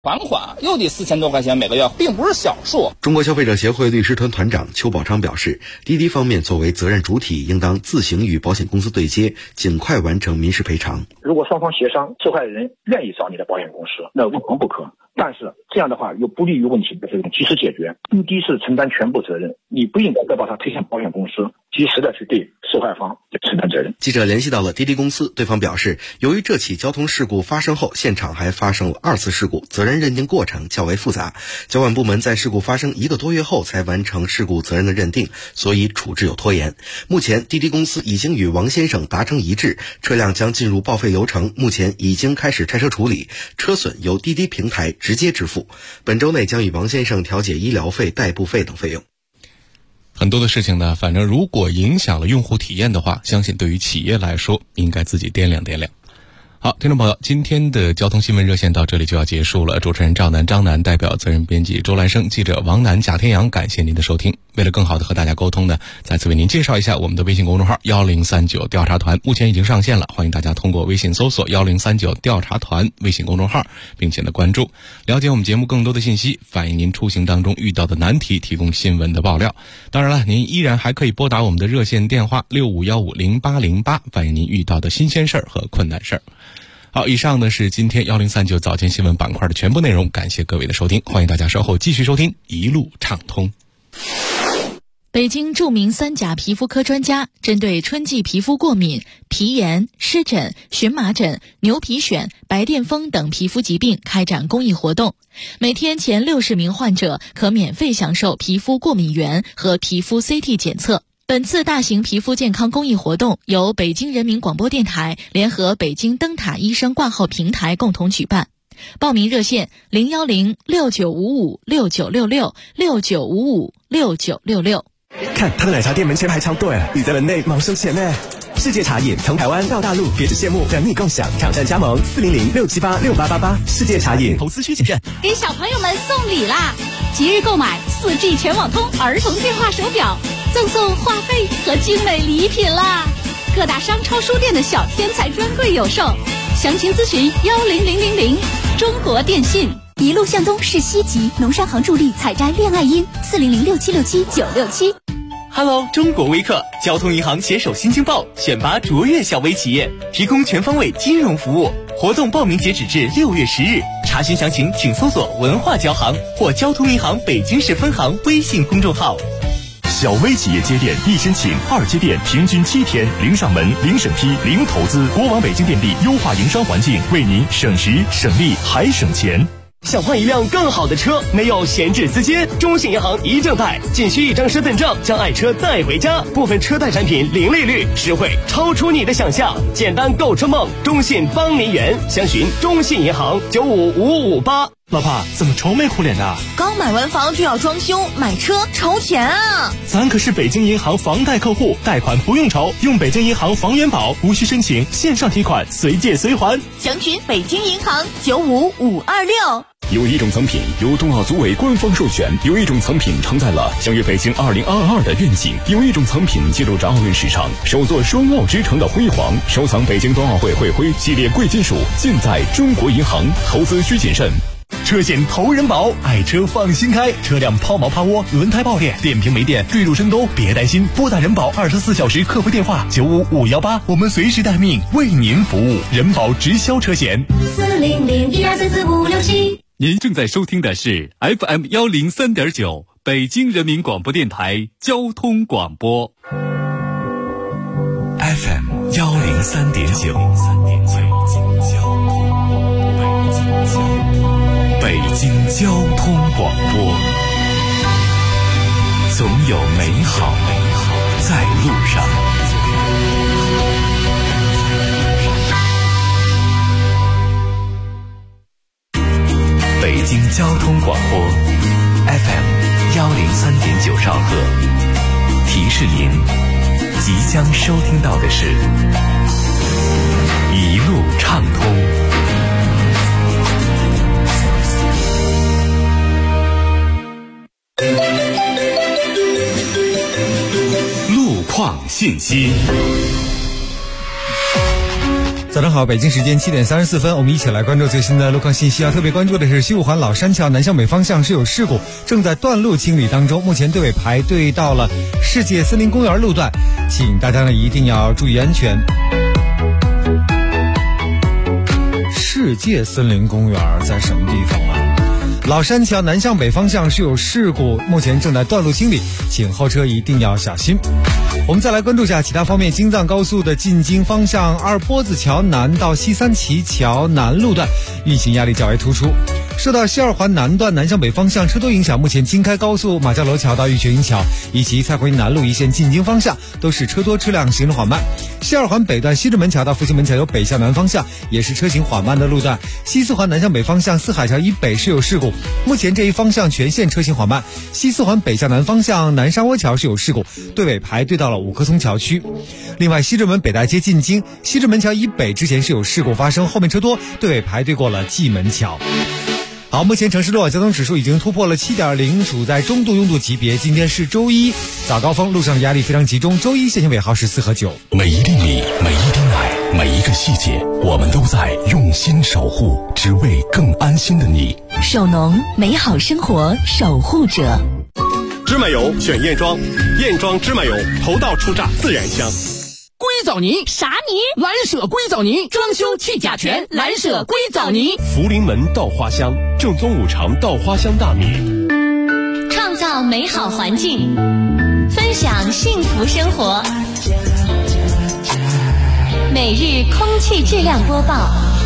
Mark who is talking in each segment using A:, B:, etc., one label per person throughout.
A: 还款又得4000多块钱每个月，并不是小数。
B: 中国消费者协会律师团团长邱宝昌表示，滴滴方面作为责任主体，应当自行与保险公司对接，尽快完成民事赔偿。
C: 如果双方协商，受害人愿意找你的保险公司，那无可不可。但是这样的话又不利于问题的这种及时解决。滴滴是承担全部责任，你不应该再把它推向保险公司，及时的去对受害方承担责任。
B: 记者联系到了滴滴公司，对方表示，由于这起交通事故发生后，现场还发生了2次事故，责任认定过程较为复杂，交管部门在事故发生1个多月后才完成事故责任的认定，所以处置有拖延。目前滴滴公司已经与王先生达成一致，车辆将进入报废流程，目前已经开始拆车处理，车损由滴滴平台直接支付，本周内将与王先生调解医疗费、代步费等费用。
D: 很多的事情呢，反正如果影响了用户体验的话，相信对于企业来说应该自己掂量掂量。好，听众朋友，今天的交通新闻热线到这里就要结束了。主持人赵楠、张楠，代表责任编辑周兰生，记者王楠、贾天阳，感谢您的收听。为了更好的和大家沟通呢，再次为您介绍一下我们的微信公众号1039调查团，目前已经上线了，欢迎大家通过微信搜索1039调查团微信公众号，并且呢关注，了解我们节目更多的信息，反映您出行当中遇到的难题，提供新闻的爆料。当然了，您依然还可以拨打我们的热线电话65150808，反映您遇到的新鲜事儿和困难事儿。好，以上呢是今天1039早间新闻板块的全部内容，感谢各位的收听，欢迎大家稍后继续收听一路畅通。
E: 北京著名3甲皮肤科专家针对春季皮肤过敏、皮炎、湿疹、荨麻疹、牛皮癣、白癜风等皮肤疾病开展公益活动，每天前60名患者可免费享受皮肤过敏原和皮肤 CT 检测。本次大型皮肤健康公益活动由北京人民广播电台联合北京灯塔医生挂号平台共同举办。报名热线010-6955-6966
F: 看他的奶茶店门前排长队，你在门内忙收钱呢。世界茶饮从台湾到大陆，别只羡慕，等你共享，挑战加盟400-678-6888。世界茶饮，投资需谨慎。
G: 给小朋友们送礼啦！即日购买4G 全网通儿童电话手表，赠送话费和精美礼品啦！各大商超书店的小天才专柜有售，详情咨询10000。中国电信。
H: 一路向东是西极，农商行助力采摘恋爱樱，4006767-967。
I: Hello， 中国微客交通银行携手新京报选拔卓越小微企业，提供全方位金融服务。活动报名截止至6月10日，查询详情请搜索文化交行或交通银行北京市分行微信公众号。
J: 小微企业接电1申请2接电，平均7天，零上门、零审批、零投资。国网北京电力优化营商环境，为您省时省力还省钱。
K: 想换一辆更好的车，没有闲置资金，中信银行一证贷，仅需一张身份证，将爱车带回家。部分车贷产品零利率，实惠超出你的想象。简单购车梦，中信帮您圆。详询中信银行95558。
J: 老婆，怎么愁眉苦脸的？
L: 刚买完房就要装修，买车愁钱啊！
J: 咱可是北京银行房贷客户，贷款不用愁，用北京银行房源保，无需申请，线上提款，随借随还。
L: 详询北京银行95526。
M: 有一种藏品由冬奥组委官方授权，有一种藏品承载了相约北京2022的愿景，有一种藏品记录着奥运史上首座双奥之城的辉煌。收藏北京冬奥会会徽系列贵金属，尽在中国银行，投资需谨慎。
J: 车险投人保，爱车放心开，车辆抛锚趴窝、轮胎爆裂、电瓶没电、坠入深沟，别担心，拨打人保24小时客服电话95518，我们随时待命，为您服务。人保直销车险
H: 40012344567。
N: 您正在收听的是 FM 103.9北京人民广播电台交通广播。
O: FM 103.9北京交通广播，总有美好在路上。北京交通广播 FM 103.9兆赫，提示您即将收听到的是一路畅通。路况信息。
P: 早上好，北京时间7点34分，我们一起来关注最新的路况信息。特别关注的是西五环老山桥南向北方向是有事故，正在断路清理当中，目前队尾排队到了世界森林公园路段，请大家呢一定要注意安全。世界森林公园在什么地方啊？老山桥南向北方向是有事故，目前正在断路清理，请后车一定要小心。我们再来关注一下其他方面，京藏高速的进京方向二坡子桥南到西三旗桥南路段运行压力较为突出，受到西二环南段南向北方向车多影响，目前京开高速马家楼桥到玉泉营桥以及蔡回南路一线进京方向都是车多车辆行驶缓慢。西二环北段西直门桥到复兴门桥有北向南方向也是车行缓慢的路段。西四环南向北方向四海桥以北是有事故，目前这一方向全线车行缓慢。西四环北向南方向南沙窝桥是有事故，队尾排队到了五棵松桥区。另外西直门北大街进京西直门桥以北之前是有事故发生，后面车多，队尾排队过了蓟门桥。好，目前城市路网交通指数已经突破了 7.0， 处在中度拥堵级别。今天是周一，早高峰，路上的压力非常集中。周一限行尾号是4和9。
M: 每一粒米，每一滴奶，每一个细节，我们都在用心守护，只为更安心的你。
L: 首农，美好生活守护者。
K: 芝麻油选燕庄，燕庄芝麻油头道出榨，自然香。
Q: 硅藻泥
G: 啥泥？
Q: 蓝舍硅藻泥，装修去甲醛，蓝舍硅藻泥。
K: 福临门稻花香，正宗5常稻花香大米。
G: 创造美好环境，分享幸福生活。每日空气质量播报。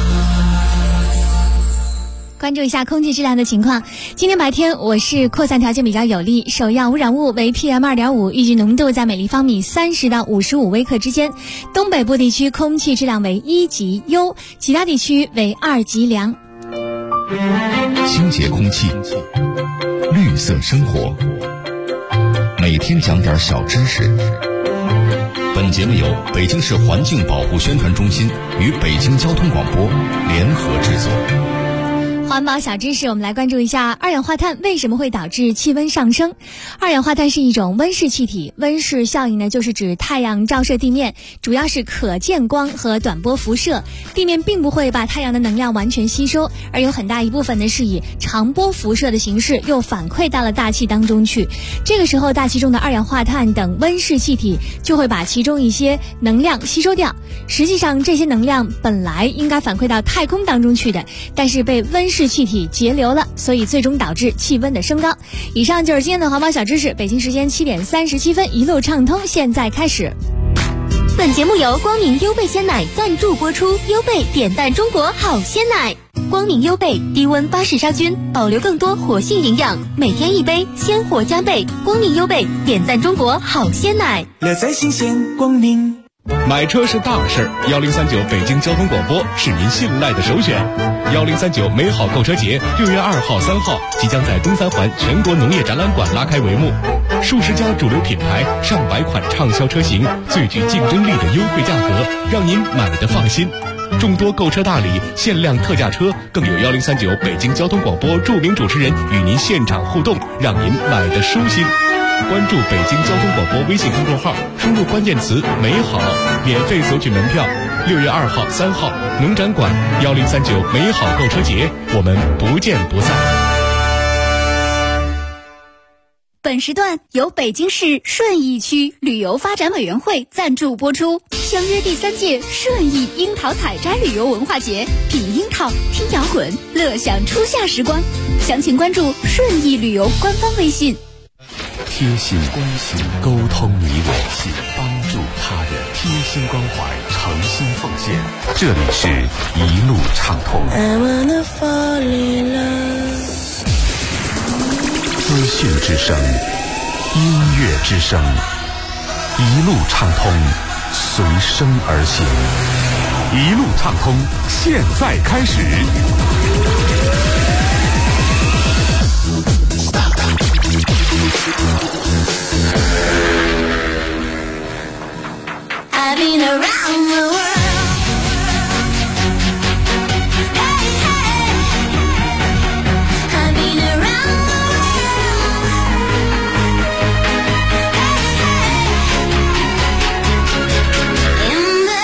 H: 关注一下空气质量的情况。今天白天我市扩散条件比较有利，首要污染物为 PM2.5， 预计浓度在每立方米30到55微克之间。东北部地区空气质量为1级优，其他地区为2级良。
M: 清洁空气，绿色生活，每天讲点小知识。本节目由北京市环境保护宣传中心与北京交通广播联合制作。
H: 环保小知识，我们来关注一下二氧化碳为什么会导致气温上升。二氧化碳是一种温室气体，温室效应呢，就是指太阳照射地面，主要是可见光和短波辐射，地面并不会把太阳的能量完全吸收，而有很大一部分呢是以长波辐射的形式又反馈到了大气当中去。这个时候大气中的二氧化碳等温室气体就会把其中一些能量吸收掉，实际上这些能量本来应该反馈到太空当中去的，但是被温室气体截留了，所以最终导致气温的升高。以上就是今天的环保小知识，北京时间7点37分，一路畅通，现在开始。
G: 本节目由光明优贝鲜奶赞助播出，优贝点赞中国好鲜奶。光明优贝低温巴氏杀菌，保留更多活性营养，每天1杯，鲜活加倍。光明优贝点赞中国好鲜奶，
R: 乐在新鲜光明。
N: 买车是大事，1039北京交通广播是您信赖的首选。1039美好购车节6月2号、3号即将在东三环全国农业展览馆拉开帷幕，数十家主流品牌、上百款畅销车型，最具竞争力的优惠价格，让您买得放心。众多购车大礼、限量特价车，更有1039北京交通广播著名主持人与您现场互动，让您买得舒心。关注北京交通广播微信公众号，输入关键词美好，免费索取门票。6月2号、3号农展馆1039美好购车节，我们不见不散。
H: 本时段由北京市顺义区旅游发展委员会赞助播出，相约第3届顺义樱桃采摘旅游文化节，品樱桃，听摇滚，乐享初夏时光。详情关注顺义旅游官方微信。
O: 贴心关心，沟通你我，帮助他人，贴心关怀，诚心奉献。这里是一路畅通。资讯之声，音乐之声，一路畅通，随声而行。一路畅通，现在开始。
G: I've been around the world. I've been around the world.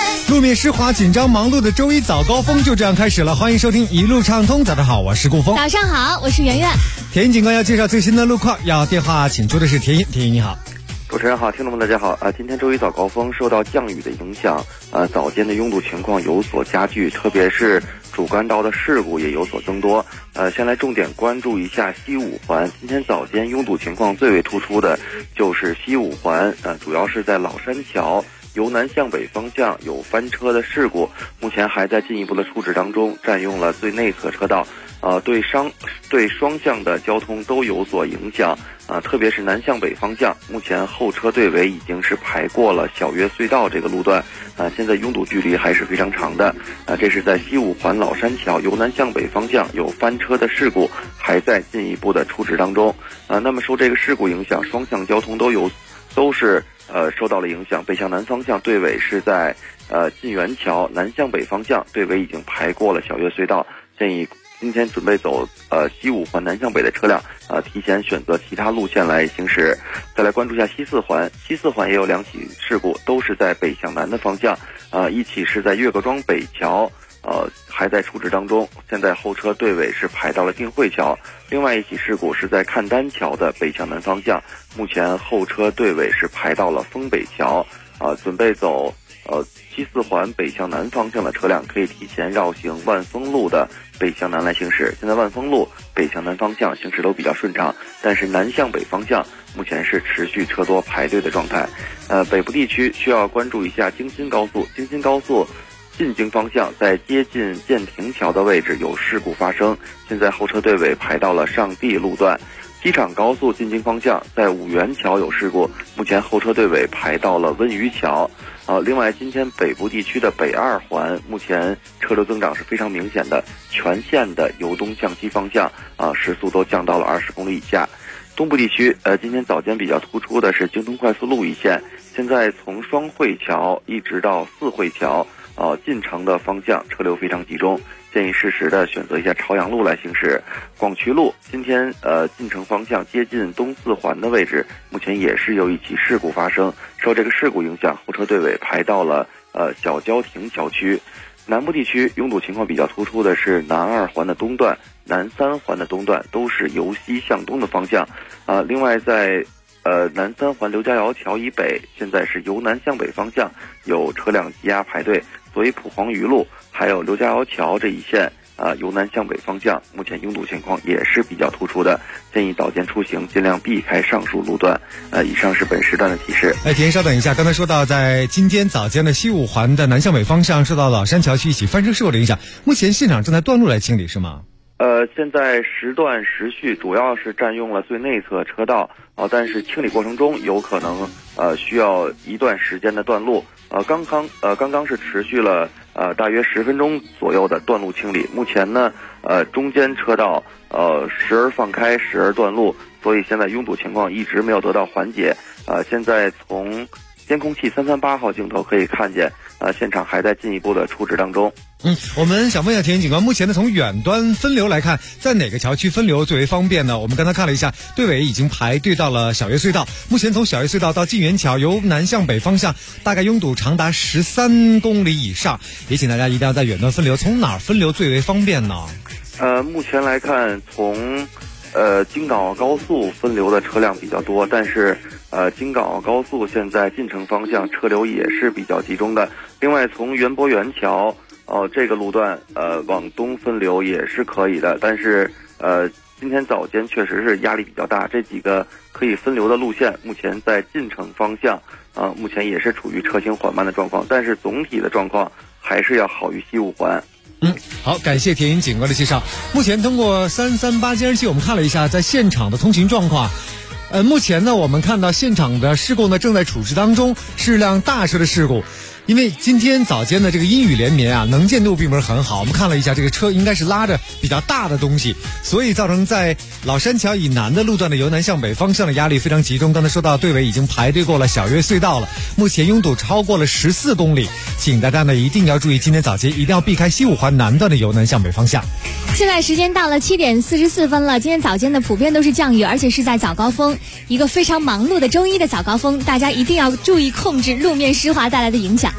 P: 面湿滑、紧张忙碌的周一早高峰就这样开始了。欢迎收听一路畅通。早上好，我是顾峰。
H: 早上好，我是圆圆。
P: 田英警官要介绍最新的路况，要电话请出的是田英。田英你好。
S: 主持人好，听众们大家好今天周一早高峰受到降雨的影响早间的拥堵情况有所加剧，特别是主干道的事故也有所增多先来重点关注一下西五环。今天早间拥堵情况最为突出的就是西五环主要是在老山桥由南向北方向有翻车的事故，目前还在进一步的处置当中，占用了最内侧车道对双向的交通都有所影响特别是南向北方向，目前后车队尾已经是排过了小约隧道这个路段现在拥堵距离还是非常长的这是在西五环老山桥由南向北方向有翻车的事故，还在进一步的处置当中那么受这个事故影响，双向交通都是受到了影响。北向南方向队尾是在晋源桥，南向北方向队尾已经排过了小约隧道，建议今天准备走西五环南向北的车辆提前选择其他路线来行驶。再来关注一下西四环，西四环也有2起事故，都是在北向南的方向一起是在岳各庄北桥还在处置当中，现在后车队尾是排到了定慧桥。另外一起事故是在看丹桥的北向南方向，目前后车队尾是排到了丰北桥准备走西四环北向南方向的车辆可以提前绕行万丰路的北向南来行驶。现在万丰路北向南方向行驶都比较顺畅，但是南向北方向目前是持续车多排队的状态北部地区需要关注一下京津高速，京津高速进京方向在接近建亭桥的位置有事故发生，现在后车队尾排到了上地路段。机场高速进京方向在五原桥有事故，目前后车队尾排到了温榆桥另外今天北部地区的北二环目前车流增长是非常明显的，全线的由东向西方向时速都降到了20公里以下。东部地区今天早间比较突出的是京通快速路一线，现在从双汇桥一直到四汇桥进城的方向车流非常集中，建议适时的选择一下朝阳路来行驶。广渠路今天进城方向接近东四环的位置，目前也是有一起事故发生，受这个事故影响，后车队尾排到了小郊亭桥区。南部地区拥堵情况比较突出的是南二环的东段、南三环的东段，都是由西向东的方向另外在南三环刘家窑桥以北，现在是由南向北方向有车辆积压排队，所以蒲黄榆路还有刘家窑桥这一线由南向北方向目前拥堵情况也是比较突出的，建议早间出行尽量避开上述路段以上是本时段的提示。
P: 田英稍等一下，刚才说到在今天早间的西五环的南向北方向受到老山桥区一起翻车事故的影响，目前现场正在断路来清理是吗？
S: 现在时断时续，主要是占用了最内侧车道但是清理过程中有可能需要一段时间的断路刚刚是持续了大约10分钟左右的断路清理，目前呢中间车道时而放开时而断路，所以现在拥堵情况一直没有得到缓解现在从监控器338号镜头可以看见现场还在进一步的处置当中。
P: 我们想问一下田英警官，目前呢从远端分流来看，在哪个桥区分流最为方便呢？我们刚才看了一下，队尾已经排队到了小约隧道，目前从小约隧道到晋源桥由南向北方向大概拥堵长达13公里以上，也请大家一定要在远端分流，从哪儿分流最为方便呢？
S: 目前来看，从京港澳高速分流的车辆比较多，但是京港澳高速现在进城方向车流也是比较集中的。另外从园博园桥这个路段往东分流也是可以的，但是今天早间确实是压力比较大，这几个可以分流的路线目前在进城方向目前也是处于车行缓慢的状况，但是总体的状况还是要好于西五环。
P: 好，感谢田英警官的介绍。目前通过338监视器我们看了一下在现场的通行状况目前呢我们看到现场的事故呢正在处置当中，是辆大车的事故。因为今天早间的这个阴雨连绵能见度并不是很好，我们看了一下这个车应该是拉着比较大的东西，所以造成在老山桥以南的路段的由南向北方向的压力非常集中。刚才说到队尾已经排队过了小约隧道了，目前拥堵超过了14公里，请大家呢一定要注意，今天早间一定要避开西五环南段的由南向北方向。
H: 现在时间到了7点44分了，今天早间的普遍都是降雨，而且是在早高峰，一个非常忙碌的周一的早高峰，大家一定要注意控制路面湿滑带来的影响。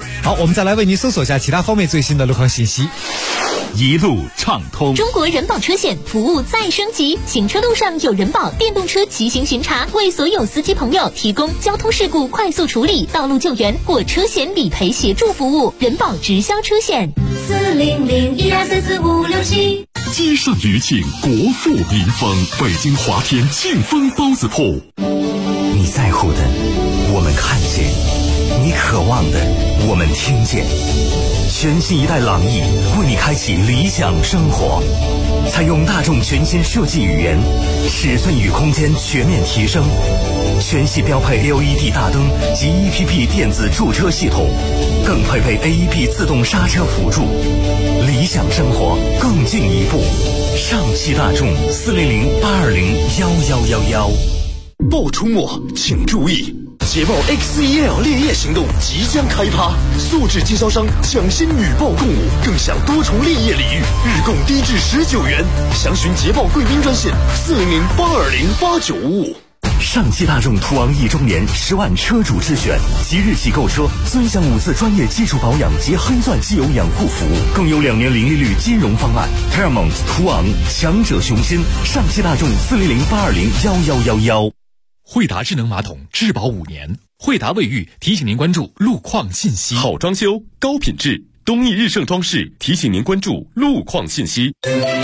P: 好，我们再来为您搜索一下其他方面最新的路况信息。
O: 一路畅通，
G: 中国人保车险服务再升级，行车路上有人保电动车骑行巡查，为所有司机朋友提供交通事故快速处理、道路救援或车险理赔协助服务。人保直销车险，40012344567。
O: 街上余庆，国富民丰，北京华天庆丰包子铺。
T: 你在乎的，我们看见；你渴望的，我们听见。全新一代朗逸为你开启理想生活，采用大众全新设计语言，尺寸与空间全面提升，全系标配 LED 大灯及 EPP 电子驻车系统，更配备 AEB 自动刹车辅助，理想生活更进一步。上汽大众400-820-1111。
J: 报出没请注意，捷豹 XEL 烈焰行动即将开趴，素质经销商抢先女报共舞，更享多重烈焰礼遇，日供低至19元。详询捷豹贵宾专线400-820-8955。
T: 上汽大众途昂1周年10万车主之选，即日起购车尊享5次专业基础保养及黑钻机油养护服务，更有2年零利率金融方案。Paramount 途昂，强者雄心。上汽大众400-820-1111。
U: 惠达智能马桶质保5年，惠达卫浴提醒您关注路况信息。
J: 好装修，高品质，东义日盛装饰提醒您关注路况信息。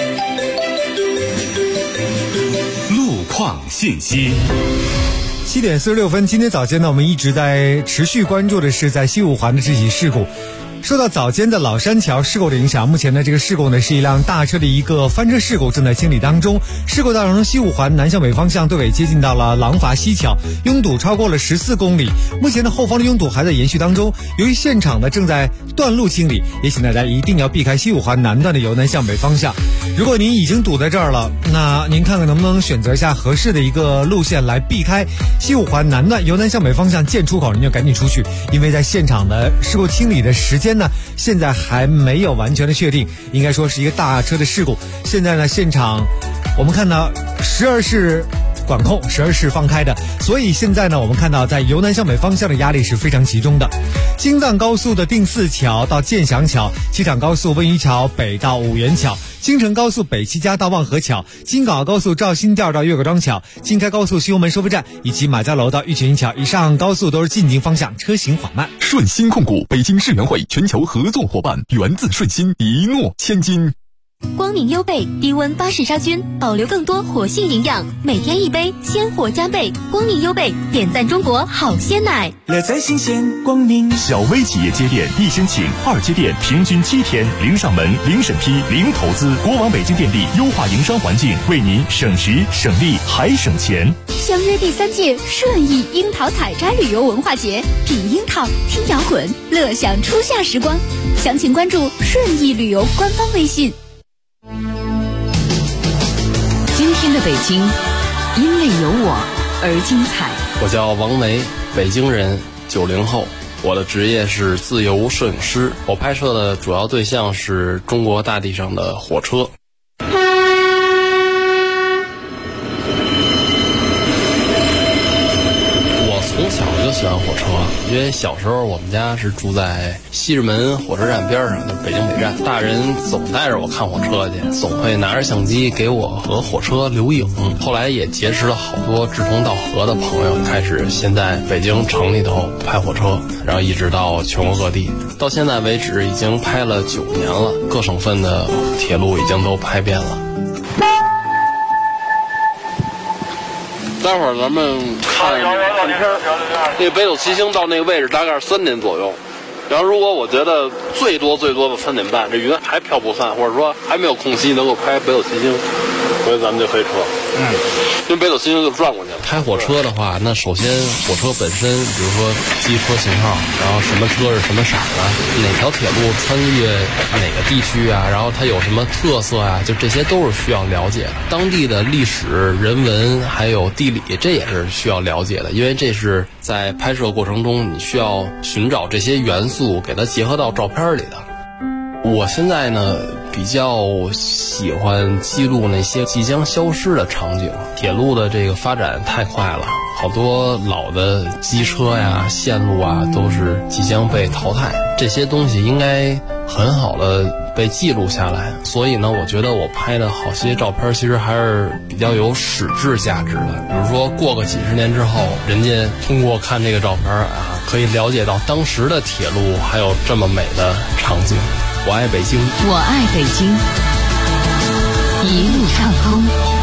O: 路况信息。
P: 7点46分，今天早间呢，我们一直在持续关注的是在西五环的这起事故。受到早间的老山桥事故的影响，目前呢这个事故呢是一辆大车的一个翻车事故，正在清理当中。事故造成西五环南向北方向对尾接近到了廊坊西桥，拥堵超过了14公里。目前的后方的拥堵还在延续当中，由于现场呢正在断路清理，也请大家一定要避开西五环南段的由南向北方向。如果您已经堵在这儿了，那您看看能不能选择一下合适的一个路线来避开西五环南段由南向北方向建出口，您就赶紧出去，因为在现场的事故清理的时间呢现在还没有完全的确定，应该说是一个大车的事故。现在呢现场我们看到12是管控，12是放开的，所以现在呢我们看到在由南向北方向的压力是非常集中的。京藏高速的定四桥到建祥桥，机场高速温榆桥北到五原桥，京承高速北七家到望河桥，京港澳高速肇兴店到岳各庄桥，京开高速西红门收费站以及马家楼到玉泉桥，以上高速都是进京方向，车行缓慢。
J: 顺鑫控股北京世园会全球合作伙伴，源自顺鑫，一诺千金。
G: 光明优贝低温巴氏杀菌，保留更多活性营养，每天一杯，鲜活加倍。光明优贝点赞中国好鲜奶，
R: 乐在新鲜光明。
J: 小微企业接电一先请，2接电平均7天，零上门，零审批，零投资。国网北京电力优化营商环境，为您省时省力还省钱。
G: 相约第3届顺义樱桃采摘旅游文化节，品樱桃，听摇滚，乐享初夏时光。详情关注顺义旅游官方微信。
Q: 今天的北京，因为有我而精彩。
V: 我叫王梅，北京人，90后，我的职业是自由摄影师。我拍摄的主要对象是中国大地上的火车。从小就喜欢火车，因为小时候我们家是住在西直门火车站边上，就是北京北站。大人总带着我看火车去，总会拿着相机给我和火车留影。后来也结识了好多志同道合的朋友，开始先在北京城里头拍火车，然后一直到全国各地。到现在为止已经拍了9年了，各省份的铁路已经都拍遍了。待会儿咱们看片儿，那个北斗七星到那个位置大概是3点左右。然后如果我觉得最多的3点半，这云还飘不散，或者说还没有空隙能够拍北斗七星，所以咱们就飞车。因为北斗七星就转过去了。拍火车的话，那首先火车本身，比如说机车型号，然后什么车是什么色的，哪条铁路穿越哪个地区啊，然后它有什么特色啊，就这些都是需要了解的。当地的历史、人文还有地理，这也是需要了解的，因为这是在拍摄过程中你需要寻找这些元素，给它结合到照片里的。我现在呢比
A: 比较喜欢记录那些即将消失的场景。铁路的这个发展太快了，好多老的机车呀、线路啊都是即将被淘汰，这些东西应该很好的被记录下来。所以呢，我觉得我拍的好些照片其实还是比较有史志价值的。比如说过个几十年之后，人家通过看这个照片啊，可以了解到当时的铁路还有这么美的场景。我爱北京，
Q: 我爱北京，一路畅通。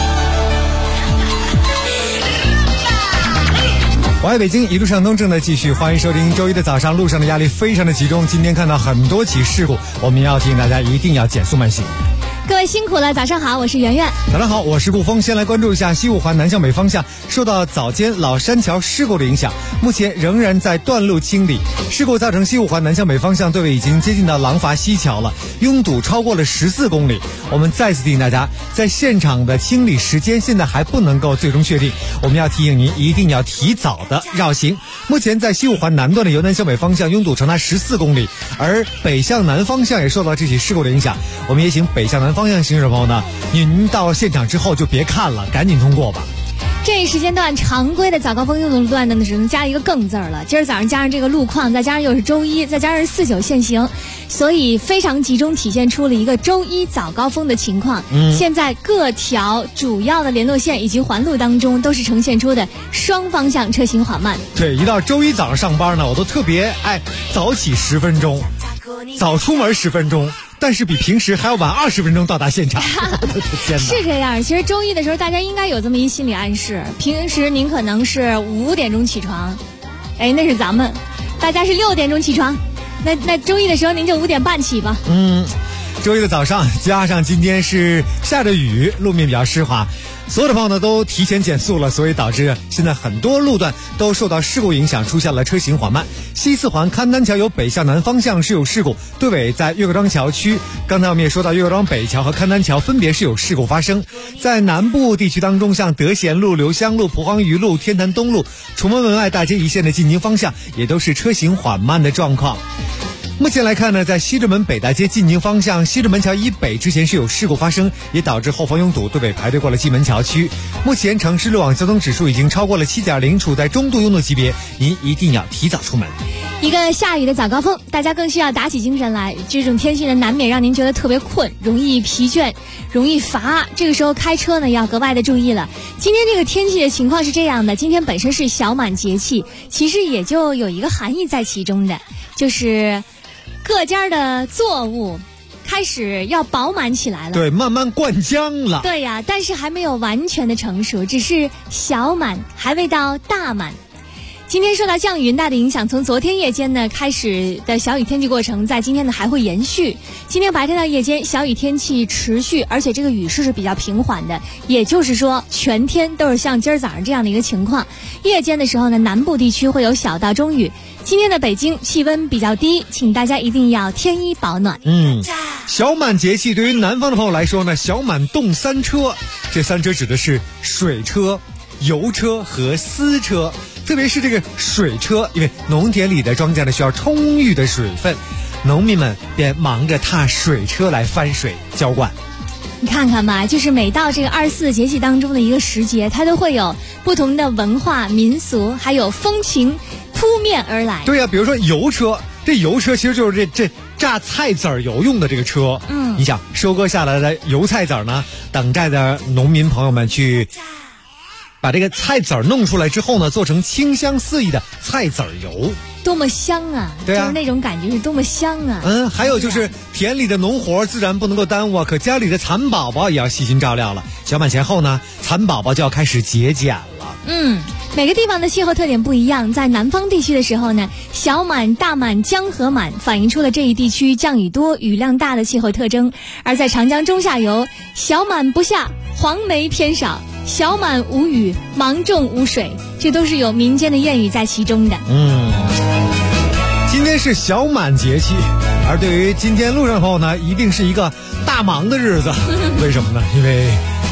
P: 我爱北京，一路畅通正在继续，欢迎收听周一的早上，路上的压力非常的集中，今天看到很多起事故，我们要提醒大家一定要减速慢行。
H: 各位辛苦了，早上好，我是圆圆。
P: 早上好，我是顾峰。先来关注一下西五环南向北方向受到早间老山桥事故的影响，目前仍然在断路清理。事故造成西五环南向北方向队尾已经接近到廊坊西桥了，拥堵超过了14公里。我们再次提醒大家，在现场的清理时间现在还不能够最终确定，我们要提醒您一定要提早的绕行。目前在西五环南段的由南向北方向拥堵长达14公里，而北向南方向也受到这起事故的影响。我们也请北向南方向行驶朋友呢，您到现场之后就别看了，赶紧通过吧。
H: 这一时间段常规的早高峰拥堵路段呢，只能加一个更字了。今儿早上加上这个路况，再加上又是周一，再加上49限行，所以非常集中体现出了一个周一早高峰的情况。现在各条主要的联络线以及环路当中都是呈现出的双方向车行缓慢。
P: 对，一到周一早上上班呢，我都特别爱早起10分钟，早出门10分钟。但是比平时还要晚20分钟到达现场。
H: 是这样，其实周一的时候大家应该有这么一心理暗示，平时您可能是5点钟起床，那是咱们大家是6点钟起床，那周一的时候您就5点半起吧。
P: 周一的早上加上今天是下着雨，路面比较湿滑，所有的朋友呢都提前减速了，所以导致现在很多路段都受到事故影响，出现了车行缓慢。西四环勘丹桥由北向南方向是有事故，队尾在岳各庄桥区。刚才我们也说到，岳各庄北桥和勘丹桥分别是有事故发生。在南部地区当中，像德贤路、刘香路、蒲黄榆路、天坛东路、崇文门外大街一线的进京方向也都是车行缓慢的状况。目前来看呢，在西直门北大街进京方向西直门桥以北之前是有事故发生，也导致后方拥堵，队尾排队过了蓟门桥区。目前城市路网交通指数已经超过了7.0，处在中度拥堵级别，您一定要提早出门。
H: 一个下雨的早高峰，大家更需要打起精神来。这种天气呢，难免让您觉得特别困，容易疲倦，容易乏。这个时候开车呢，要格外的注意了。今天这个天气的情况是这样的，今天本身是小满节气，其实也就有一个含义在其中的，就是各家的作物开始要饱满起来了，
P: 对，慢慢灌浆了。
H: 对呀，但是还没有完全的成熟，只是小满，还未到大满。今天受到降雨云带的影响，从昨天夜间呢开始的小雨天气过程，在今天呢还会延续。今天白天到夜间小雨天气持续，而且这个雨势是比较平缓的，也就是说全天都是像今儿早上这样的一个情况。夜间的时候呢，南部地区会有小到中雨。今天的北京气温比较低，请大家一定要添衣保暖。
P: 小满节气对于南方的朋友来说呢，小满动3车，这3车指的是水车、油车和丝车。特别是这个水车，因为农田里的庄稼呢需要充裕的水分，农民们便忙着踏水车来翻水浇灌。
H: 你看看吧，就是每到这个24节气当中的一个时节，它都会有不同的文化民俗还有风情扑面而来。
P: 对呀，比如说油车，这油车其实就是这榨菜籽儿油用的这个车。你想收割下来的油菜籽儿呢，等待着农民朋友们去把这个菜籽儿弄出来之后呢，做成清香四溢的菜籽儿油，
H: 多么香啊！
P: 对啊，
H: 就是那种感觉是多么香啊！
P: 还有就是田里的农活自然不能够耽误啊，可家里的蚕宝宝也要细心照料了。小满前后呢，蚕宝宝就要开始节俭了。
H: 每个地方的气候特点不一样，在南方地区的时候呢，小满、大满、江河满反映出了这一地区降雨多、雨量大的气候特征；而在长江中下游，小满不下，黄梅偏少。小满无雨，芒种无水，这都是有民间的谚语在其中的。
P: 今天是小满节气，而对于今天路上的朋友呢，一定是一个大忙的日子。为什么呢？因为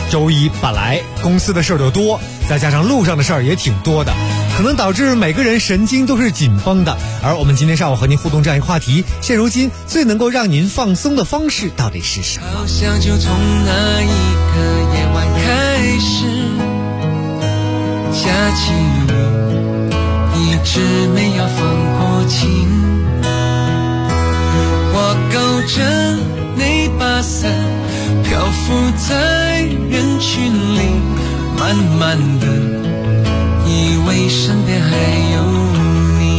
P: 周一本来公司的事儿就多，再加上路上的事儿也挺多的，可能导致每个人神经都是紧绷的。而我们今天上午和您互动这样一个话题，现如今最能够让您放松的方式到底是什么？
B: 好像就从那一个夜晚开始，下起雨，一直没有放过晴。我勾着那把伞，漂浮在人群里，慢慢的以为身边还有你，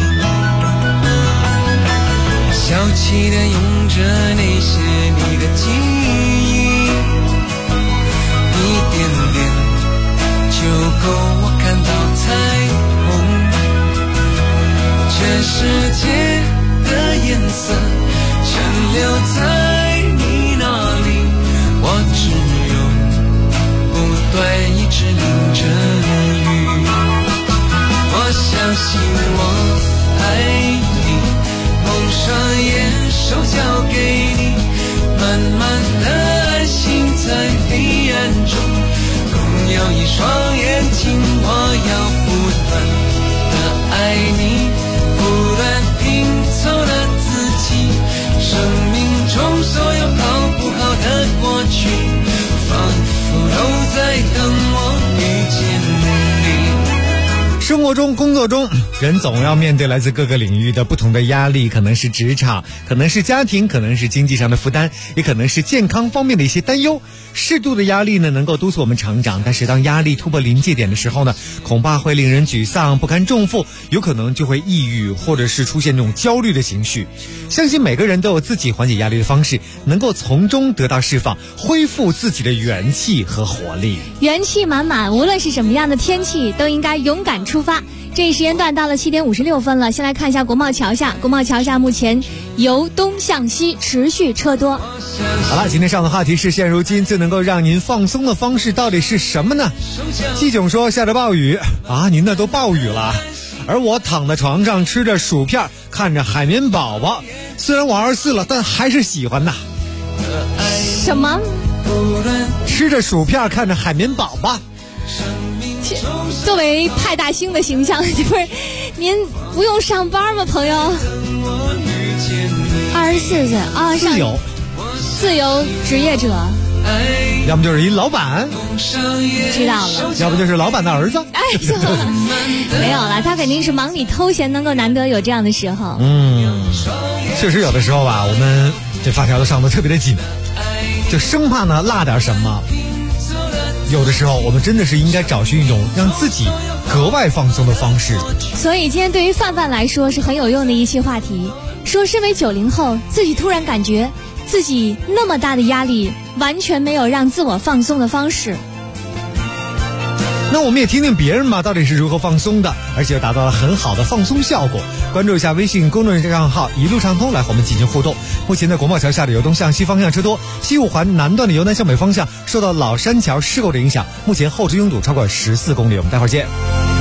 B: 小气的用着那些你的记忆，一点点就够我看到彩虹。这世界的颜色全留在你那里，我只有不断一直淋着雨。我相信我爱你，蒙上眼手交给你，慢慢的安心在黑暗中，共有一双眼睛。我要不断的爱你，不断拼凑了自己，生命中所有好不好的过去，仿佛都在等我遇见你。
P: 生活中、工作中，人总要面对来自各个领域的不同的压力，可能是职场，可能是家庭，可能是经济上的负担，也可能是健康方面的一些担忧。适度的压力呢，能够督促我们成长，但是当压力突破临界点的时候呢，恐怕会令人沮丧，不堪重负，有可能就会抑郁，或者是出现这种焦虑的情绪。相信每个人都有自己缓解压力的方式，能够从中得到释放，恢复自己的元气和活力。
H: 元气满满，无论是什么样的天气，都应该勇敢出发。这一时间段到了7点56分了，先来看一下国贸桥下。国贸桥下目前由东向西持续车多。
P: 好了，今天上的话题是现如今最能够让您放松的方式到底是什么呢？季囧说下着暴雨啊，您那都暴雨了。而我躺在床上吃着薯片，看着海绵宝宝，虽然我24了，但还是喜欢呐。
H: 什么？
P: 吃着薯片看着海绵宝宝。
H: 作为派大星的形象，不是您不用上班吗，朋友？24岁啊，自由职业者，
P: 要么就是一老板，
H: 知道了，
P: 要不就是老板的儿子。
H: 哎呦，没有了，他肯定是忙里偷闲，能够难得有这样的时候。
P: 确实有的时候吧，我们这发条都上得特别的紧，就生怕呢落点什么。有的时候我们真的是应该找寻一种让自己格外放松的方式。
H: 所以今天对于范范来说是很有用的一期话题，说身为90后，自己突然感觉自己那么大的压力完全没有让自我放松的方式。
P: 那我们也听听别人吧，到底是如何放松的，而且达到了很好的放松效果。关注一下微信公众账号一路畅通，来和我们进行互动。目前在国贸桥下的由东向西方向车多，西五环南段的由南向北方向受到老山桥事故的影响，目前后置拥堵超过14公里。我们待会儿见。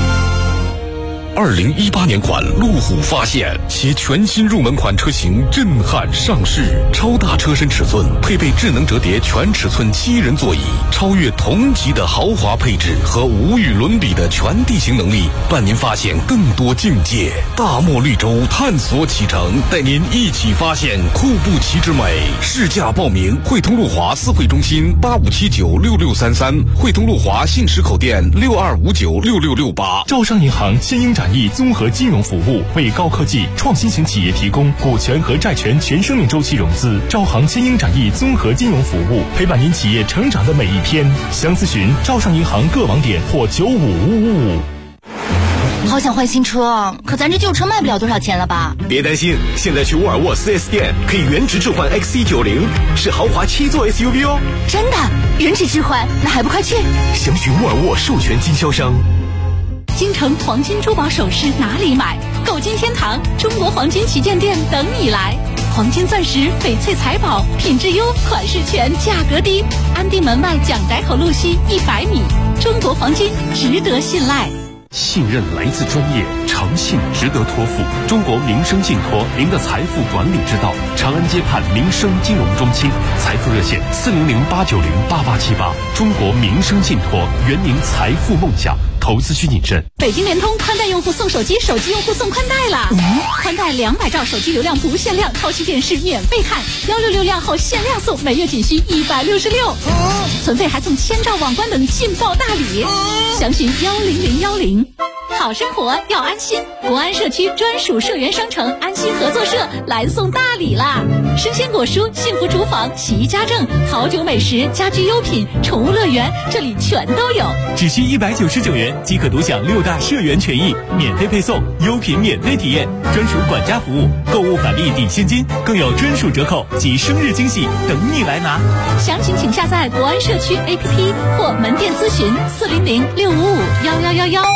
M: 2018年款路虎发现其全新入门款车型震撼上市，超大车身尺寸，配备智能折叠全尺寸7人座椅，超越同级的豪华配置和无与伦比的全地形能力，伴您发现更多境界。大漠绿洲探索启程，带您一起发现库布齐之美。试驾报名汇通路华4会中心85796633，汇通路华信实口店62596668。
J: 招商银行新英展翼综合金融服务，为高科技创新型企业提供股权和债权全生命周期融资。招行新英展翼综合金融服务，陪伴您企业成长的每一天。详咨询招商银行各网点或95555。
L: 好想换新车，可咱这旧车卖不了多少钱了吧？
K: 别担心，现在去沃尔沃 4S 店可以原值置换 XC90，是豪华7座 SUV 哦。
L: 真的？原值置换？那还不快去？
K: 详询沃尔沃授权经销商。
G: 京城黄金珠宝首饰哪里买？购金天堂中国黄金旗舰店等你来。黄金钻石、翡翠财宝，品质优，款式全，价格低。安定门外蒋宅口路西100米，中国黄金值得信赖。
J: 信任来自专业，诚信值得托付。中国民生信托，您的财富管理之道。长安街畔民生金融中心，财富热线400-890-8878。中国民生信托，圆您财富梦想。投资需谨慎。
G: 北京联通宽带用户送手机，手机用户送宽带啦！宽带200兆手机流量不限量，超级电视免费看，166量后限量送，每月仅需166。存费还送1000兆网关等劲爆大礼，详询10010。好生活要安心，国安社区专属社员商城安心合作社来送大礼啦！生鲜果蔬、幸福厨房、洗衣家政、好酒美食、家居优品、宠物乐园，这里全都有。
J: 只需199元即可独享6大社员权益，免费配送，优品免费体验，专属管家服务，购物返利抵现金，更有专属折扣及生日惊喜等你来拿。
G: 详情请下载国安社区 APP 或门店咨询400-655-1111。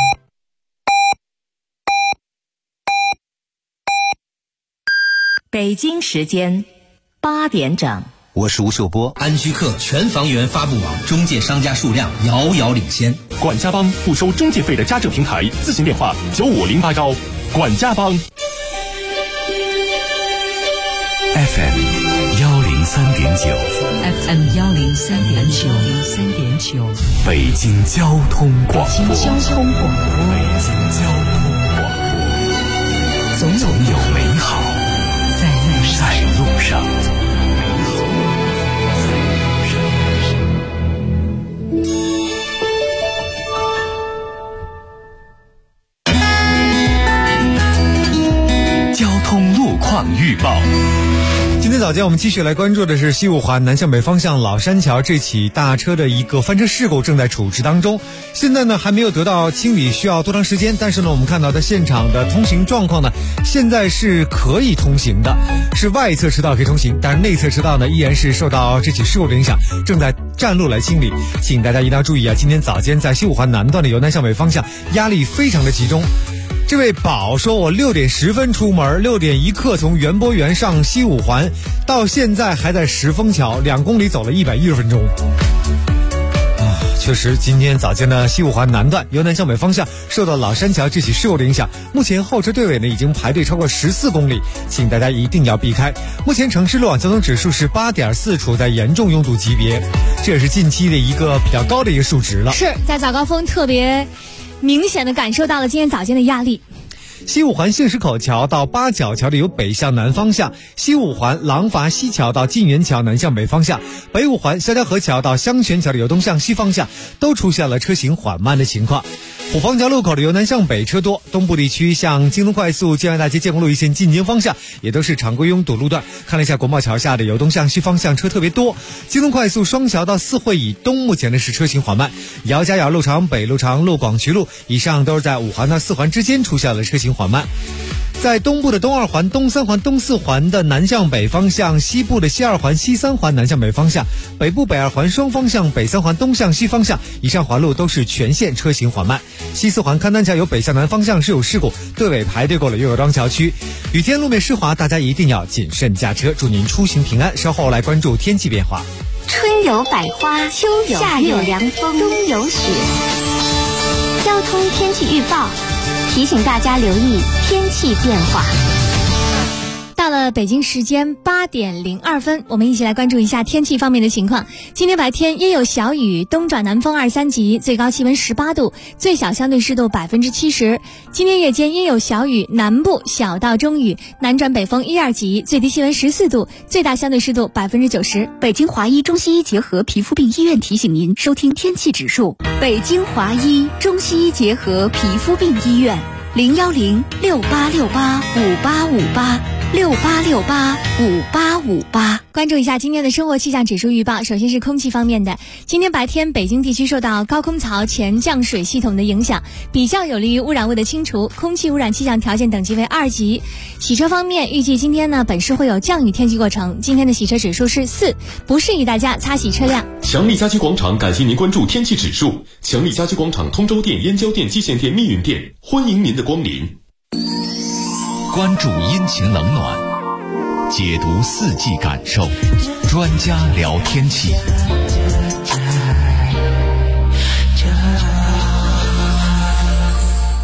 C: 北京时间8点整，
D: 我是吴秀波。安居客全房源发布网，中介商家数量遥遥领先。
J: 管家帮不收中介费的家政平台，咨询电话9508管家帮。
T: FM 103.9，FM
Q: 103.9，
T: 北京交通广播，
Q: 北京交通广播，
T: 总有美好在路上。交通路况预报。
P: 今天早间我们继续来关注的是西五环南向北方向老山桥这起大车的一个翻车事故正在处置当中，现在呢还没有得到清理，需要多长时间？但是呢我们看到在现场的通行状况呢，现在是可以通行的，是外侧车道可以通行，但是内侧车道呢依然是受到这起事故的影响，正在占路来清理。请大家一定要注意啊，今天早间在西五环南段的由南向北方向压力非常的集中。这位宝说，我6点10分出门，6点1刻从园博园上西五环，到现在还在石峰桥，2公里走了110分钟。确实，今天早间的西五环南段由南向北方向受到老山桥这起事故的影响，目前后车队尾呢已经排队超过14公里，请大家一定要避开。目前城市路网交通指数是8.4，处在严重拥堵级别，这也是近期的一个比较高的一个数值了。
H: 是在早高峰特别明显的感受到了今天早间的压力。
P: 西五环杏石口桥到八角桥的由北向南方向，西五环廊坊西桥到晋源桥南向北方向，北五环肖家河桥到香泉桥的由东向西方向都出现了车行缓慢的情况。虎坊桥路口的由南向北车多，东部地区向京东快速建外大街建国路一线进京方向也都是常规拥堵路段。看了一下国贸桥下的由东向西方向车特别多，京东快速双桥到四惠以东目前的是车行缓慢，姚家窑路长北路长路广渠路以上都是在五环到四环之间出现了车行缓慢。在东部的东二环、东三环、东四环的南向北方向，西部的西二环、西三环南向北方向，北部北二环双方向、北三环东向西方向以上环路都是全线车行缓慢。西四环勘丹桥由北向南方向是有事故，队尾排队过了岳各庄桥区。雨天路面湿滑，大家一定要谨慎驾车，祝您出行平安。稍后来关注天气变化。
W: 春有百花，秋有夏有凉风，冬有雪。交通天气预报提醒大家留意天气变化。
H: 到了北京时间8点02分，我们一起来关注一下天气方面的情况。今天白天阴有小雨，东转南风2、3级，最高气温18度，最小相对湿度70%。今天夜间阴有小雨，南部小到中雨，南转北风1、2级，最低气温14度，最大相对湿度90%。
G: 北京华医中西医结合皮肤病医院提醒您收听天气指数。北京华医中西医结合皮肤病医院，010-6868-5858，6868-5858。
H: 关注一下今天的生活气象指数预报。首先是空气方面的，今天白天北京地区受到高空槽前降水系统的影响，比较有利于污染物的清除，空气污染气象条件等级为2级。洗车方面，预计今天呢本市会有降雨天气过程，今天的洗车指数是4，不适宜大家擦洗车辆。
J: 强力家居广场感谢您关注天气指数。强力家居广场通州店、燕郊店、蓟县店、密云店，欢迎您的光临。
T: 关注阴晴冷暖，解读四季感受，专家聊天气。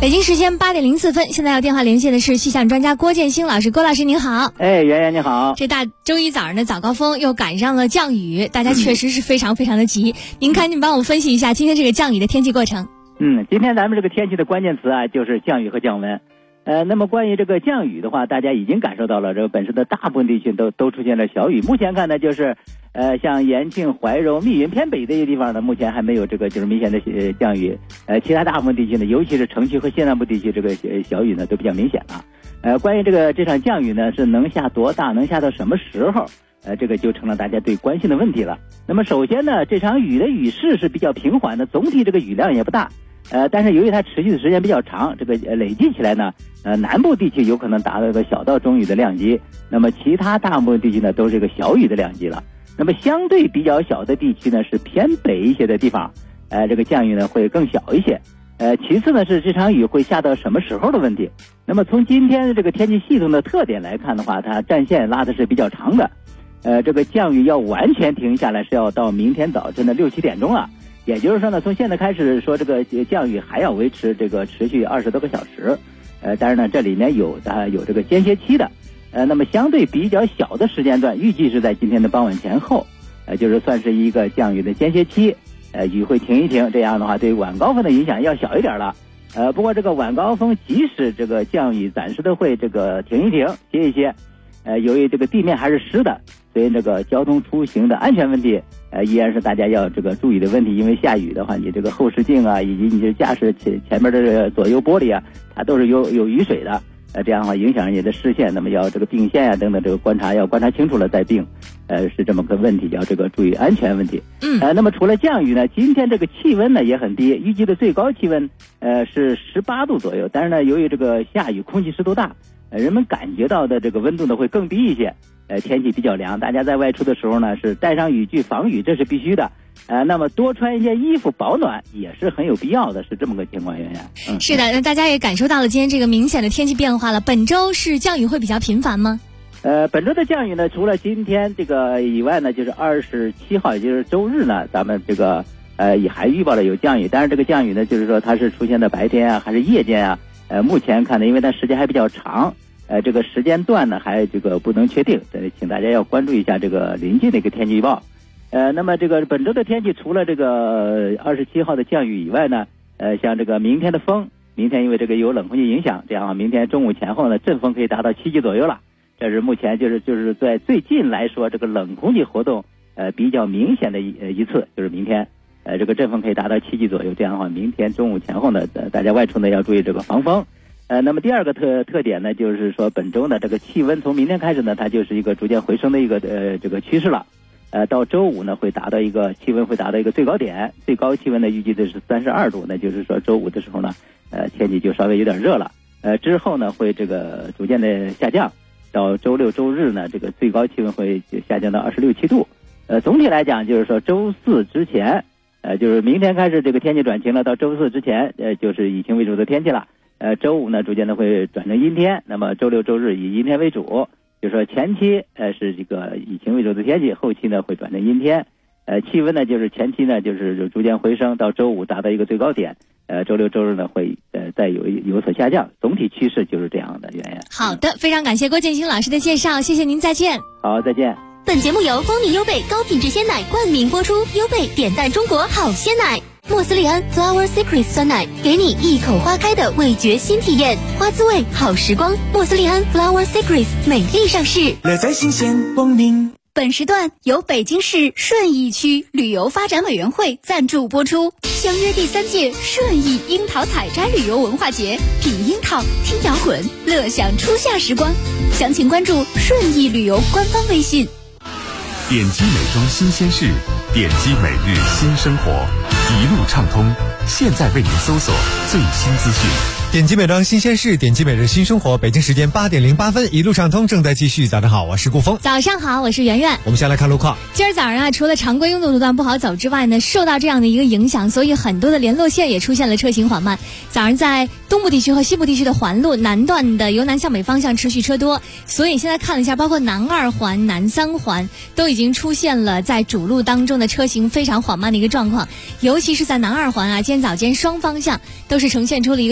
H: 北京时间8点04分，现在要电话连线的是气象专家郭建新老师。郭老师您好。
E: 哎，圆圆你好。
H: 这大周一早上的早高峰又赶上了降雨，大家确实是非常非常的急。您赶紧帮我们分析一下今天这个降雨的天气过程。
E: 今天咱们这个天气的关键词啊，就是降雨和降温。那么关于这个降雨的话，大家已经感受到了，这个本市的大部分地区都出现了小雨。目前看呢，就是像延庆、怀柔、密云偏北这些地方呢，目前还没有这个就是明显的降雨。其他大部分地区呢，尤其是城区和西南部地区，这个小雨呢都比较明显了。关于这场降雨呢，是能下多大，能下到什么时候？这个就成了大家最关心的问题了。那么首先呢，这场雨的雨势是比较平缓的，总体这个雨量也不大。但是由于它持续的时间比较长，这个累计起来呢，南部地区有可能达到一个小到中雨的量级，那么其他大部分地区呢都是一个小雨的量级了。那么相对比较小的地区呢是偏北一些的地方，这个降雨呢会更小一些。其次呢是这场雨会下到什么时候的问题。那么从今天的这个天气系统的特点来看的话，它战线拉的是比较长的。这个降雨要完全停下来是要到明天早晨的6、7点钟了。也就是说呢，从现在开始说这个降雨还要维持这个持续20多个小时，当然呢这里面有这个间歇期的，那么相对比较小的时间段，预计是在今天的傍晚前后，就是算是一个降雨的间歇期，雨会停一停，这样的话对晚高峰的影响要小一点了。不过这个晚高峰即使这个降雨暂时的会这个停一停歇一歇，由于这个地面还是湿的，所以这个交通出行的安全问题依然是大家要这个注意的问题。因为下雨的话，你这个后视镜啊，以及你这驾驶前面的这个左右玻璃啊，它都是有雨水的，这样的话影响你的视线，那么要这个并线啊等等，这个要观察清楚了再并，是这么个问题，要这个注意安全问题。那么除了降雨呢，今天这个气温呢也很低，预计的最高气温是18度左右，但是呢由于这个下雨空气湿度大，人们感觉到的这个温度呢会更低一些。天气比较凉，大家在外出的时候呢是带上雨具防雨，这是必须的。那么多穿一件衣服保暖也是很有必要的，是这么个情况。圆圆，
H: 是的，那大家也感受到了今天这个明显的天气变化了。本周是降雨会比较频繁吗？
E: 本周的降雨呢，除了今天这个以外呢，就是27号，也就是周日呢，咱们这个也还预报了有降雨，但是这个降雨呢，就是说它是出现在白天啊，还是夜间啊？目前看呢，因为它时间还比较长。这个时间段呢还这个不能确定，请大家要关注一下这个临近的一个天气预报。那么这个本周的天气除了这个27号的降雨以外呢，像这个明天的风，明天因为这个有冷空气影响，这样明天中午前后呢阵风可以达到7级左右了。这是目前就是在最近来说这个冷空气活动比较明显的一次，就是明天这个阵风可以达到7级左右，这样的话明天中午前后呢大家外出呢要注意这个防风。那么第二个特点呢，就是说本周呢这个气温从明天开始呢，它就是一个逐渐回升的一个这个趋势了。到周五呢会达到一个气温会达到一个最高点，最高气温呢预计的是32度，那就是说周五的时候呢，天气就稍微有点热了。之后呢会这个逐渐的下降，到周六周日呢这个最高气温会下降到26、7度。总体来讲就是说周四之前，就是明天开始这个天气转晴了，到周四之前就是以晴为主的天气了。周五呢逐渐的会转成阴天，那么周六周日以阴天为主，就是说前期是这个以晴为主的天气，后期呢会转成阴天。气温呢就是前期呢就是逐渐回升，到周五达到一个最高点，周六周日呢会再有所下降，总体趋势就是这样的。圆圆，
H: 好的，非常感谢郭建新老师的介绍，谢谢您，再见。
E: 好，再见。
W: 本节目由蜂蜜优贝高品质鲜奶冠名播出，优贝点赞中国好鲜奶。莫斯利安 Flower Secrets 酸奶，给你一口花开的味觉新体验，花滋味好时光。莫斯利安 Flower Secrets 美丽上市，
R: 乐在新鲜光明。
G: 本时段由北京市顺义区旅游发展委员会赞助播出，相约第3届顺义樱桃采摘旅游文化节，品樱桃，听摇滚，乐享初夏时光。详情关注顺义旅游官方微信。
O: 点击美妆新鲜事，点击每日新生活，一路畅通，现在为您搜索最新资讯。
P: 点击美妆新鲜事，点击每日新生活。北京时间8点08分，一路畅通正在继续。早上好，我是顾峰。
H: 早上好，我是圆圆。
P: 我们先来看路况。
H: 今儿早上啊，除了常规拥堵路段不好走之外呢，受到这样的一个影响，所以很多的联络线也出现了车行缓慢。早上在东部地区和西部地区的环路南段的由南向北方向持续车多，所以现在看了一下，包括南2环、南3环都已经出现了在主路当中的车行非常缓慢的一个状况，尤其是在南2环啊，今天早间双方向都是呈现出了一个车流非常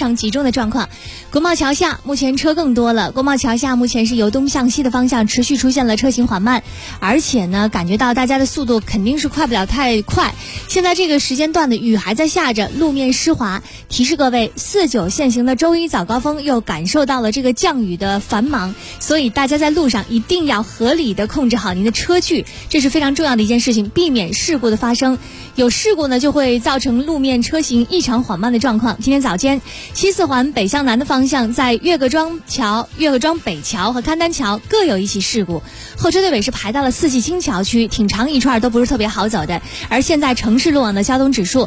H: 常集中的状况。国贸桥下目前车更多了，国贸桥下目前是由东向西的方向持续出现了车行缓慢，而且呢感觉到大家的速度肯定是快不了太快。现在这个时间段的雨还在下着，路面湿滑，提示各位49限行的周一早高峰又感受到了这个降雨的繁忙，所以大家在路上一定要合理的控制好您的车距，这是非常重要的一件事情，避免事故的发生。有事故呢就会造成路面车行异常缓慢的状况。今天早间西四环北向南的方向，在岳各庄北桥和勘丹桥各有一起事故，后车队尾是排到了四季青桥区，挺长一串都不是特别好走的。而现在城市路网的交通指数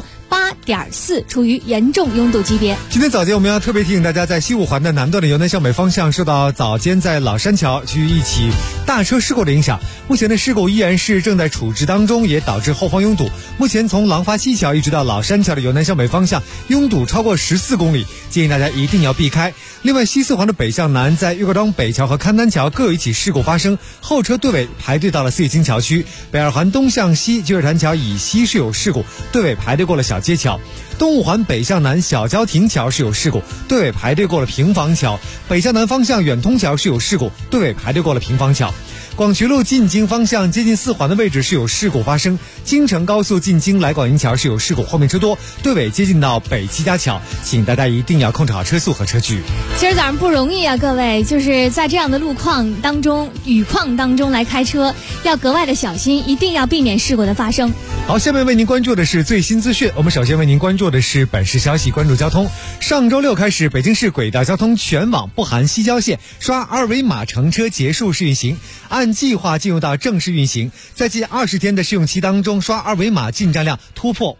H: 8.4，处于严重拥堵级别。
P: 今天早间我们要特别提醒大家，在西五环的南段的由南向北方向，受到早间在老山桥区一起大车事故的影响，目前的事故依然是正在处置当中，也导致后方拥堵。目前从廊坊西桥一直到老山桥的由南向北方向拥堵超过14公里，建议大家一定要避开。另外西四环的北向南，在岳各庄北桥和勘丹桥各有一起事故发生，后车队尾排队到了四季青桥区。北二环东向西积水潭桥以西是有事故，队尾排队过了小街桥。东五环北向南小交亭桥是有事故，队尾排队过了平房桥。北向南方向远通桥是有事故，队尾排队过了平房桥。广渠路进京方向接近4环的位置是有事故发生，京承高速进京来广营桥是有事故，后面车多，队尾接近到北七家桥，请大家一定要控制好车速和车距。
H: 今儿早上不容易啊，各位，就是在这样的路况当中、雨况当中来开车，要格外的小心，一定要避免事故的发生。
P: 好，下面为您关注的是最新资讯。我们首先为您关注的是本市消息，关注交通。上周六开始，北京市轨道交通全网不含西郊线刷二维码乘车结束试运行，按计划进入到正式运行。在近20天的试用期当中，刷二维码进站量突破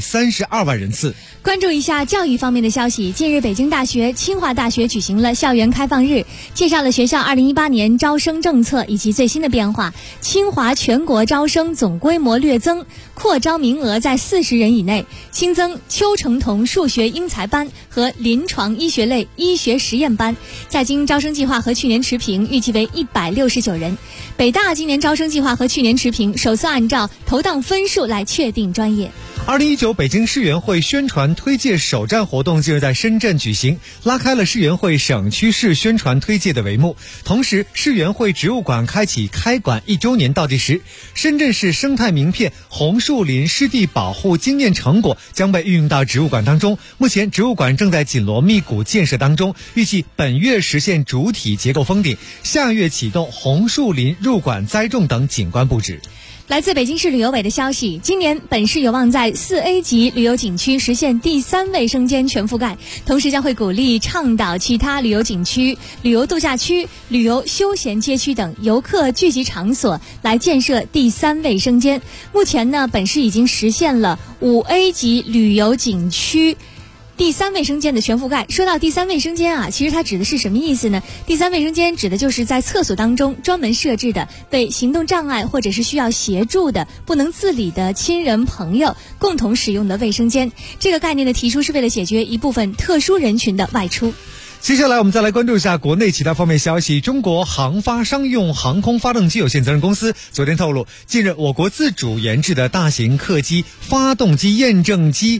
P: 532万人次。
H: 关注一下教育方面的消息，近日北京大学、清华大学举行了校园开放日，介绍了学校2018年招生政策以及最新的变化。清华全国招生总规模略增，扩招名额在40人以内，新增邱成桐数学英才班和临床医学类医学实验班，在京招生计划和去年持平，预计为169人。北大今年招生计划和去年持平，首次按照投档分数来确定专业。
P: 2019北京世园会宣传推介首站活动近日在深圳举行，拉开了世园会省区市宣传推介的帷幕。同时，世园会植物馆开启开馆1周年倒计时，深圳市生态名片红树林湿地保护经验成果将被运用到植物馆当中。目前，植物馆正在紧锣密鼓建设当中，预计本月实现主体结构封顶，下月启动红树林入馆栽种等景观布置。
H: 来自北京市旅游委的消息，今年本市有望在4A 级旅游景区实现第3卫生间全覆盖，同时将会鼓励倡导其他旅游景区、旅游度假区、旅游休闲街区等游客聚集场所来建设第3卫生间。目前呢，本市已经实现了5A 级旅游景区第3卫生间的全覆盖。说到第3卫生间啊，其实它指的是什么意思呢？第3卫生间指的就是在厕所当中专门设置的被行动障碍或者是需要协助的不能自理的亲人朋友共同使用的卫生间。这个概念的提出是为了解决一部分特殊人群的外出。
P: 接下来我们再来关注一下国内其他方面消息。中国航发商用航空发动机有限责任公司昨天透露，近日我国自主研制的大型客机发动机验证机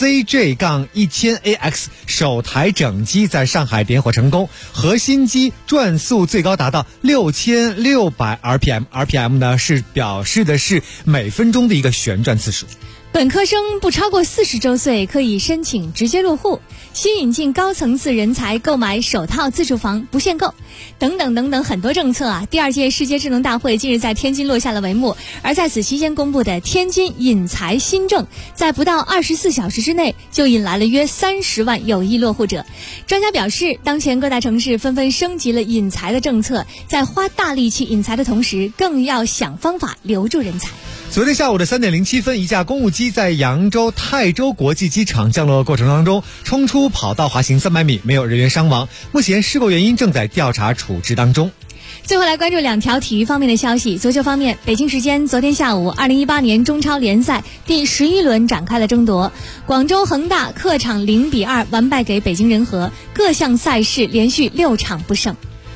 P: CJ-1000AX 首台整机在上海点火成功，核心机转速最高达到6600 RPM，RPM 呢是表示的是每分钟的一个旋转次数。
H: 本科生不超过40周岁可以申请直接落户，新引进高层次人才购买首套自住房不限购，等等等等很多政策啊。第2届世界智能大会近日在天津落下了帷幕，而在此期间公布的天津引才新政，在不到24小时之内就引来了约30万有意落户者。专家表示，当前各大城市纷纷升级了引才的政策，在花大力气引才的同时，更要想方法留住人才。
P: 昨天下午的3点07分，一架公务机在扬州泰州国际机场降落过程当中冲出跑道滑行300米，没有人员伤亡。目前事故原因正在调查处置当中。
H: 最后来关注2条体育方面的消息。足球方面，北京时间昨天下午，2018年中超联赛第11轮展开了争夺，广州恒大客场0-2完败给北京人和，各项赛事连续6场不胜。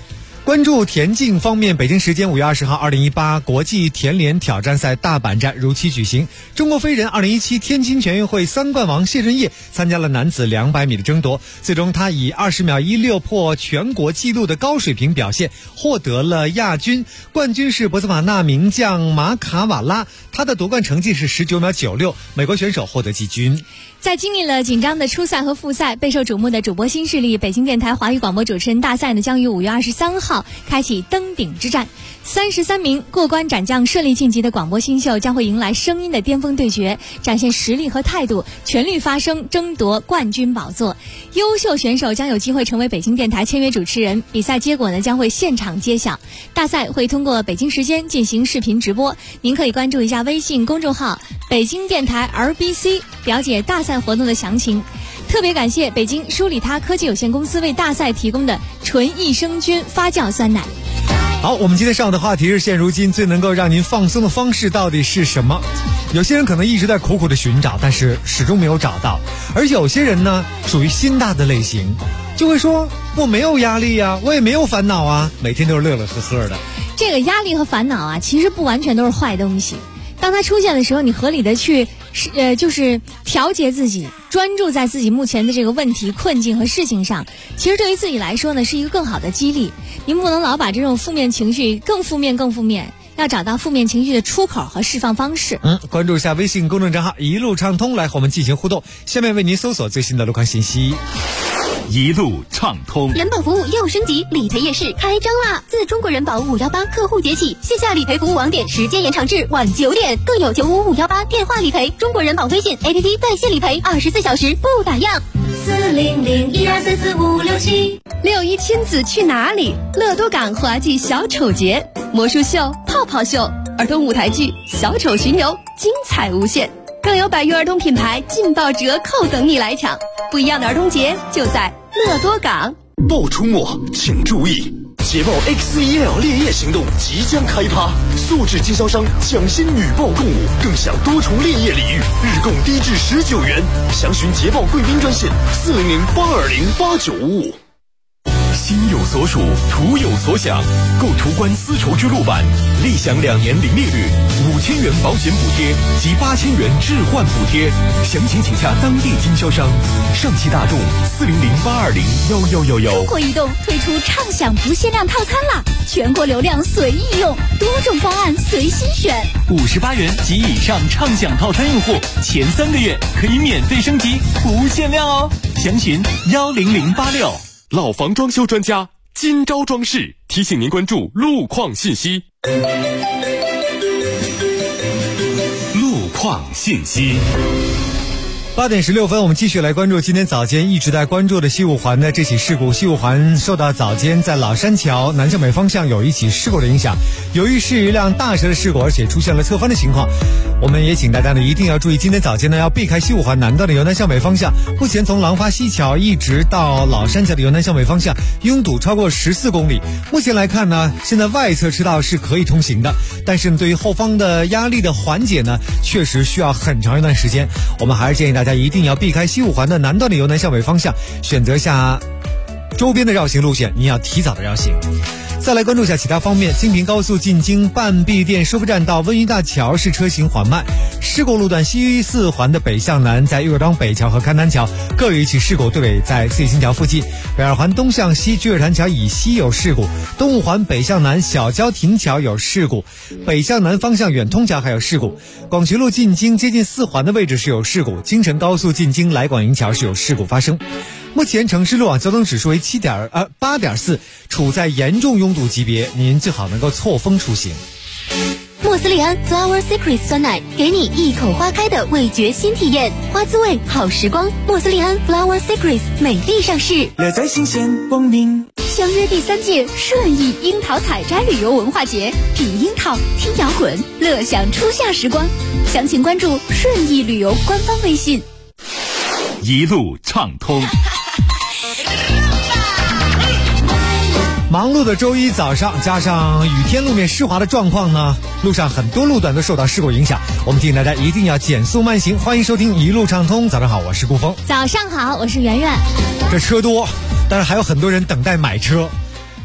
P: 关注田径方面，北京时间5月20号，2018国际田联挑战赛大阪站如期举行。中国飞人2017天津全运会3冠王谢震业参加了男子200米的争夺，最终他以20秒16破全国纪录的高水平表现，获得了亚军。冠军是博茨瓦纳名将马卡瓦拉，他的夺冠成绩是19秒96，美国选手获得季军。
H: 在经历了紧张的初赛和复赛，备受瞩目的主播新势力北京电台华语广播主持人大赛呢，将于5月23号开启登顶之战。33名过关斩将顺利晋级的广播新秀将会迎来声音的巅峰对决，展现实力和态度，全力发声，争夺冠军宝座。优秀选手将有机会成为北京电台签约主持人，比赛结果呢将会现场揭晓。大赛会通过北京时间进行视频直播，您可以关注一下微信公众号北京电台 RBC 了解大赛活动的详情。特别感谢北京舒里他科技有限公司为大赛提供的纯益生菌发酵酸奶。
P: 好，我们今天上午的话题是现如今最能够让您放松的方式到底是什么？有些人可能一直在苦苦的寻找，但是始终没有找到，而有些人呢属于心大的类型，就会说我没有压力啊，我也没有烦恼啊，每天都是乐乐呵呵的。
H: 这个压力和烦恼啊，其实不完全都是坏东西，当它出现的时候，你合理的去就是调节自己，专注在自己目前的这个问题困境和事情上，其实对于自己来说呢是一个更好的激励。您不能老把这种负面情绪更负面，要找到负面情绪的出口和释放方式。
P: 关注一下微信公众账号一路畅通，来和我们进行互动。下面为您搜索最新的路况信息。
O: 一路畅通，
W: 人保服务又升级，理赔夜市开张啦！自中国人保518客户节起，线下理赔服务网点时间延长至晚9点，更有95518电话理赔，中国人保微信 APP 在线理赔，24小时不打烊。40012445567。
F: 6·1亲子去哪里？乐多港滑稽小丑节、魔术秀、泡泡秀、儿童舞台剧、小丑巡游，精彩无限。更有100余儿童品牌劲爆折扣等你来抢，不一样的儿童节就在乐多港。
I: 暴出没，请注意！捷豹 XEL 烈焰行动即将开趴，素质经销商抢先女豹共舞，更享多重烈焰礼遇，日供低至19元。详询捷豹贵宾专线40082089555。
O: 心有所属，图有所想。购途观丝绸之路版，立享2年零利率，5000元保险补贴及8000元置换补贴。详情请洽当地经销商。上汽大众40082011111。
G: 中国移动推出畅享不限量套餐啦，全国流量随意用，多种方案随心选。
N: 58元及以上畅享套餐用户，前3个月可以免费升级，不限量哦。详询10086。
O: 老房装修专家金招装饰提醒您关注路况信息。路况信息。
P: 8点16分，我们继续来关注今天早间一直在关注的西五环的这起事故。西五环受到早间在老山桥南向北方向有一起事故的影响，由于是一辆大车的事故，而且出现了侧翻的情况，我们也请大家呢一定要注意，今天早间呢要避开西五环南段的由南向北方向。目前从廊坊西桥一直到老山桥的由南向北方向拥堵超过14公里。目前来看呢，现在外侧车道是可以通行的，但是呢对于后方的压力的缓解呢，确实需要很长一段时间。我们还是建议大家一定要避开西五环的南段的由南向北方向，选择下周边的绕行路线，你要提早的绕行。再来关注一下其他方面，京平高速进京半壁店收费站到温榆大桥是车行缓慢。事故路段西四环的北向南，在玉尔庄北桥和勘南桥各有一起事故，对尾在四季青桥附近。北二环东向西居尔潭桥以西有事故，东五环北向南小交亭桥有事故，北向南方向远通桥还有事故。广渠路进京接近4环的位置是有事故，京承高速进京来广营桥是有事故发生。目前城市路网交通指数为8.4，处在严重拥堵级别，您最好能够错峰出行。
W: 莫斯利安 Flower Secrets 酸奶，给你一口花开的味觉新体验，花滋味好时光。莫斯利安 Flower Secrets 美丽上市，
R: 乐在新鲜光明。
G: 相约第3届顺义樱桃采摘旅游文化节，品樱桃，听摇滚，乐享初夏时光。详情关注顺义旅游官方微信。
O: 一路畅通。
P: 忙碌的周一早上，加上雨天路面湿滑的状况呢，路上很多路段都受到事故影响，我们提醒大家一定要减速慢行。欢迎收听一路畅通，早上好，我是顾峰。
H: 早上好，我是圆圆。
P: 这车多，但是还有很多人等待买车。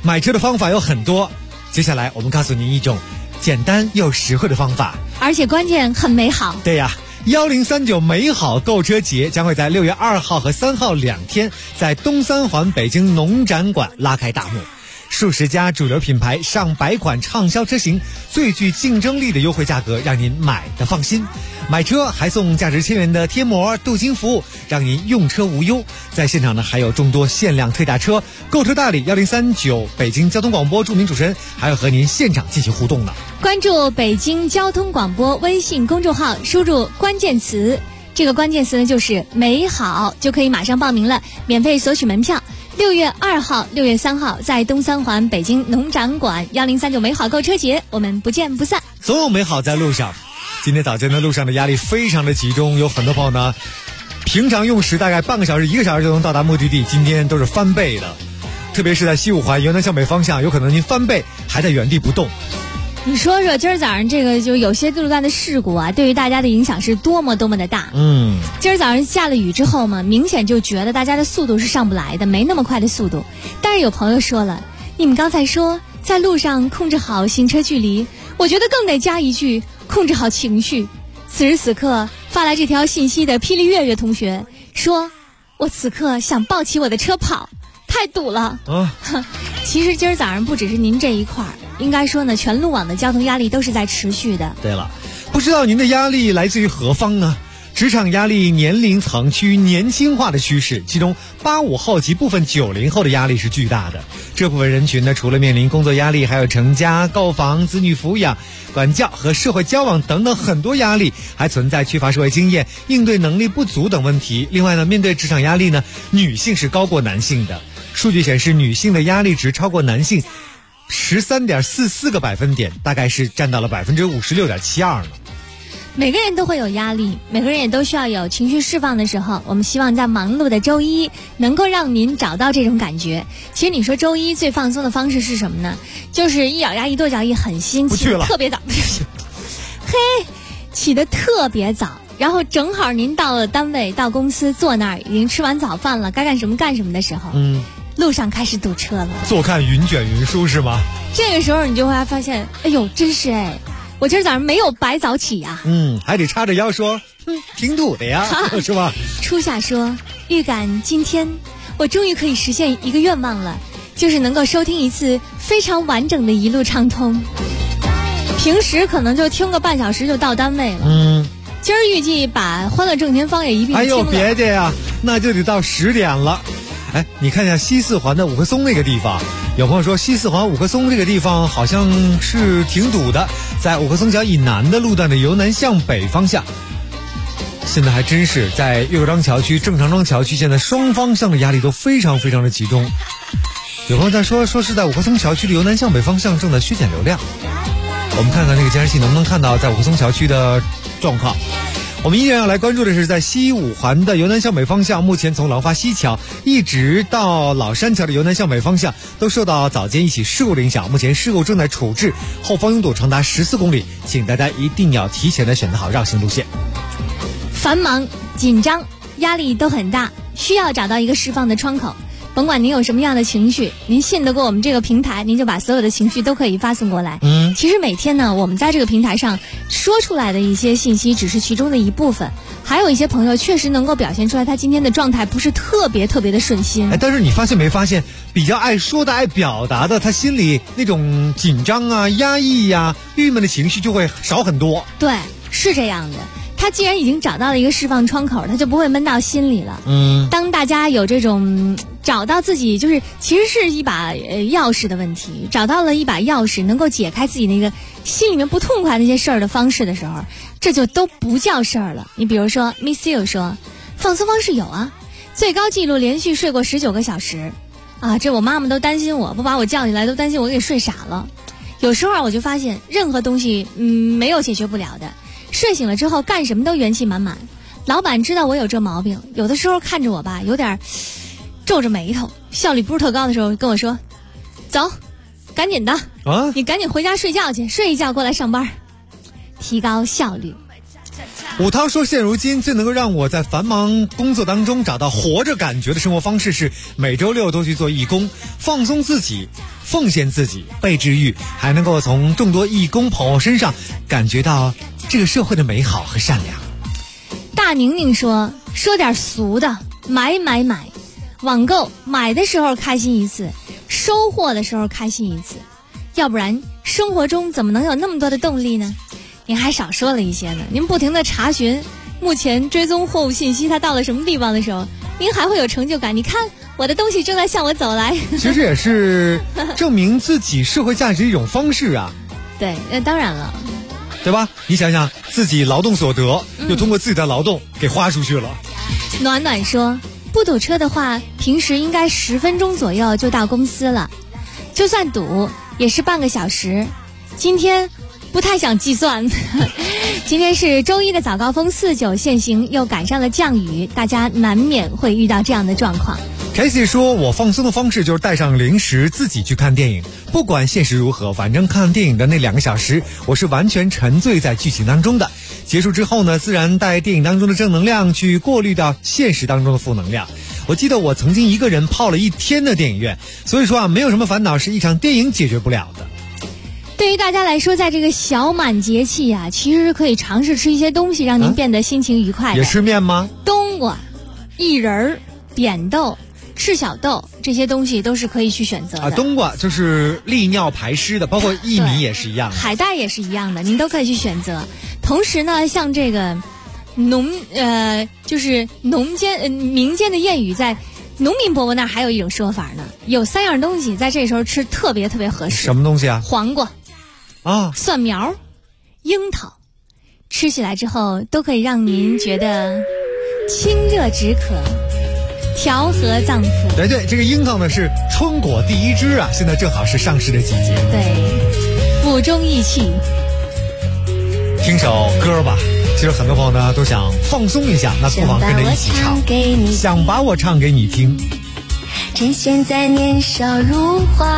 P: 买车的方法有很多，接下来我们告诉您一种简单又实惠的方法，
H: 而且关键很美好。
P: 对呀，1039美好购车节将会在6月2号和3号2天在东三环北京农展馆拉开大幕。数十家主流品牌上百款畅销车型，最具竞争力的优惠价格，让您买得放心。买车还送价值1000元的贴膜镀金服务，让您用车无忧。在现场呢，还有众多限量特价车，购车大礼1039北京交通广播著名主持人还要和您现场进行互动呢。
H: 关注北京交通广播微信公众号，输入关键词，这个关键词呢就是美好，就可以马上报名了，免费索取门票。6月2号、6月3号在东三环北京农展馆1039美好购车节，我们不见不散。
P: 总有美好在路上。今天早间的路上的压力非常的集中，有很多朋友呢，平常用时大概半个小时、1个小时就能到达目的地，今天都是翻倍的。特别是在西五环由南向北方向，有可能您翻倍还在原地不动。
H: 你说说今儿早上这个就有些路段的事故啊，对于大家的影响是多么的大。今儿早上下了雨之后嘛，明显就觉得大家的速度是上不来的，没那么快的速度。但是有朋友说了，你们刚才说在路上控制好行车距离，我觉得更得加一句控制好情绪。此时此刻发来这条信息的霹雳月月同学说，我此刻想抱起我的车跑，太堵了。其实今儿早上不只是您这一块儿，应该说呢，全路网的交通压力都是在持续的。
P: 对了，不知道您的压力来自于何方呢？职场压力年龄层趋年轻化的趋势，其中85后及部分90后的压力是巨大的。这部分人群呢，除了面临工作压力，还有成家、购房、子女抚养、管教和社会交往等等很多压力，还存在缺乏社会经验、应对能力不足等问题。另外呢，面对职场压力呢，女性是高过男性的。数据显示，女性的压力值超过男性13.44个百分点，大概是占到了56.72%呢。
H: 每个人都会有压力，每个人也都需要有情绪释放的时候。我们希望在忙碌的周一能够让您找到这种感觉。其实你说周一最放松的方式是什么呢？就是一咬牙一跺脚一狠心，起得特别早，嘿，起得特别早，然后正好您到了单位到公司坐那儿，已经吃完早饭了，该干什么干什么的时候，路上开始堵车了。
P: 坐看云卷云舒是吗？
H: 这个时候你就会发现，哎呦，真是哎，我今儿早上没有白早起呀。
P: 还得叉着腰说，挺堵的呀，是吧？
H: 初夏说，预感今天我终于可以实现一个愿望了，就是能够收听一次非常完整的一路畅通。平时可能就听个半小时就到单位了。今儿预计把欢乐正前方也一并听了。
P: 哎呦，别介呀，那就得到10点了。哎，你看一下西四环的五棵松那个地方，有朋友说西四环五棵松这个地方好像是挺堵的，在五棵松桥以南的路段的由南向北方向，现在还真是在岳各庄桥区、郑长庄桥区，现在双方向的压力都非常的集中。有朋友在说是在五棵松桥区的由南向北方向正在削减流量，我们看看那个监视器能不能看到在五棵松桥区的状况。我们依然要来关注的是在西五环的由南向北方向，目前从廊坊西桥一直到老山桥的由南向北方向都受到早间一起事故的影响，目前事故正在处置，后方拥堵长达14公里，请大家一定要提前的选择好绕行路线。
H: 繁忙、紧张、压力都很大，需要找到一个释放的窗口。甭管您有什么样的情绪，您信得过我们这个平台，您就把所有的情绪都可以发送过来。其实每天呢，我们在这个平台上说出来的一些信息只是其中的一部分，还有一些朋友确实能够表现出来他今天的状态不是特别的顺心。
P: 但是你发现没发现，比较爱说的、爱表达的，他心里那种紧张啊、压抑啊、郁闷的情绪就会少很多。
H: 对，是这样的。他既然已经找到了一个释放窗口，他就不会闷到心里了。当大家有这种找到自己，就是其实是一把钥匙的问题，找到了一把钥匙能够解开自己那个心里面不痛快那些事儿的方式的时候，这就都不叫事儿了。你比如说 Miss You 说，放松方式有啊，最高纪录连续睡过19个小时啊，这我妈妈都担心我不把我叫起来，都担心我给睡傻了。有时候我就发现任何东西没有解决不了的，睡醒了之后干什么都元气满满。老板知道我有这毛病，有的时候看着我吧有点皱着眉头，效率不是特高的时候跟我说，走，赶紧的你赶紧回家睡觉去，睡一觉过来上班，提高效率。
P: 武涛说，现如今最能够让我在繁忙工作当中找到活着感觉的生活方式是每周六都去做义工，放松自己，奉献自己，被治愈，还能够从众多义工朋友身上感觉到这个社会的美好和善良。
H: 大宁宁说点俗的，买，网购买的时候开心一次，收货的时候开心一次，要不然生活中怎么能有那么多的动力呢？您还少说了一些呢。您不停的查询目前追踪货物信息它到了什么地方的时候，您还会有成就感。你看我的东西正在向我走来，
P: 其实也是证明自己社会价值的一种方式啊。
H: 对，当然了，
P: 对吧？你想想，自己劳动所得，又通过自己的劳动给花出去了。
H: 暖暖说，不堵车的话，平时应该10分钟左右就到公司了，就算堵也是半个小时。今天不太想计算。今天是周一的早高峰，49限行，又赶上了降雨，大家难免会遇到这样的状况。
P: Casey 说，我放松的方式就是带上零食自己去看电影，不管现实如何，反正看电影的那2个小时我是完全沉醉在剧情当中的。结束之后呢，自然带电影当中的正能量去过滤掉现实当中的负能量。我记得我曾经一个人泡了1天的电影院，所以说啊，没有什么烦恼是一场电影解决不了的。
H: 对于大家来说，在这个小满节气啊，其实可以尝试吃一些东西，让您变得心情愉快的。
P: 也吃面吗？
H: 冬瓜、薏仁、扁豆、赤小豆，这些东西都是可以去选择的。
P: 冬瓜就是利尿排湿的，包括薏米也是一样的，
H: 海带也是一样的，您都可以去选择。同时呢，像这个就是民间的谚语，在农民伯伯那儿还有一种说法呢，有3样东西在这时候吃特别合适。
P: 什么东西啊？
H: 黄瓜
P: 啊，
H: 蒜苗、樱桃，吃起来之后都可以让您觉得清热止渴，调和脏腑。
P: 对，这个樱桃呢是春果第1枝啊，现在正好是上市的季节。
H: 对，补中益气。
P: 听首歌吧，其实很多朋友呢都想放松一下，那不妨跟着一起唱。想把我唱给你听。
W: 趁现在年少如花，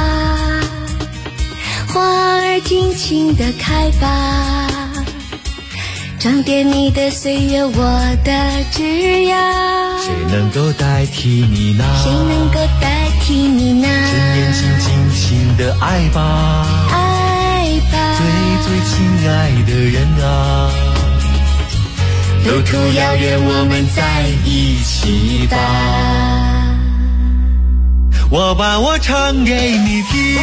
W: 花儿尽情地开吧，装点你的岁月，我的枝桠。
B: 谁能够代替你呢？
W: 谁能够代替你呢？
B: 趁年轻尽情的爱吧，
W: 爱吧，
B: 最亲爱的人啊，路途遥远，我们在一起吧。我把我唱给你听，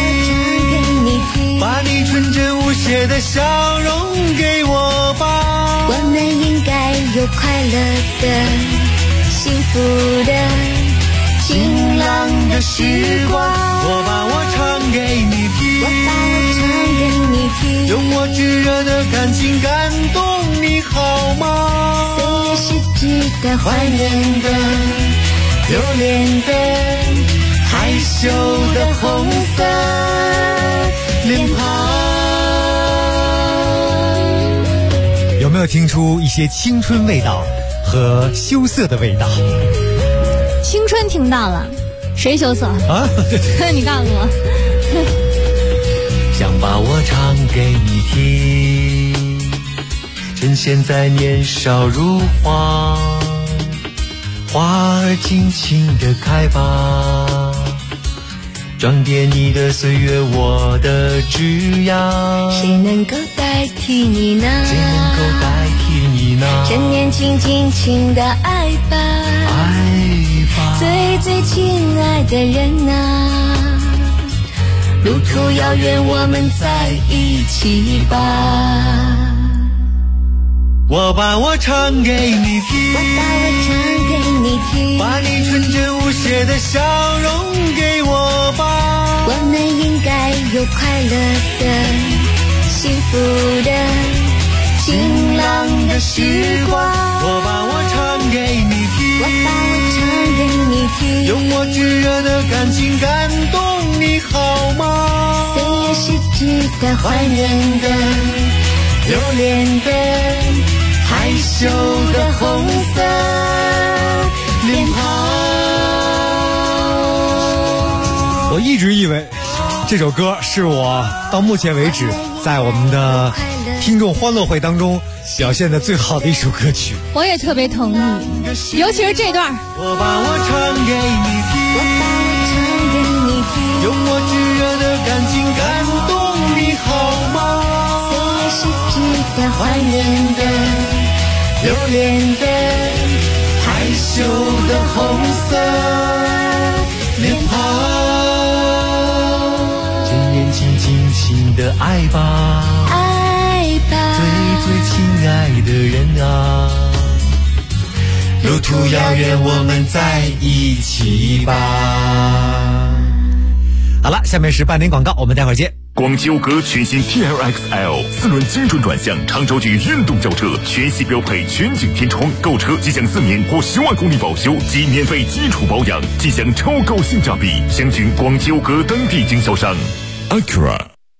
B: 把你纯真无邪的笑容给我吧。
W: 我们应该有快乐的、幸福的、晴朗的时光。
B: 我把我唱给你听，
W: 我把我唱给你听，
B: 用我炙热的感情感动你好吗？
W: 岁月是值得怀念的、留恋的、
B: 害羞的红色脸庞。
P: 有没有听出一些青春味道和羞涩的味道？
H: 青春听到了，谁羞涩
P: 啊？
H: 你告诉我。
B: 想把我唱给你听，趁现在年少如花，花儿尽情地开吧，装点你的岁月，我的枝桠。
W: 谁能够代替你呢？
B: 谁能够代替你呢？
W: 趁年轻尽情的爱吧，
B: 爱吧，
W: 最亲爱的人啊，路途遥远，我们在一起吧。
B: 我把我唱给你听，
W: 我把我唱给你听，
B: 把你纯真无邪的笑容给我吧。
W: 我们应该有快乐的、幸福的、晴朗的时光。
B: 我把我唱给你听，
W: 我把我唱给你听，
B: 用我炙热的感情感动你好吗？
W: 岁月是值得怀念的、留恋的、
B: 害羞的红色脸庞。
P: 我一直以为这首歌是我到目前为止在我们的听众欢乐会当中表现的最好的一首歌曲。
H: 我也特别同意，尤其是这段。
B: 我把我唱给你听，用我炙热的感情感动你好吗？岁月是值得怀念的，留恋的，害羞的红色脸庞，就年轻轻轻的爱吧，爱吧，最最亲爱的人啊，路途遥远，我们在一起吧。
P: 好了，下面是半点广告，我们待会儿见。
M: 广汽欧歌全新 TLXL 4轮精准转向长轴距运动轿车，全系标配全景天窗，购车即享4年或10万公里保修及免费基础保养，即享超高性价比。详询广汽欧歌当地经销商。Acura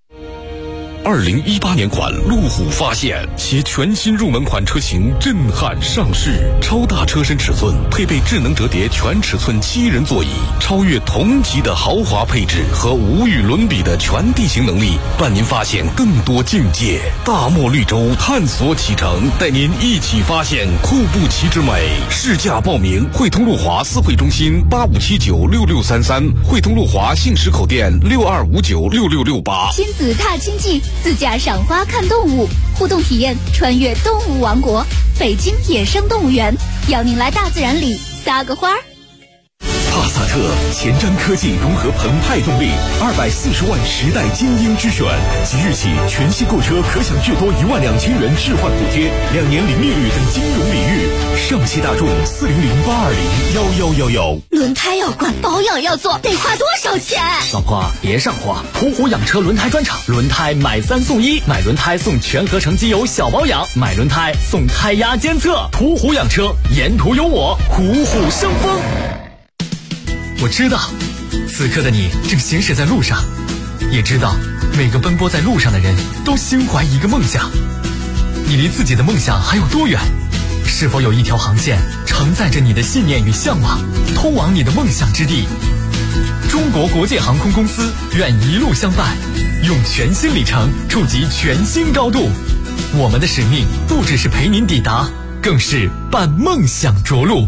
S: 2018年款路虎发现，其全新入门款车型震撼上市，超大车身尺寸，配备智能折叠全尺寸7人座椅，超越同级的豪华配置和无与伦比的全地形能力，伴您发现更多境界。大漠绿洲探索启程，带您一起发现库布齐之美。试驾报名：汇通路华4会中心85796633，汇通路华信实口店62596668。
W: 亲子踏青记，自驾赏花看动物，互动体验穿越动物王国，北京野生动物园，邀您来大自然里撒个花儿。
M: 帕萨特前瞻科技融合澎湃动力，240万时代精英之选。即日起，全系购车可享最多12000元置换补贴，2年零利率等金融礼遇。上汽大众40082011111。
W: 轮胎要换，保养要做，得花多少钱？
K: 老婆，别上火，途虎养车轮胎专场，轮胎买3送1，买轮胎送全合成机油小保养，买轮胎送胎压监测。途虎养车，沿途有我，虎虎生风。我知道，此刻的你正行驶在路上，也知道每个奔波在路上的人都心怀一个梦想。你离自己的梦想还有多远？是否有一条航线承载着你的信念与向往，通往你的梦想之地？中国国际航空公司愿一路相伴，用全新里程触及全新高度。我们的使命不只是陪您抵达，更是伴梦想着陆。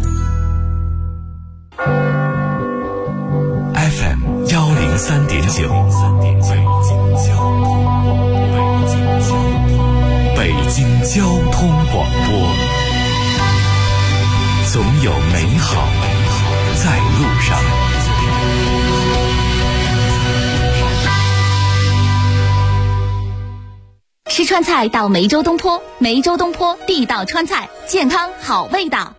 M: FM 103.9，北京交通广播，总有美好在路上。
W: 吃川菜到梅州东坡，梅州东坡地道川菜，健康好味道。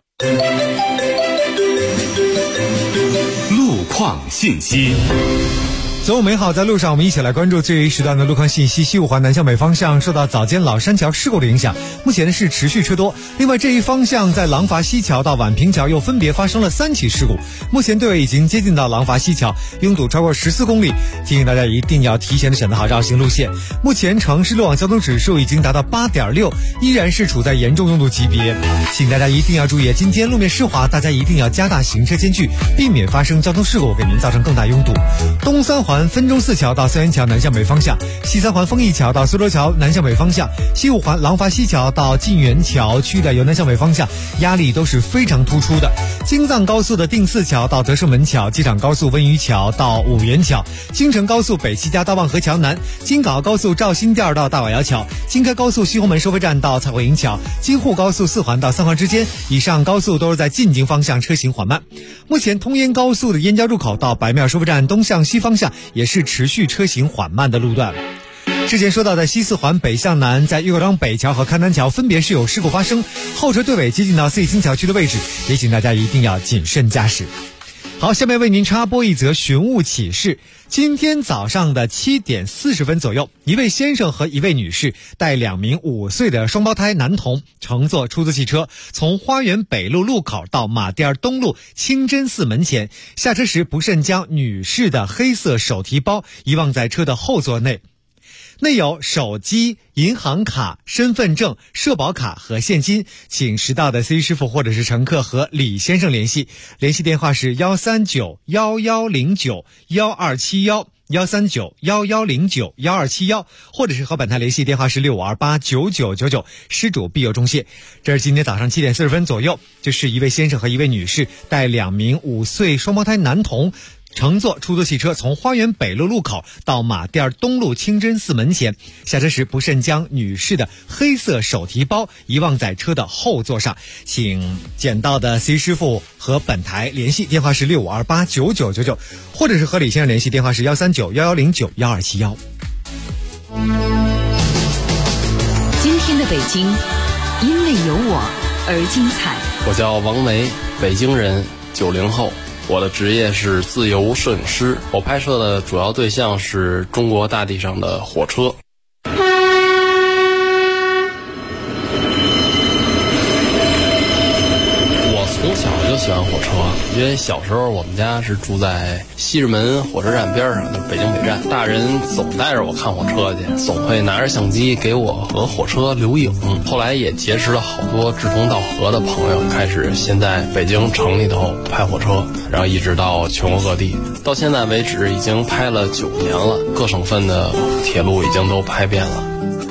M: 路况信息。
P: 总有美好在路上，我们一起来关注这一时段的路况信息。西五环南向北方向受到早间老山桥事故的影响，目前是持续车多。另外这一方向在廊坊西桥到宛平桥又分别发生了3起事故，目前队尾已经接近到廊坊西桥，拥堵超过14公里，提醒大家一定要提前的选择好绕行路线。目前城市路网交通指数已经达到8.6，依然是处在严重拥堵级别，请大家一定要注意，今天路面湿滑，大家一定要加大行车间距，避免发生交通事故，给您造成更大拥堵。东三环分钟寺桥到三元桥南向北方向，西三环丰益桥到苏州桥南向北方向，西五环廊坊西桥到晋源桥区的由南向北方向压力都是非常突出的。京藏高速的定寺桥到德胜门桥，机场高速温榆桥到五原桥，京承高速北西家到望河桥南，京港澳高速肇兴店到大瓦窑桥，京开高速西红门收费站到蔡慧营桥，京沪高速4环到3环之间，以上高速都是在进京方向车行缓慢。目前通燕高速的燕郊入口到白庙收费站东向西方向也是持续车行缓慢的路段。之前说到的西四环北向南，在玉告庄北桥和开南桥分别是有事故发生，后车队尾接近到四义新桥区的位置，也请大家一定要谨慎驾驶。好，下面为您插播一则寻物启事。今天早上的7点40分左右，一位先生和一位女士带2名5岁的双胞胎男童，乘坐出租汽车从花园北路路口到马甸东路清真寺门前，下车时不慎将女士的黑色手提包遗忘在车的后座内，内有手机、银行卡、身份证、社保卡和现金，请识到的司机师傅或者是乘客和李先生联系，联系电话是13911091271 13911091271，或者是和本台联系，电话是65289999，失主必有重谢。这是今天早上7点40分左右，就是一位先生和一位女士带2名5岁双胞胎男童乘坐出租汽车从花园北路路口到马甸东路清真寺门前，下车时不慎将女士的黑色手提包遗忘在车的后座上，请捡到的 C 师傅和本台联系，电话是65289999，或者是和李先生联系，电话是13911091271。
Q: 今天的北京因为有我而精彩。
A: 我叫王梅，北京人，90后。我的职业是自由摄影师，我拍摄的主要对象是中国大地上的火车。我从小就喜欢火车，因为小时候我们家是住在西直门火车站边上，就是北京北站，大人总带着我看火车去，总会拿着相机给我和火车留影。后来也结识了好多志同道合的朋友，开始先在北京城里头拍火车，然后一直到全国各地，到现在为止已经拍了9年了，各省份的铁路已经都拍遍了。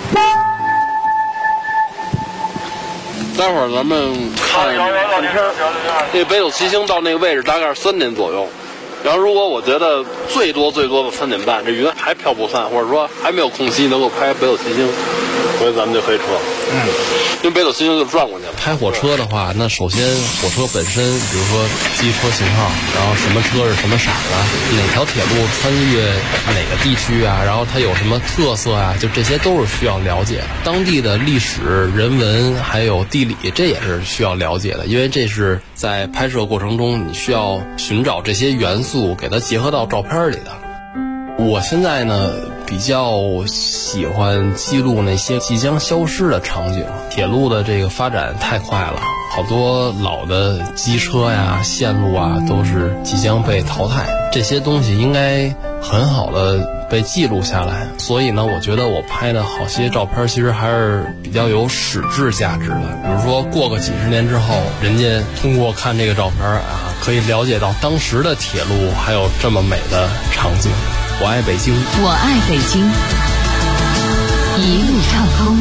U: 待会儿咱们看片儿，那北斗七星到那个位置大概是3点左右。然后如果我觉得最多的3点半，这云还飘不散，或者说还没有空隙能够拍北斗七星，所以咱们就可以撤。因为北斗七星就转过去了。
A: 拍火车的话，那首先火车本身，比如说机车型号，然后什么车是什么色的，哪条铁路穿越哪个地区啊，然后它有什么特色啊，就这些都是需要了解的。当地的历史、人文还有地理，这也是需要了解的，因为这是在拍摄过程中你需要寻找这些元素，给它结合到照片里的。我现在呢比较喜欢记录那些即将消失的场景。铁路的这个发展太快了，好多老的机车呀、线路啊都是即将被淘汰，这些东西应该很好的被记录下来。所以呢，我觉得我拍的好些照片其实还是比较有史志价值的。比如说过个几十年之后，人家通过看这个照片啊，可以了解到当时的铁路还有这么美的场景。我爱北京，
Q: 我爱北京，一路畅通。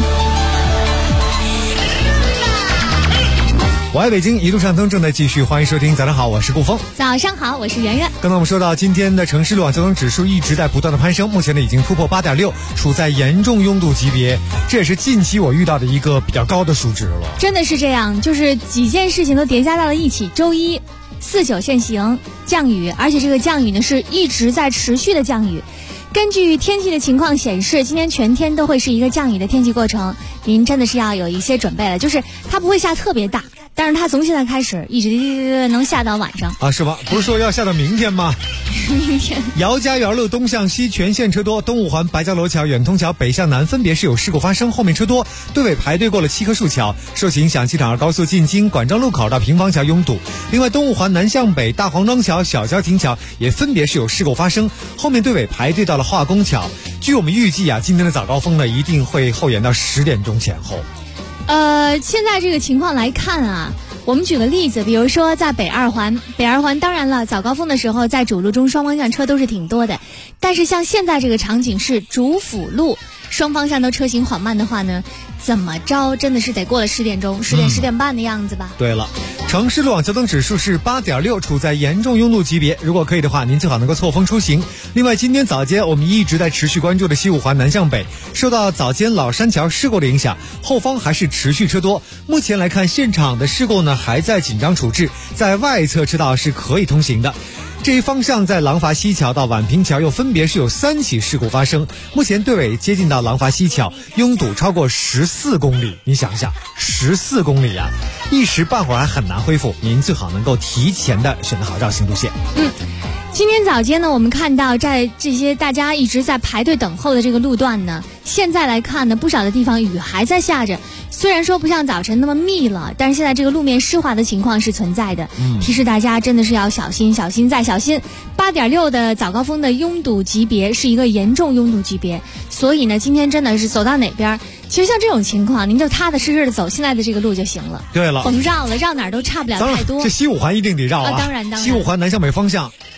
P: 我爱北京，一路畅通正在继续，欢迎收听。早上好，我是顾峰。
H: 早上好，我是圆圆。
P: 刚才我们说到，今天的城市路网交通指数一直在不断的攀升，目前呢已经突破8.6，处在严重拥堵级别，这也是近期我遇到的一个比较高的数值了。
H: 真的是这样，就是几件事情都叠加到了一起。周一4-9限行，降雨，而且这个降雨呢是一直在持续的降雨。根据天气的情况显示，今天全天都会是一个降雨的天气过程，您真的是要有一些准备了，就是它不会下特别大，但是它从现在开始一直能下到晚上
P: 啊，是吧？不是说要下到明天吗？
H: 明天
P: 姚家园路东向西全线车多，东五环白江楼桥、远通桥北向南分别是有事故发生，后面车多，队尾排队过了7棵树桥，受其影响，机场2高速进京管庄路口到平房桥拥堵。另外，东五环南向北大黄庄桥、小桥亭桥也分别是有事故发生，后面队尾排队到了化工桥。据我们预计啊，今天的早高峰呢一定会后延到10点钟前后。
H: 现在这个情况来看啊，我们举个例子，比如说在北二环，当然了，早高峰的时候在主路中双方向车都是挺多的，但是像现在这个场景是主辅路，双方向都车行缓慢的话呢，怎么着真的是得过了10点钟，10点半的样子吧。
P: 对了，城市路网交通指数是8.6，处在严重拥堵级别，如果可以的话，您最好能够错峰出行。另外，今天早间我们一直在持续关注的西五环南向北，受到早间老山桥事故的影响，后方还是持续车多。目前来看，现场的事故呢还在紧张处置，在外侧车道是可以通行的。这一方向在廊坊西桥到宛平桥又分别是有3起事故发生，目前队尾接近到廊坊西桥，拥堵超过14公里。你想一下，14公里啊，一时半会儿还很难恢复，您最好能够提前的选择好绕行路线。
H: 今天早间呢，我们看到在这些大家一直在排队等候的这个路段呢，现在来看呢，不少的地方雨还在下着，虽然说不像早晨那么密了，但是现在这个路面湿滑的情况是存在的，提示大家真的是要小心小心再小心。8.6的早高峰的拥堵级别是一个严重拥堵级别，所以呢，今天真的是走到哪边，其实像这种情况，您就踏踏实实的走现在的这个路就行了。
P: 对了，
H: 甭绕了，绕哪儿都差不了太多。
P: 这西五环一定得绕啊！
H: 当然。
P: 西五环南向北方向，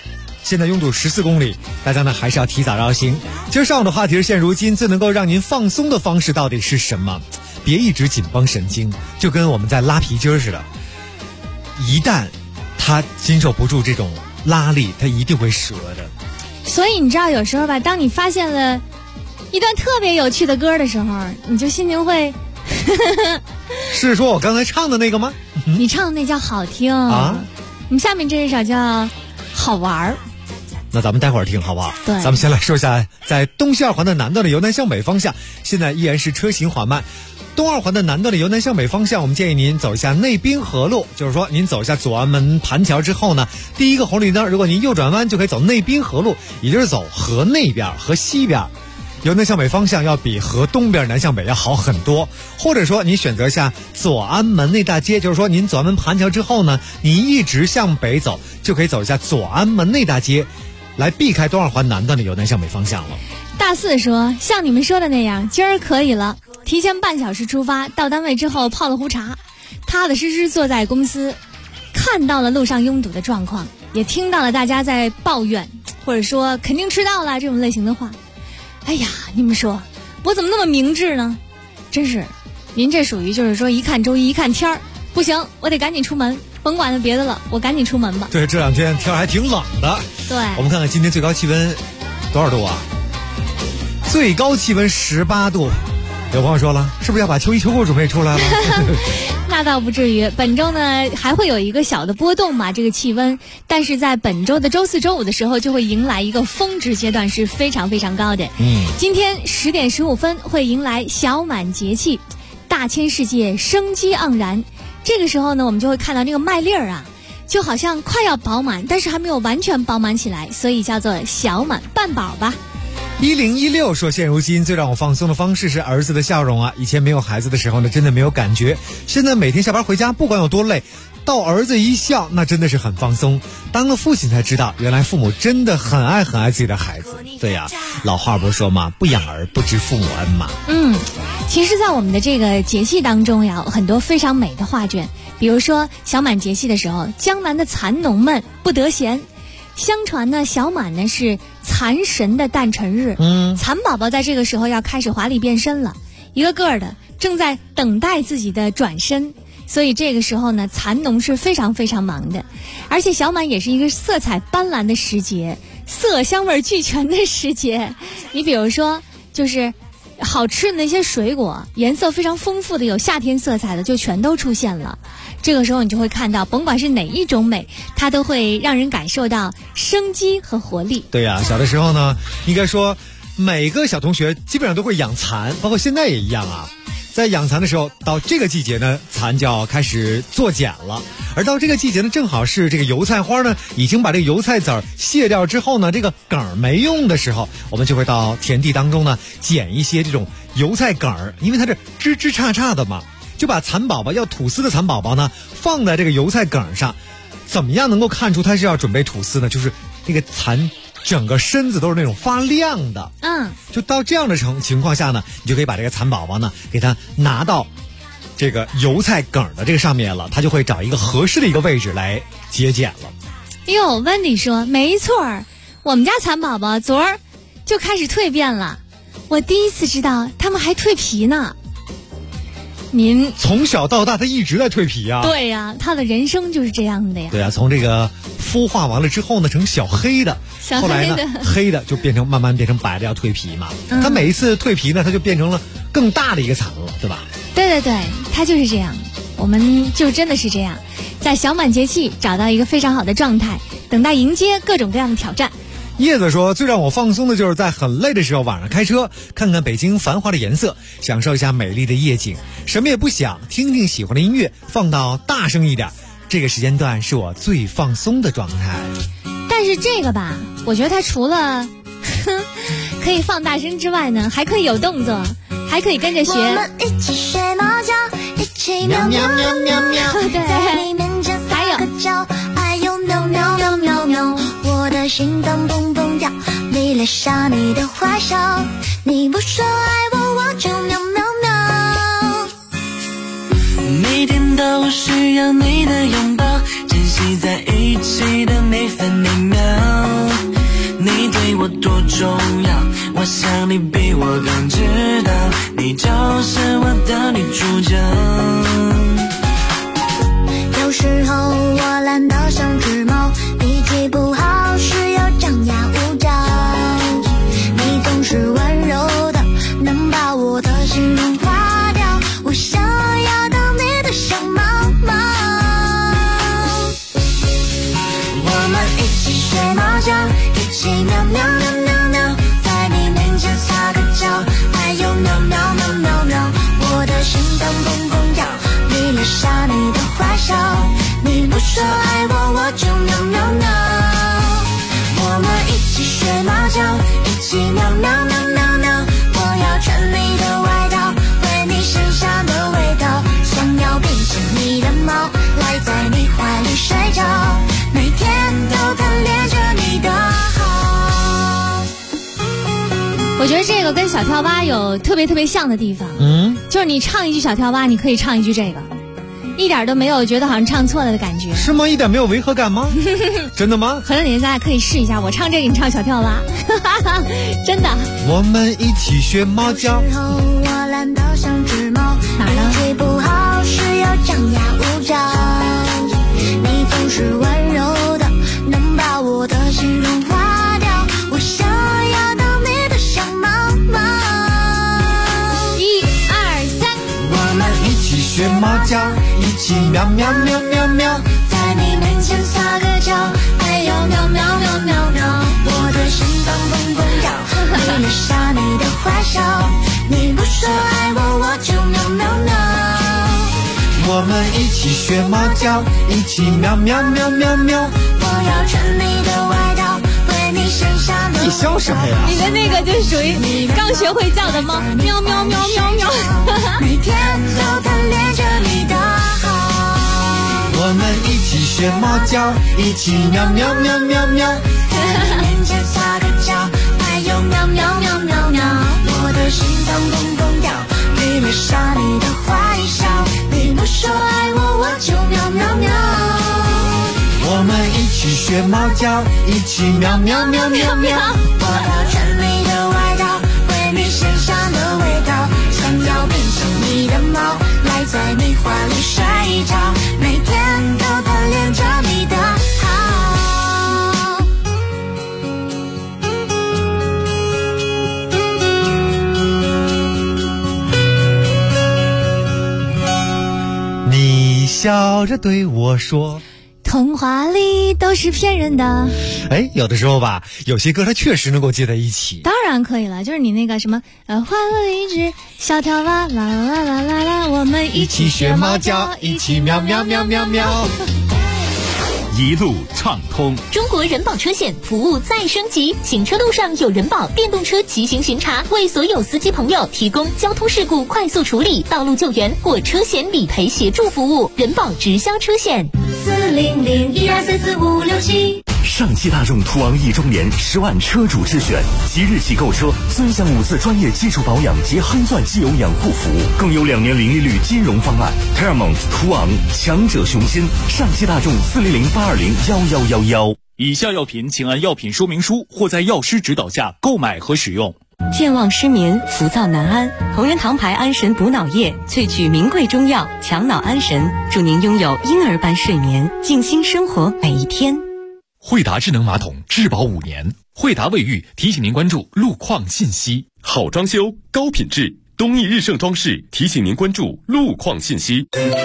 P: 现在拥堵14公里，大家呢还是要提早绕行。今儿上午的话题是现如今最能够让您放松的方式到底是什么？别一直紧绷神经，就跟我们在拉皮筋似的，一旦它经受不住这种拉力，它一定会折的。
H: 所以你知道有时候吧，当你发现了一段特别有趣的歌的时候，你就心情会
P: 是说我刚才唱的那个吗？
H: 你唱的那叫好听啊，你下面这一首叫好玩。
P: 那咱们待会儿听好不好？
H: 对，
P: 咱们先来说一下，在东西二环的南段的由南向北方向，现在依然是车行缓慢。东二环的南段的由南向北方向，我们建议您走一下内滨河路，就是说您走一下左安门盘桥之后呢，第一个红绿灯，如果您右转弯就可以走内滨河路，也就是走河那边和西边。由南向北方向要比河东边南向北要好很多，或者说你选择一下左安门内大街，就是说您左安门盘桥之后呢，你一直向北走，就可以走一下左安门内大街，来避开东二环南段的由南向北方向了。
H: 大四说，像你们说的那样，今儿可以了，提前半小时出发，到单位之后泡了壶茶，踏踏实实坐在公司，看到了路上拥堵的状况，也听到了大家在抱怨，或者说肯定迟到了这种类型的话。哎呀，你们说我怎么那么明智呢？真是，您这属于就是说一看周一一看天儿，不行，我得赶紧出门，甭管了别的了，我赶紧出门吧。
P: 对，这两天天还挺冷的。
H: 对，
P: 我们看看今天最高气温多少度啊？最高气温18度。有朋友说了，是不是要把秋衣秋裤准备出来了？
H: 那倒不至于，本周呢还会有一个小的波动嘛，这个气温，但是在本周的周四周五的时候就会迎来一个峰值阶段，是非常非常高的。今天10点15分会迎来小满节气，大千世界生机盎然。这个时候呢，我们就会看到那个麦粒儿啊，就好像快要饱满，但是还没有完全饱满起来，所以叫做小满半饱吧。
P: 1016说，现如今最让我放松的方式是儿子的笑容啊！以前没有孩子的时候呢，真的没有感觉，现在每天下班回家，不管有多累，到儿子一笑，那真的是很放松。当了父亲才知道，原来父母真的很爱很爱自己的孩子。对呀，老话不是说嘛，不养儿不知父母恩嘛。
H: 其实在我们的这个节气当中呀，很多非常美的画卷，比如说小满节气的时候，江南的蚕农们不得闲。相传呢，小满呢是蚕神的诞辰日，蚕宝宝在这个时候要开始华丽变身了，一个个的正在等待自己的转身，所以这个时候呢，蚕农是非常非常忙的。而且小满也是一个色彩斑斓的时节，色香味俱全的时节。你比如说，就是好吃的那些水果，颜色非常丰富的，有夏天色彩的，就全都出现了。这个时候你就会看到，甭管是哪一种美，它都会让人感受到生机和活力。
P: 对呀，小的时候呢，应该说每个小同学基本上都会养蚕，包括现在也一样啊。在养蚕的时候，到这个季节呢，蚕就要开始做茧了。而到这个季节呢，正好是这个油菜花呢已经把这个油菜籽儿卸掉之后呢，这个梗儿没用的时候，我们就会到田地当中呢捡一些这种油菜梗儿，因为它这枝枝杈杈的嘛，就把蚕宝宝要吐丝的蚕宝宝呢放在这个油菜梗上。怎么样能够看出它是要准备吐丝呢？就是这个蚕整个身子都是那种发亮的，就到这样的情况下呢，你就可以把这个蚕宝宝呢给它拿到这个油菜梗的这个上面了，它就会找一个合适的一个位置来结茧了。
H: 哟，温迪说没错儿，我们家蚕宝宝昨儿就开始蜕变了，我第一次知道他们还蜕皮呢。您
P: 从小到大他一直在蜕皮啊？
H: 对呀，他的人生就是这样的呀。
P: 对啊，从这个孵化完了之后呢，成小黑的，
H: 小黑的，
P: 后来呢，黑的就慢慢变成白的，要蜕皮嘛。它每一次蜕皮呢，它就变成了更大的一个蚕了，对吧？
H: 对对对，它就是这样。我们就真的是这样，在小满节气找到一个非常好的状态，等待迎接各种各样的挑战。
P: 叶子说，最让我放松的就是在很累的时候晚上开车，看看北京繁华的颜色，享受一下美丽的夜景，什么也不想，听听喜欢的音乐，放到大声一点，这个时间段是我最放松的状态。
H: 但是这个吧，我觉得它除了可以放大声之外呢，还可以有动作，还可以跟着学。我们一起睡猫觉，一起喵喵喵喵喵。对，还有
C: 哎呦喵喵喵喵喵，我的心脏砰砰跳，迷恋上你的坏笑，你不说爱我，我就喵喵喵。
B: 每天都需要你的拥抱，珍惜在一起的每分每秒。
R: 重要，我想你比我更知道，你就是我的女主角。
C: 有时候我懒得像只猫，脾气不好时又张牙舞爪，你总是温柔的，能把我的心融化掉，我想要当你的小猫猫。我们一起学猫叫，一起喵喵喵喵喵，在你面前撒个娇，还有喵喵喵喵喵，我的心脏砰砰跳，迷恋上你的坏笑，你不说爱我，我就喵喵喵。我们一起学猫叫，一起喵喵喵喵喵，我要穿你的外套，闻你身上的味道，想要变成你的猫，赖在你怀里睡觉，每天都贪恋着你的好。
H: 我觉得这个跟小跳蛙有特别像的地方，就是你唱一句小跳蛙，你可以唱一句这个，一点都没有觉得好像唱错了的感觉。
P: 是吗？一点没有违和感吗？真的吗？
H: 回头你大家可以试一下，我唱这个，你唱小跳蛙，真的。
P: 我们一起学猫叫。
C: 我懒得像只猫，脾气不好时又张牙舞爪，你总是温柔的，能把我的心融化掉，我想要当你的小猫猫。
H: 1、2、3，
P: 我们一起学猫叫，一起喵喵喵喵喵，
C: 在你面前撒个娇，还有喵喵喵喵喵，我的心脏砰砰跳，迷恋上你的坏笑，你不说爱我，我就喵喵喵。
P: 我们一起学猫叫，一起喵喵喵喵喵，
C: 我要穿你的外套，闻你身上的味道。
P: 你笑什么呀？
H: 你的那个就属于刚学会叫的猫，喵喵喵喵喵。
C: 每天都贪恋着你的好。
P: 我们一起学猫叫，一起喵喵喵喵喵，
C: 在你面前撒个娇，还有喵喵喵喵喵，我的心脏砰砰跳，迷恋上你的坏笑，你不说爱我，我就喵喵喵。
P: 我们一起学猫叫，一起喵喵喵喵喵，
C: 我要穿你的外套，闻你身上的味道，想要变成你的猫，赖在你怀里睡着，每天都贪恋着你的好。
P: 你笑着对我说，
H: 童话里都是骗人的。
P: 哎，有的时候吧，有些歌它确实能够接在一起。
H: 当然可以了，就是你那个什么换了一只小跳蛙，啦啦啦啦啦，我们一起学猫叫，
P: 一起喵喵喵喵喵。
N: 一路畅通，
W: 中国人保车险服务再升级，行车路上有人保电动车骑行巡查，为所有司机朋友提供交通事故快速处理、道路救援或车险理赔协助服务。人保直销车险
C: 40012344567。
T: 上汽大众途昂1周年10万车主之选，即日起购车尊享5次专业基础保养及黑钻机油养护服务，更有2年零利率金融方案。Paramount 途昂，强者雄心。上汽大众400-820-1111。
N: 以下药品请按药品说明书或在药师指导下购买和使用。
Q: 健忘失眠、浮躁难安，同仁堂牌安神补脑液萃取名贵中药，强脑安神，祝您拥有婴儿般睡眠，静心生活每一天。
D: 惠达智能马桶质保5年，惠达卫浴提醒您关注路况信息。
M: 好装修，高品质，东义日盛装饰提醒您关注路况信息。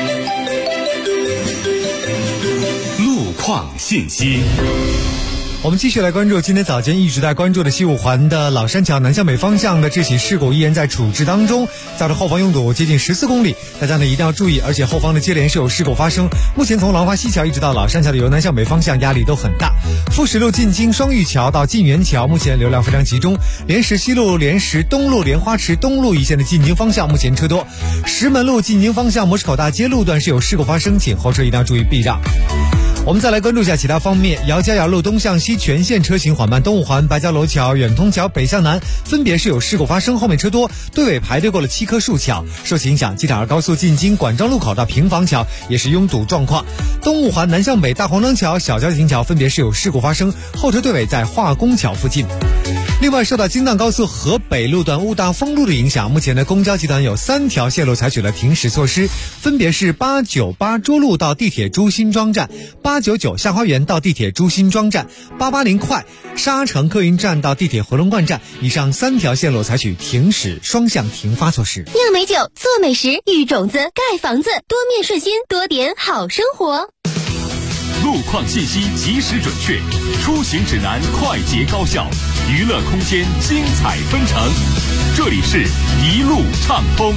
M: 路况信息。
P: 我们继续来关注今天早间一直在关注的西五环的老山桥南向北方向的这起事故依然在处置当中，造成后方拥堵接近14公里，大家呢一定要注意，而且后方的接连是有事故发生。目前从廊华西桥一直到老山桥的由南向北方向压力都很大，富石路进京双玉桥到晋元桥目前流量非常集中，莲石西路、莲石东路、莲花池东路一线的进京方向目前车多，石门路进京方向模式口大街路段是有事故发生，请后车一定要注意避让。我们再来关注一下其他方面，姚家窑路东向西全线车行缓慢，东五环白家楼桥、远通桥北向南分别是有事故发生，后面车多，队尾排队过了7棵树桥。受其影响，G2高速进京管庄路口到平房桥也是拥堵状况。东五环南向北大黄庄桥、小交亭桥分别是有事故发生，后车队尾在化工桥附近。 另外，受到京藏高速河北路段乌大丰路的影响，目前的公交集团有3条线路采取了停驶措施，分别是898涿路到地铁朱辛庄站，899下花园到地铁朱辛庄站，880快沙城客运站到地铁回龙观站，以上3条线路采取停驶双向停发措施。
W: 酿美酒，做美食，育种子，盖房子，多面顺心，多点好生活。
D: 路况信息及时准确，出行指南快捷高效，娱乐空间精彩纷呈。这里是一路畅通。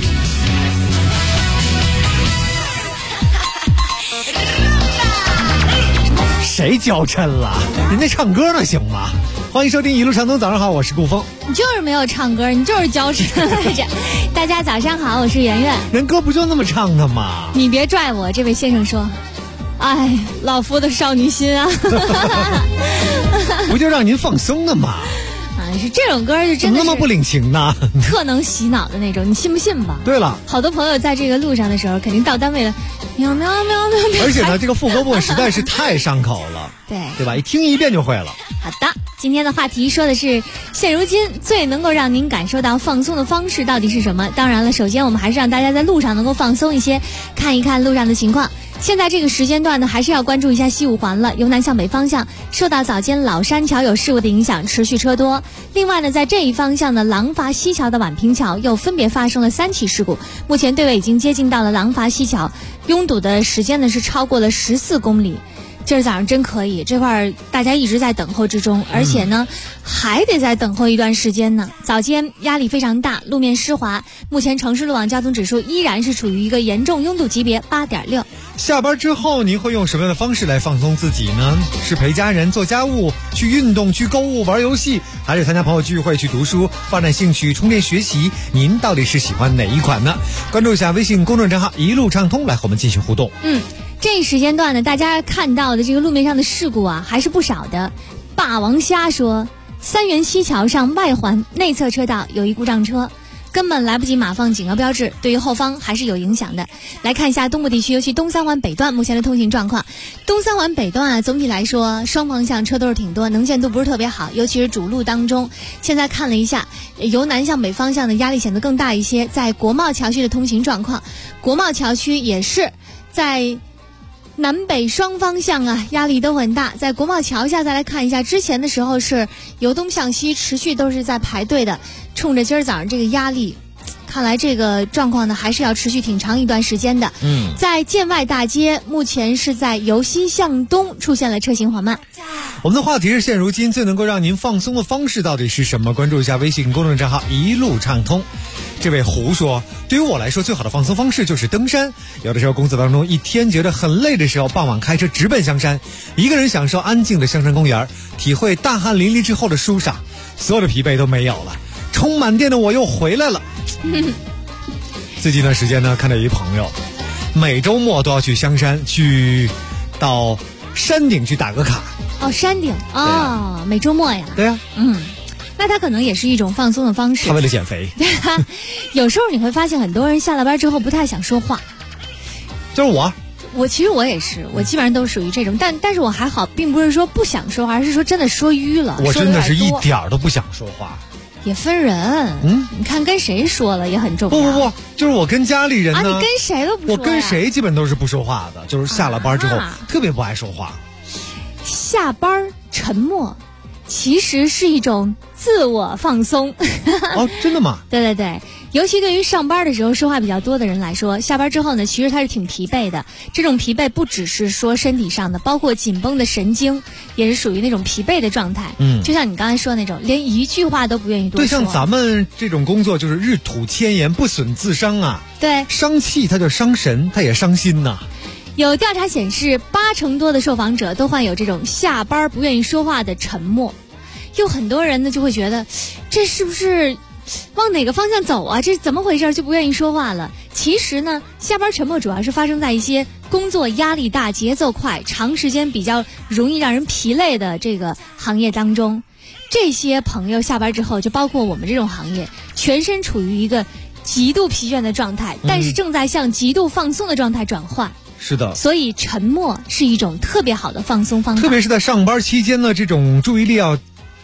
P: 谁娇嗔了？人家唱歌呢，行吗？欢迎收听一路畅通，早上好，我是顾峰。
H: 你就是没有唱歌，你就是娇嗔来着。大家早上好，我是圆圆。
P: 人歌不就那么唱的吗？
H: 你别拽我，这位先生说。哎，老夫的少女心啊！
P: 不就让您放松的吗？
H: 啊，是这种歌就真的是
P: 那么不领情呢，
H: 特能洗脑的那种，你信不信吧？
P: 对了，
H: 好多朋友在这个路上的时候，肯定到单位了，喵喵喵喵喵。
P: 而且呢，这个副歌部分实在是太伤口了，对吧？一听一遍就会了。
H: 好的，今天的话题说的是现如今最能够让您感受到放松的方式到底是什么？当然了，首先我们还是让大家在路上能够放松一些，看一看路上的情况。现在这个时间段呢，还是要关注一下西五环了。由南向北方向，受到早间老山桥有事故的影响，持续车多。另外呢，在这一方向呢，廊坊西桥的宛平桥又分别发生了3起事故。目前队尾已经接近到了廊坊西桥，拥堵的时间呢是超过了14公里。今儿早上真可以，这块儿大家一直在等候之中，而且呢，还得再等候一段时间呢。早间压力非常大，路面湿滑，目前城市路网交通指数依然是处于一个严重拥堵级别8.6。
P: 下班之后，您会用什么样的方式来放松自己呢？是陪家人做家务、去运动、去购物、玩游戏，还是参加朋友聚会、去读书、发展兴趣、充电学习？您到底是喜欢哪一款呢？关注一下微信公众账号一路畅通，来和我们进行互动。
H: 这一时间段呢，大家看到的这个路面上的事故啊，还是不少的。霸王虾说，三元西桥上外环内侧车道有一故障车，根本来不及码放警告标志，对于后方还是有影响的。来看一下东部地区，尤其东三环北段目前的通行状况。东三环北段啊，总体来说双方向车都是挺多，能见度不是特别好，尤其是主路当中。现在看了一下，由南向北方向的压力显得更大一些。在国贸桥区的通行状况，国贸桥区也是在南北双方向啊，压力都很大。在国贸桥下再来看一下，之前的时候是由东向西持续都是在排队的，冲着今儿早上这个压力，看来这个状况呢还是要持续挺长一段时间的。在建外大街目前是在由西向东出现了车行缓慢。
P: 我们的话题是现如今最能够让您放松的方式到底是什么？关注一下微信公众账号一路畅通。这位胡说，对于我来说最好的放松方式就是登山。有的时候工作当中一天觉得很累的时候，傍晚开车直奔香山，一个人享受安静的香山公园，体会大汗淋漓之后的舒爽，所有的疲惫都没有了，充满电的我又回来了。最近一段时间呢，看到一朋友每周末都要去香山，去到山顶去打个卡。
H: 山顶每周末呀。
P: 对呀。
H: 那他可能也是一种放松的方式。
P: 他为了减肥。
H: 对啊，有时候你会发现很多人下了班之后不太想说话。
P: 就是我
H: 其实我也是，我基本上都属于这种，但是我还好，并不是说不想说话，而是说真的说淤了。
P: 我真的是一点儿都不想说话。
H: 也分人，你看跟谁说了也很重
P: 要。不，就是我跟家里人呢，
H: 你跟谁都不说。
P: 我跟谁基本都是不说话的，就是下了班之后特别不爱说话。
H: 下班沉默其实是一种自我放松。
P: 真的吗？
H: 对，尤其对于上班的时候说话比较多的人来说，下班之后呢，其实他是挺疲惫的。这种疲惫不只是说身体上的，包括紧绷的神经也是属于那种疲惫的状态。就像你刚才说的那种，连一句话都不愿意多说。
P: 对，像咱们这种工作就是日吐千言，不损自伤啊。
H: 对，
P: 伤气它就伤神，它也伤心呐。
H: 有调查显示，80%多的受访者都患有这种下班不愿意说话的沉默。有很多人呢就会觉得，这是不是往哪个方向走啊？这怎么回事？就不愿意说话了。其实呢，下班沉默主要是发生在一些工作压力大、节奏快、长时间比较容易让人疲累的这个行业当中。这些朋友下班之后，就包括我们这种行业，全身处于一个极度疲倦的状态，但是正在向极度放松的状态转换。
P: 是的，
H: 所以沉默是一种特别好的放松方法。
P: 特别是在上班期间呢，这种注意力要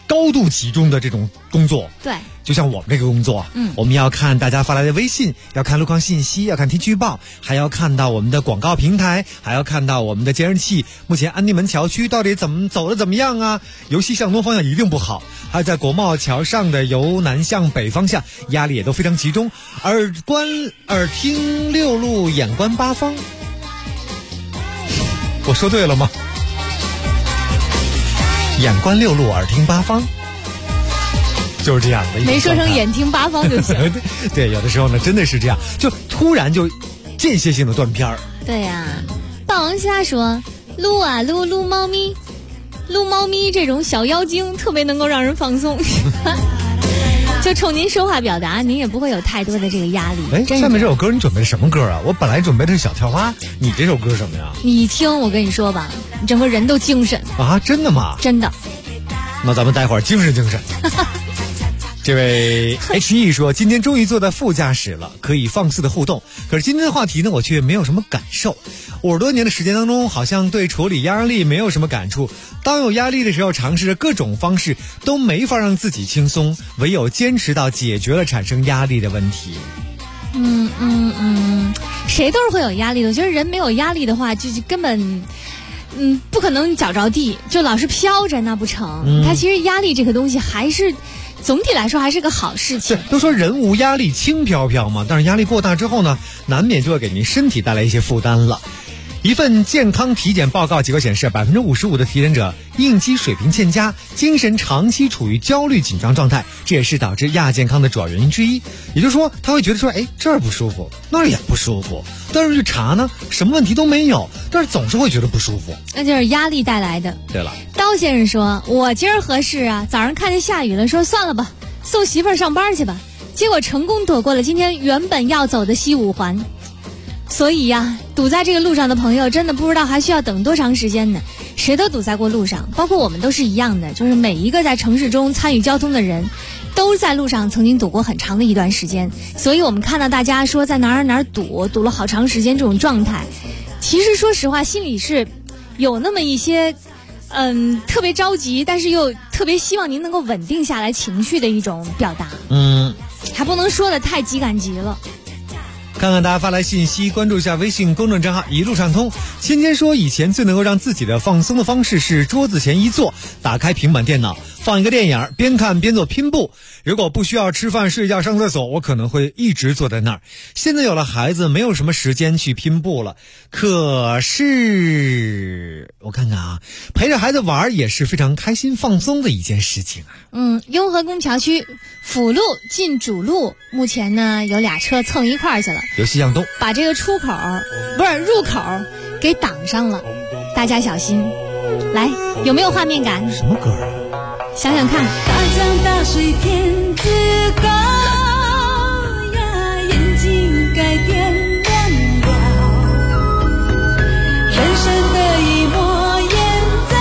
P: 高度集中的这种工作。
H: 对，
P: 就像我们这个工作，我们要看大家发来的微信，要看路况信息，要看天气预报，还要看到我们的广告平台，还要看到我们的监视器。目前安定门桥区到底走的怎么样啊？由西向东方向一定不好。还有在国贸桥上的由南向北方向，压力也都非常集中。耳听六路，眼观八方。我说对了吗？眼观六路，耳听八方。就是这样的，
H: 没说成眼听八方就行。
P: 对，有的时候呢，真的是这样，就突然就间歇性的断片儿。
H: 对呀，霸王虾说：“撸啊撸撸猫咪，撸猫咪这种小妖精特别能够让人放松。”就冲您说话表达，您也不会有太多的这个压力。
P: 哎，下面这首歌你准备的什么歌啊？我本来准备的是小跳蛙，你这首歌什么呀？
H: 你一听，我跟你说吧，你整个人都精神
P: 啊！真的吗？
H: 真的。
P: 那咱们待会儿精神。这位 HE 说，今天终于坐在副驾驶了，可以放肆的互动。可是今天的话题呢，我却没有什么感受。50多年的时间当中，好像对处理压力没有什么感触。当有压力的时候，尝试着各种方式，都没法让自己轻松，唯有坚持到解决了产生压力的问题。
H: 谁都是会有压力的。我觉得人没有压力的话，就根本不可能脚着地，就老是飘着那不成。它其实压力这个东西还是总体来说还是个好事情。
P: 都说人无压力轻飘飘嘛，但是压力过大之后呢，难免就会给您身体带来一些负担了。一份健康体检报告结果显示，55%的体检者应激水平欠佳，精神长期处于焦虑紧张状态，这也是导致亚健康的主要原因之一。也就是说，他会觉得说，哎，这儿不舒服，那儿也不舒服，但是去查呢，什么问题都没有，但是总是会觉得不舒服，
H: 那就是压力带来的。
P: 对了，
H: 刀先生说，我今儿合适啊，早上看见下雨了，说算了吧，送媳妇儿上班去吧，结果成功躲过了今天原本要走的西五环。所以呀，堵在这个路上的朋友真的不知道还需要等多长时间呢。谁都堵在过路上，包括我们都是一样的，就是每一个在城市中参与交通的人都在路上曾经堵过很长的一段时间。所以我们看到大家说在哪儿堵了好长时间这种状态，其实说实话心里是有那么一些特别着急，但是又特别希望您能够稳定下来情绪的一种表达。还不能说的太急赶急了。
P: 看看大家发来信息，关注一下微信公众账号一路畅通。芊芊说，以前最能够让自己的放松的方式是桌子前一坐，打开平板电脑，放一个电影，边看边做拼布。如果不需要吃饭睡觉上厕所，我可能会一直坐在那儿。现在有了孩子，没有什么时间去拼布了，可是我看看啊，陪着孩子玩也是非常开心放松的一件事情啊。
H: 雍和宫桥区辅路进主路，目前呢有俩车蹭一块儿去了，
P: 由西向东
H: 把这个入口给挡上了，大家小心。来，有没有画面感？
P: 什么歌啊？
H: 想想看。
C: 大江大水天自高呀，眼睛该点亮了，人生的一抹烟糟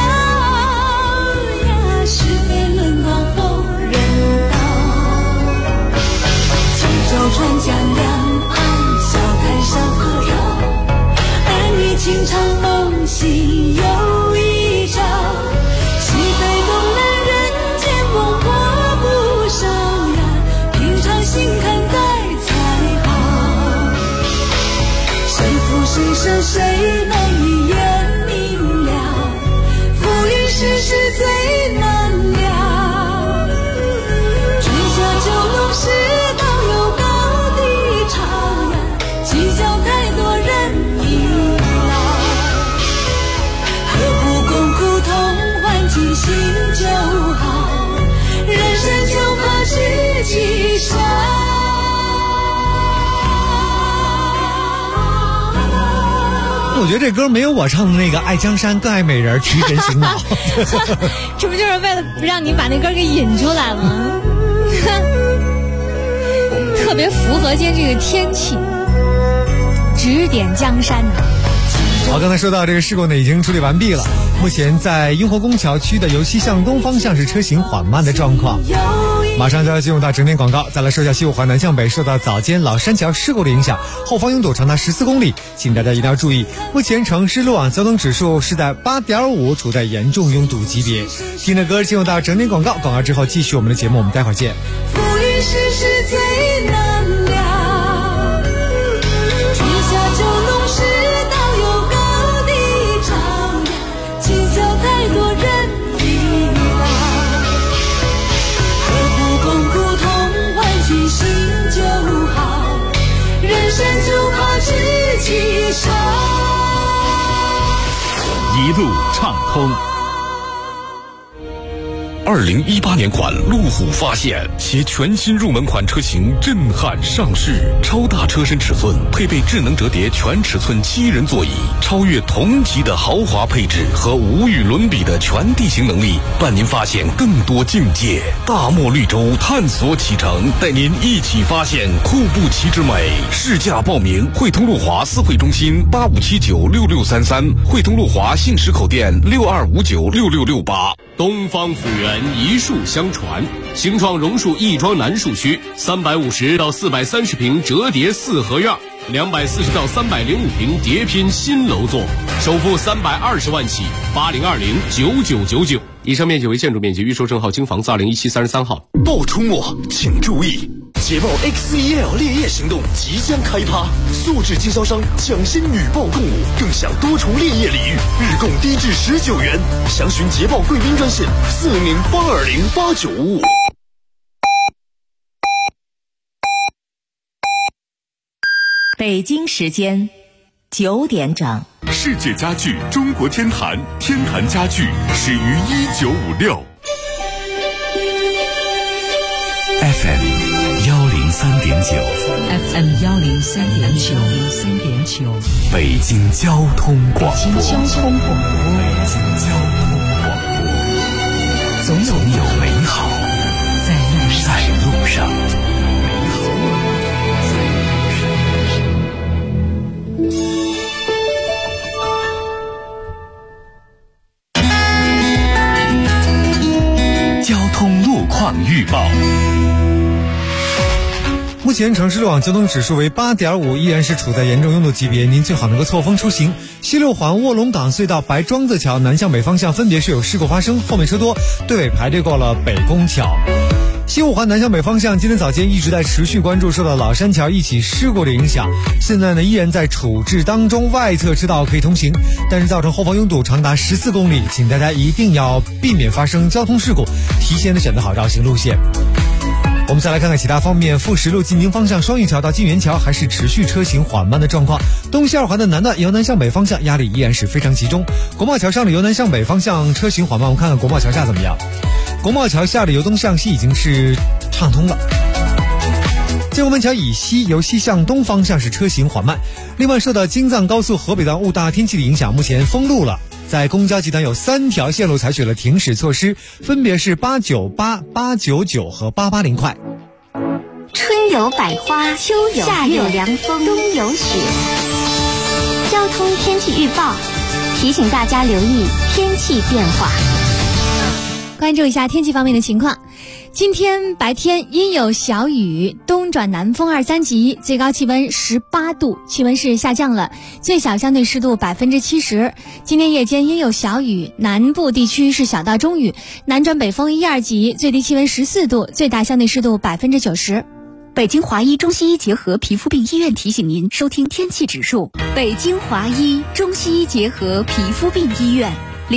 C: 呀，是非轮到后人道。轻舟船江两岸，笑谈山河绕，儿女情长梦醒又一朝。西北东南人间风波不少呀，平常心看待才好。谁负谁胜谁难一眼明了，浮云世事最难料。春夏秋冬世道有高低差呀，计较太多人已老。何不共苦同欢尽兴就好，人生就怕知己少。
P: 我觉得这歌没有我唱的那个爱江山更爱美人提神醒脑。
H: 这不就是为了让你把那歌给引出来吗？特别符合今天这个天气，指点江山呐。
P: 好，刚才说到这个事故呢，已经处理完毕了。目前在雍和宫桥区的由西向东方向是车行缓慢的状况。马上就要进入到整点广告，再来说一下西五环南向北受到早间老山桥事故的影响，后方拥堵长达14公里，请大家一定要注意。目前城市路网交通指数是在8.5，处在严重拥堵级别。听着歌进入到整点广告，广告之后继续我们的节目，我们待会儿见。
B: 富裕是最难料，春夏秋冬世道有高低长远，计较太多人已老，何不共苦痛换取心就好，人生就怕知己少。
D: 一路畅通。
S: 2018年款路虎发现，携全新入门款车型震撼上市，超大车身尺寸，配备智能折叠全尺寸7人座椅，超越同级的豪华配置和无与伦比的全地形能力，伴您发现更多境界。大漠绿洲探索启程，带您一起发现库布齐之美。试驾报名：汇通路华4会中心85796633，汇通路华信实口店62596668。
J: 东方府源一树相传，兴创榕树亦庄南树区350到430平折叠4合院，240到305平叠拼新楼座，首付320万起，80209999。以上面积为建筑面积，预售证号京房子201733号。
I: 报出没请注意，捷豹 X1L 烈焰行动即将开趴，素质经销商抢先女报共舞，更享多重烈焰礼遇，日供低至19元。详询捷豹贵宾专线40082089555。
Q: 北京时间9点整。
M: 世界家具中国天坛，天坛家具始于1956。
T: FM 103.9，北京交通广播，总有美好在路上。
M: 交通路况预报。
P: 目前城市路网交通指数为8.5，依然是处在严重拥堵级别，您最好能够错峰出行。西六环卧龙岗隧道白庄子桥南向北方向分别是有事故发生，后面车多，队尾排队过了北宫桥。西五环南向北方向今天早间一直在持续关注受到老山桥一起事故的影响，现在呢依然在处置当中，外侧车道可以通行，但是造成后方拥堵长达14公里，请大家一定要避免发生交通事故，提前的选择好绕行路线。我们再来看看其他方面，富石路进京方向双玉桥到金源桥还是持续车行缓慢的状况，东西二环的南段由南向北方向压力依然是非常集中，国贸桥上的由南向北方向车行缓慢，我们看看国贸桥下怎么样。国贸桥下的由东向西已经是畅通了，建国门桥以西由西向东方向是车行缓慢。另外受到京藏高速河北段雾大天气的影响，目前封路了，在公交集团有3条线路采取了停驶措施，分别是898、899和880块。
W: 春有百花，秋有夏有凉风，冬有雪。交通天气预报提醒大家留意天气变化。
H: 关注一下天气方面的情况。今天白天阴有小雨，东转南风2、3级，最高气温18度，气温是下降了，最小相对湿度70%。今天夜间阴有小雨，南部地区是小到中雨，南转北风1、2级，最低气温14度，最大相对湿度90%。
G: 北京华医中西医结合皮肤病医院提醒您收听天气指数。北京华医中西医结合皮肤病医院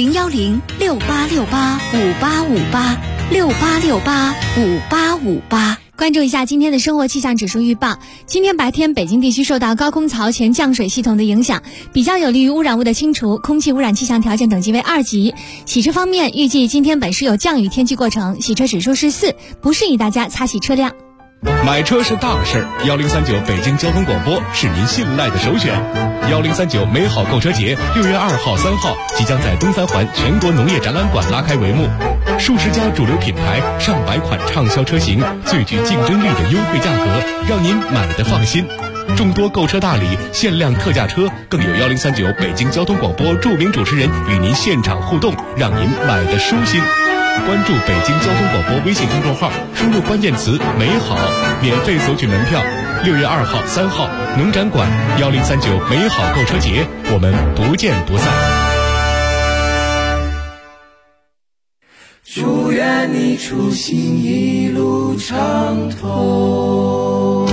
G: ，01068685858，68685858。
H: 关注一下今天的生活气象指数预报。今天白天北京地区受到高空槽前降水系统的影响，比较有利于污染物的清除，空气污染气象条件等级为2级。洗车方面，预计今天本市有降雨天气过程，洗车指数是4，不适宜大家擦洗车辆。
D: 买车是大事儿，1039北京交通广播是您信赖的首选。1039美好购车节6月2号、3号即将在东三环全国农业展览馆拉开帷幕，数十家主流品牌、上百款畅销车型，最具竞争力的优惠价格，让您买得放心。 众多购车大礼、限量特价车，更有1039北京交通广播著名主持人与您现场互动，让您买得舒心。关注北京交通广播微信公众号，输入关键词“美好”，免费索取门票。6月2号、3号，农展馆1039美好购车节，我们不见不散。
B: 祝愿你出行一路畅通。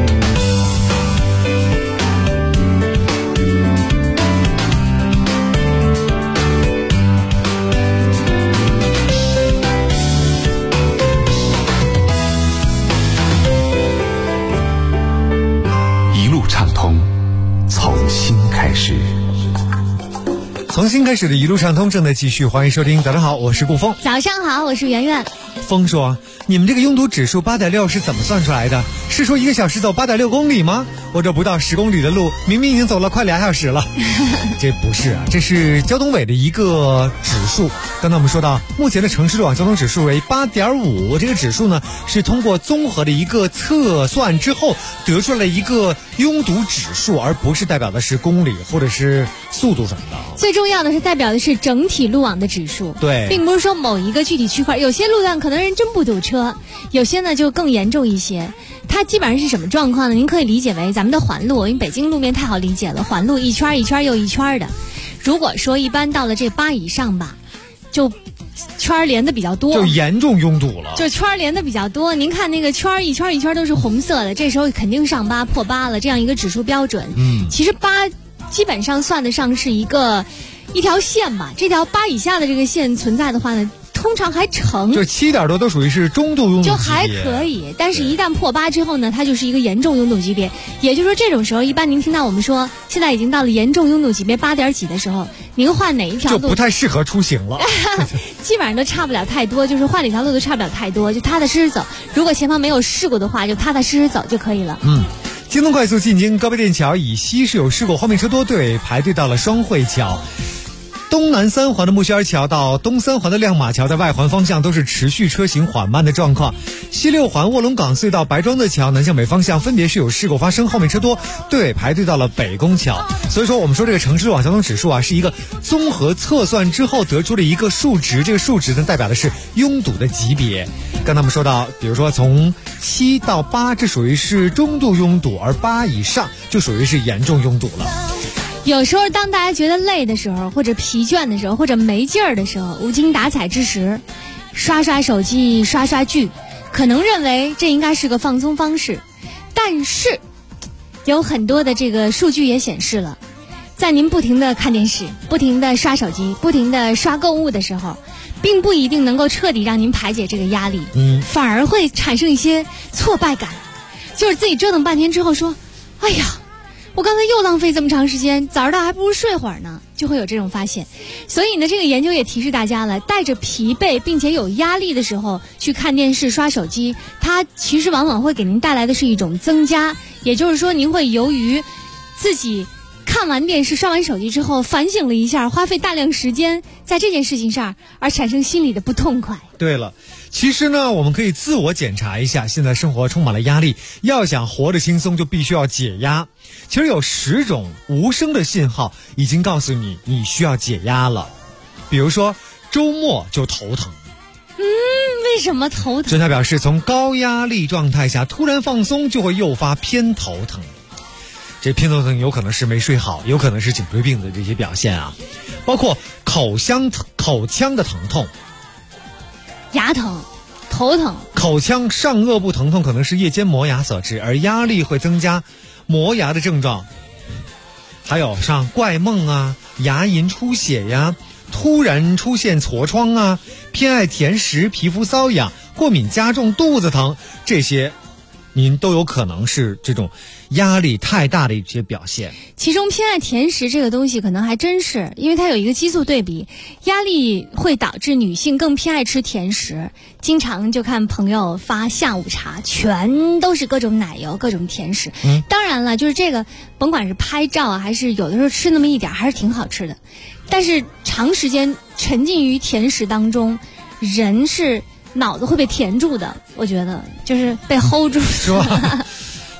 O: 一路畅通，从新开始。
P: 从新开始的一路畅通正在继续，欢迎收听。早上好，我是顾峰。
H: 早上好，我是圆圆。
P: 峰说，你们这个拥堵指数8.6是怎么算出来的？是说1个小时走8.6公里吗？我这不到10公里的路，明明已经走了快2小时了。这不是啊，这是交通委的一个指数。刚才我们说到，目前的城市路网交通指数为8.5，这个指数呢是通过综合的一个测算之后得出来一个拥堵指数，而不是代表的是公里或者是速度什么的。
H: 最重要的是代表的是整体路网的指数，
P: 对，
H: 并不是说某一个具体区块，有些路段可能人真不堵车，有些呢就更严重一些。它基本上是什么状况呢？您可以理解为咱们的环路，因为北京路面太好理解了，环路一圈一圈又一圈的。如果说一般到了这8以上吧，就圈连的比较多，
P: 就严重拥堵了，
H: 就圈连的比较多。您看那个圈一圈一圈都是红色的，这时候肯定上8破8了，这样一个指数标准。其实8基本上算得上是一条线吧，这条8以下的这个线存在的话呢，通常还成，
P: 就7点多都属于是中度拥堵级别，
H: 就还可以。但是一旦破8之后呢，它就是一个严重拥堵级别。也就是说，这种时候一般您听到我们说现在已经到了严重拥堵级别8点几的时候，您换哪一条路
P: 就不太适合出行了。
H: 基本上都差不了太多，就是换哪条路都差不了太多，就踏踏实实走。如果前方没有事故的话，就踏踏实实走就可以了。
P: 京东快速进京高碑店桥以西是有事故，后面车多，队排队到了双汇桥。东南3环的木樨桥到东3环的亮马桥，在外环方向都是持续车行缓慢的状况。西6环卧龙岗隧道白庄的桥南向北方向分别是有事故发生，后面车多，队排队到了北宫桥。所以说我们说这个城市路网交通指数啊，是一个综合测算之后得出的一个数值，这个数值呢代表的是拥堵的级别。刚才我们说到，比如说从7到8，这属于是中度拥堵，而8以上就属于是严重拥堵了。
H: 有时候当大家觉得累的时候，或者疲倦的时候，或者没劲儿的时候，无精打采之时，刷刷手机，刷刷剧，可能认为这应该是个放松方式。但是有很多的这个数据也显示了，在您不停的看电视，不停的刷手机，不停的刷购物的时候，并不一定能够彻底让您排解这个压力，反而会产生一些挫败感，就是自己折腾半天之后说，哎呀，我刚才又浪费这么长时间，早知道还不如睡会儿呢，就会有这种发现。所以呢，这个研究也提示大家了，带着疲惫并且有压力的时候去看电视刷手机，它其实往往会给您带来的是一种增加，也就是说您会由于自己看完电视刷完手机之后反省了一下，花费大量时间在这件事情上，而产生心里的不痛快。
P: 对了，其实呢我们可以自我检查一下，现在生活充满了压力，要想活得轻松就必须要解压。其实有10种无声的信号已经告诉你你需要解压了。比如说周末就头疼。
H: 为什么头疼？
P: 专家表示，从高压力状态下突然放松就会诱发偏头疼。这偏头疼有可能是没睡好，有可能是颈椎病的这些表现啊，包括口腔的疼痛、
H: 牙疼、头疼。
P: 口腔上颚部疼痛可能是夜间磨牙所致，而压力会增加磨牙的症状，还有像怪梦啊、牙龈出血呀、突然出现痤疮啊、偏爱甜食、皮肤瘙痒、过敏加重、肚子疼，这些您都有可能是这种压力太大的一些表现。
H: 其中偏爱甜食这个东西可能还真是，因为它有一个激素对比，压力会导致女性更偏爱吃甜食，经常就看朋友发下午茶，全都是各种奶油、各种甜食。当然了，就是这个甭管是拍照啊，还是有的时候吃那么一点，还是挺好吃的。但是长时间沉浸于甜食当中，人是脑子会被填住的，我觉得就是被 hold 住，
P: 是吧？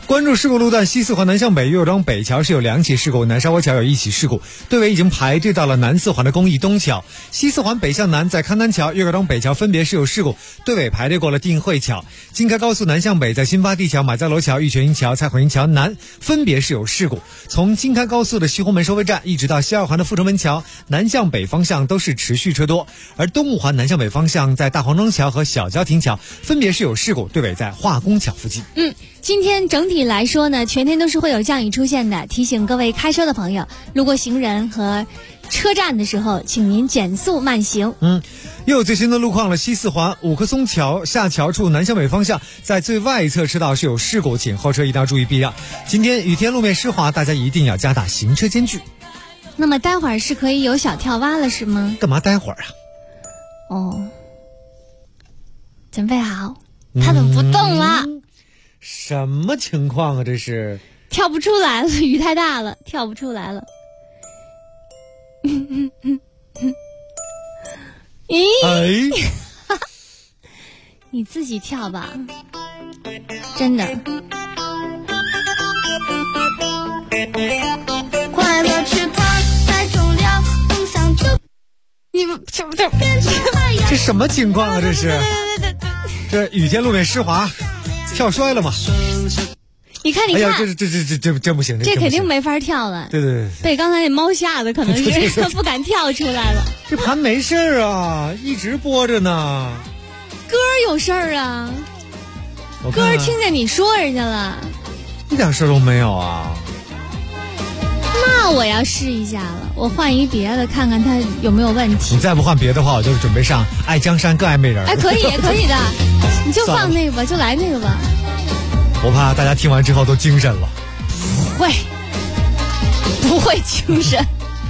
P: 关注事故路段，西四环南向北岳庄北桥是有2起事故，南沙窝桥有1起事故，队尾已经排队到了南四环的公益东桥。西四环北向南在康南桥、岳庄北桥分别是有事故，队尾排队过了定慧桥。京开高速南向北在新发地桥、马家楼桥、玉泉营桥、蔡混营桥南分别是有事故。从京开高速的西红门收费站一直到西二环的阜成门桥，南向北方向都是持续车多。而东五环南向北方向在大黄庄桥和小郊亭桥分别是有事故，队尾在化工桥附近。
H: 今天整体来说呢，全天都是会有降雨出现的，提醒各位开车的朋友，路过行人和车站的时候，请您减速慢行。
P: 又有最新的路况了，西四环五棵松桥下桥处南向北方向在最外侧车道是有事故，请后车一定要注意避让。今天雨天路面湿滑，大家一定要加大行车间距。
H: 那么待会儿是可以有小跳蛙了是吗？
P: 干嘛待会儿啊？
H: 准备好，他怎么不动了？
P: 什么情况啊？这是
H: 跳不出来了，雨太大了，跳不出来了。咦？你自己跳吧，真的。
C: 快乐翅膀太重要，梦想就
H: 你们
P: 这什么情况啊？这是这雨天路面湿滑。跳摔了吗？
H: 你看，
P: 哎呀，这真不行，
H: 这肯定没法跳了。
P: 对，
H: 被刚才那猫吓的，可能是不敢跳出来了。
P: 这盘没事啊，一直播着呢。
H: 歌有事儿啊，歌听见你说人家了，
P: 一点事都没有啊。
H: 那我要试一下了，我换一别的，看看它有没有问题。
P: 你再不换别的话，我就准备上爱江山更爱美人。
H: 可以的，你就放那个吧，就来那个吧。
P: 我怕大家听完之后都精神了。
H: 不会精神。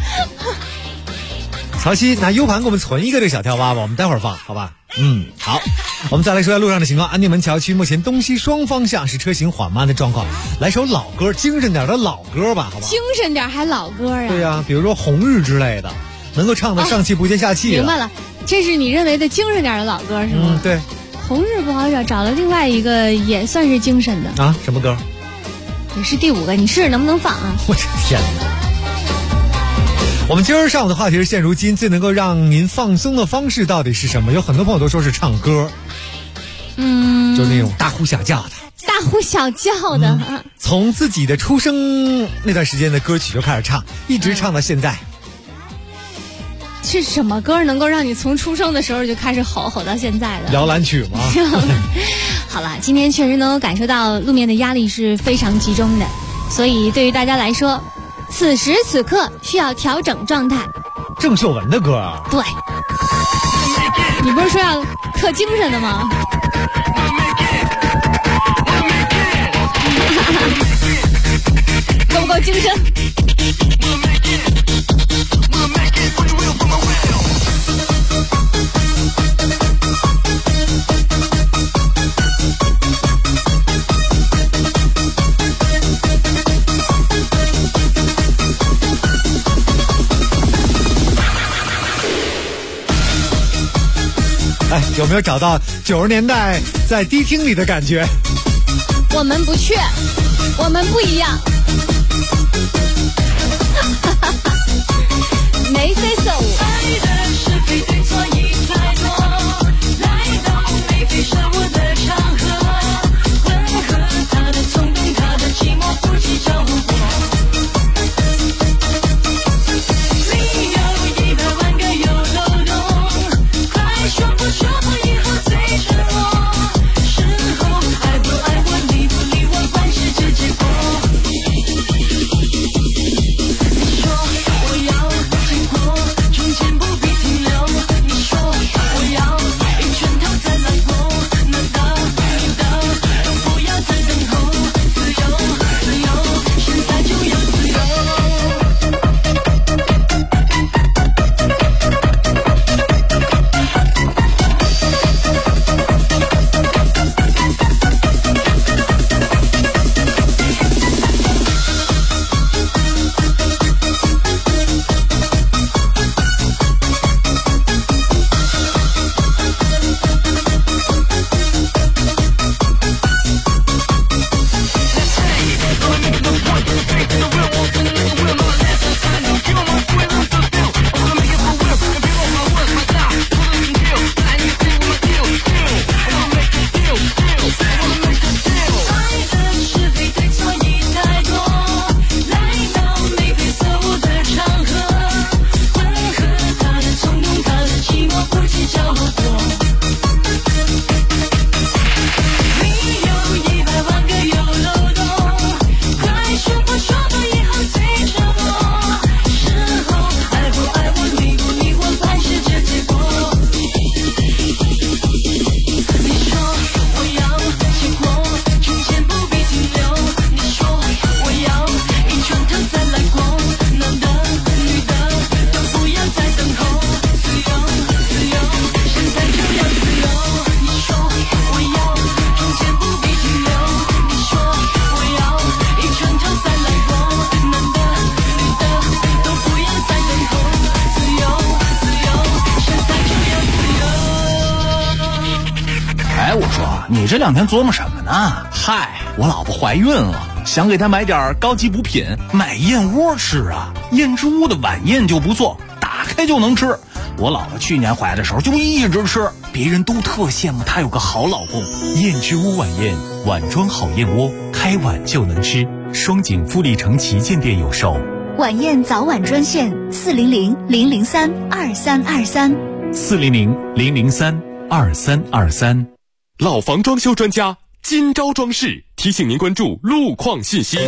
P: 曹曦拿 U 盘给我们存一个这小跳蛙吧，我们待会儿放，好吧？好，我们再来说下路上的情况。安定门桥区目前东西双方向是车行缓慢的状况。来首老歌，精神点的老歌吧，好吧？
H: 精神点还老歌啊？
P: 对呀，比如说《红日》之类的，能够唱得上气不接下气。
H: 明白了，这是你认为的精神点的老歌是吗？
P: 对。
H: 红日不好找，找了另外一个也算是精神的
P: 啊？什么歌？
H: 也是第5个，你试试能不能放啊？
P: 我的天哪！我们今儿上午的话题是：现如今最能够让您放松的方式到底是什么？有很多朋友都说是唱歌，就那种大呼小叫的。
H: 大呼小叫的，
P: 从自己的出生那段时间的歌曲就开始唱，一直唱到现在。
H: 是什么歌能够让你从出生的时候就开始吼到现在的？
P: 摇篮曲吗？
H: 好了，今天确实能够感受到路面的压力是非常集中的，所以对于大家来说，此时此刻需要调整状态。
P: 郑秀文的歌啊？
H: 对，你不是说要特精神的吗？够不够精神？
P: 有没有找到90年代在迪厅里的感觉？
H: 我们不缺，我们不一样。没 say so。爱的是非对错已太多，来到眉飞色舞的场合，混合他的冲动，他的寂寞，不计招呼。你有100万个有漏洞，快说破说破以后最沉默。事后爱不爱我，理不理我，万事之结果。你说我要经过，中间不必停留。你说我要
E: 哎，我说你这2天琢磨什么呢？嗨，我老婆怀孕了，想给她买点高级补品，买燕窝吃啊。燕之屋的晚宴就不错，打开就能吃。我老婆去年怀的时候就一直吃，别人都特羡慕她有个好老公。
N: 燕之屋晚宴，碗装好燕窝，开碗就能吃。双井富力城旗舰店有售。
G: 晚宴早晚专线
N: 400-003-2323，400-003-2323。
D: 老房装修专家金招装饰提醒您关注路况信息。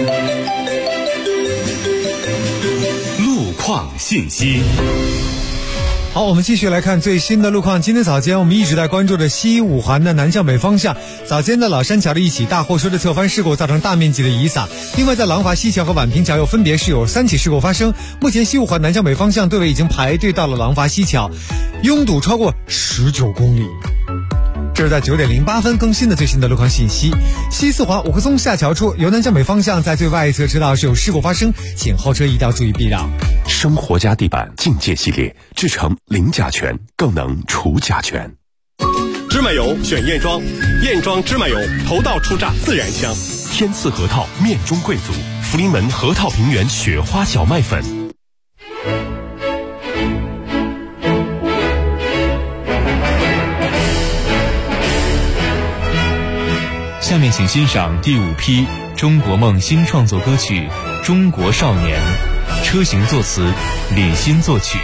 D: 路况信息。
P: 好，我们继续来看最新的路况。今天早间我们一直在关注着西5环的南向北方向，早间的老山桥的一起大货车的侧翻事故造成大面积的遗撒。另外在廊坊西桥和宛平桥又分别是有3起事故发生。目前西5环南向北方向队尾已经排队到了廊坊西桥，拥堵超过19公里。这是在9点08分更新的最新的路况信息。西4环五棵松下桥处由南向北方向在最外侧车道是有事故发生，请后车一定要注意避让。
O: 生活家地板境界系列，制成零甲醛，更能除甲醛。
D: 芝麻油选燕庄，燕庄芝麻油头道出榨自然香。
O: 天赐核桃面中贵族，福临门核桃平原雪花小麦粉。
N: 下面请欣赏第5批中国梦新创作歌曲《中国少年》，车行作词，李欣作曲。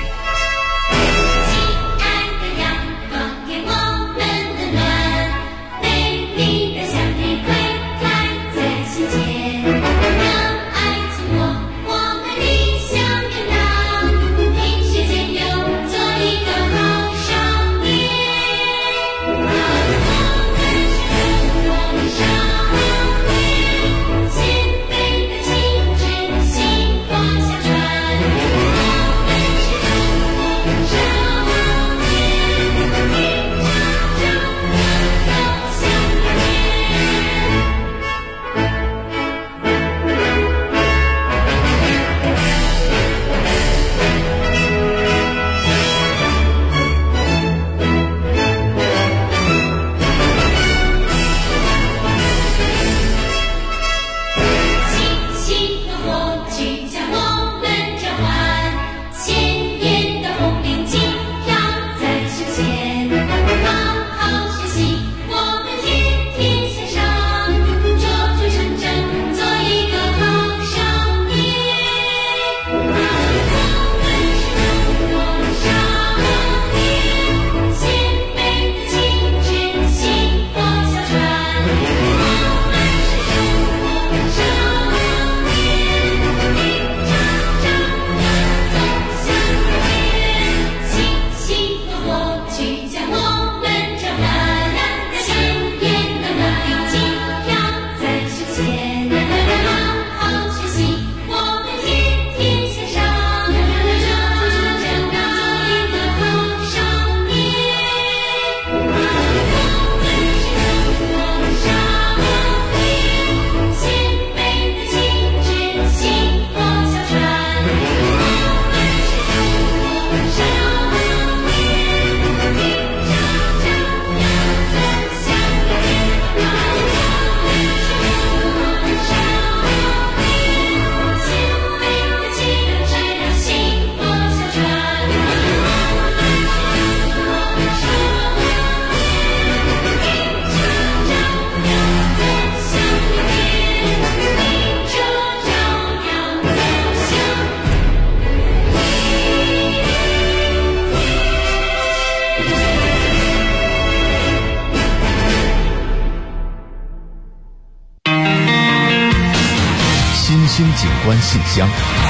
N: 警官信箱。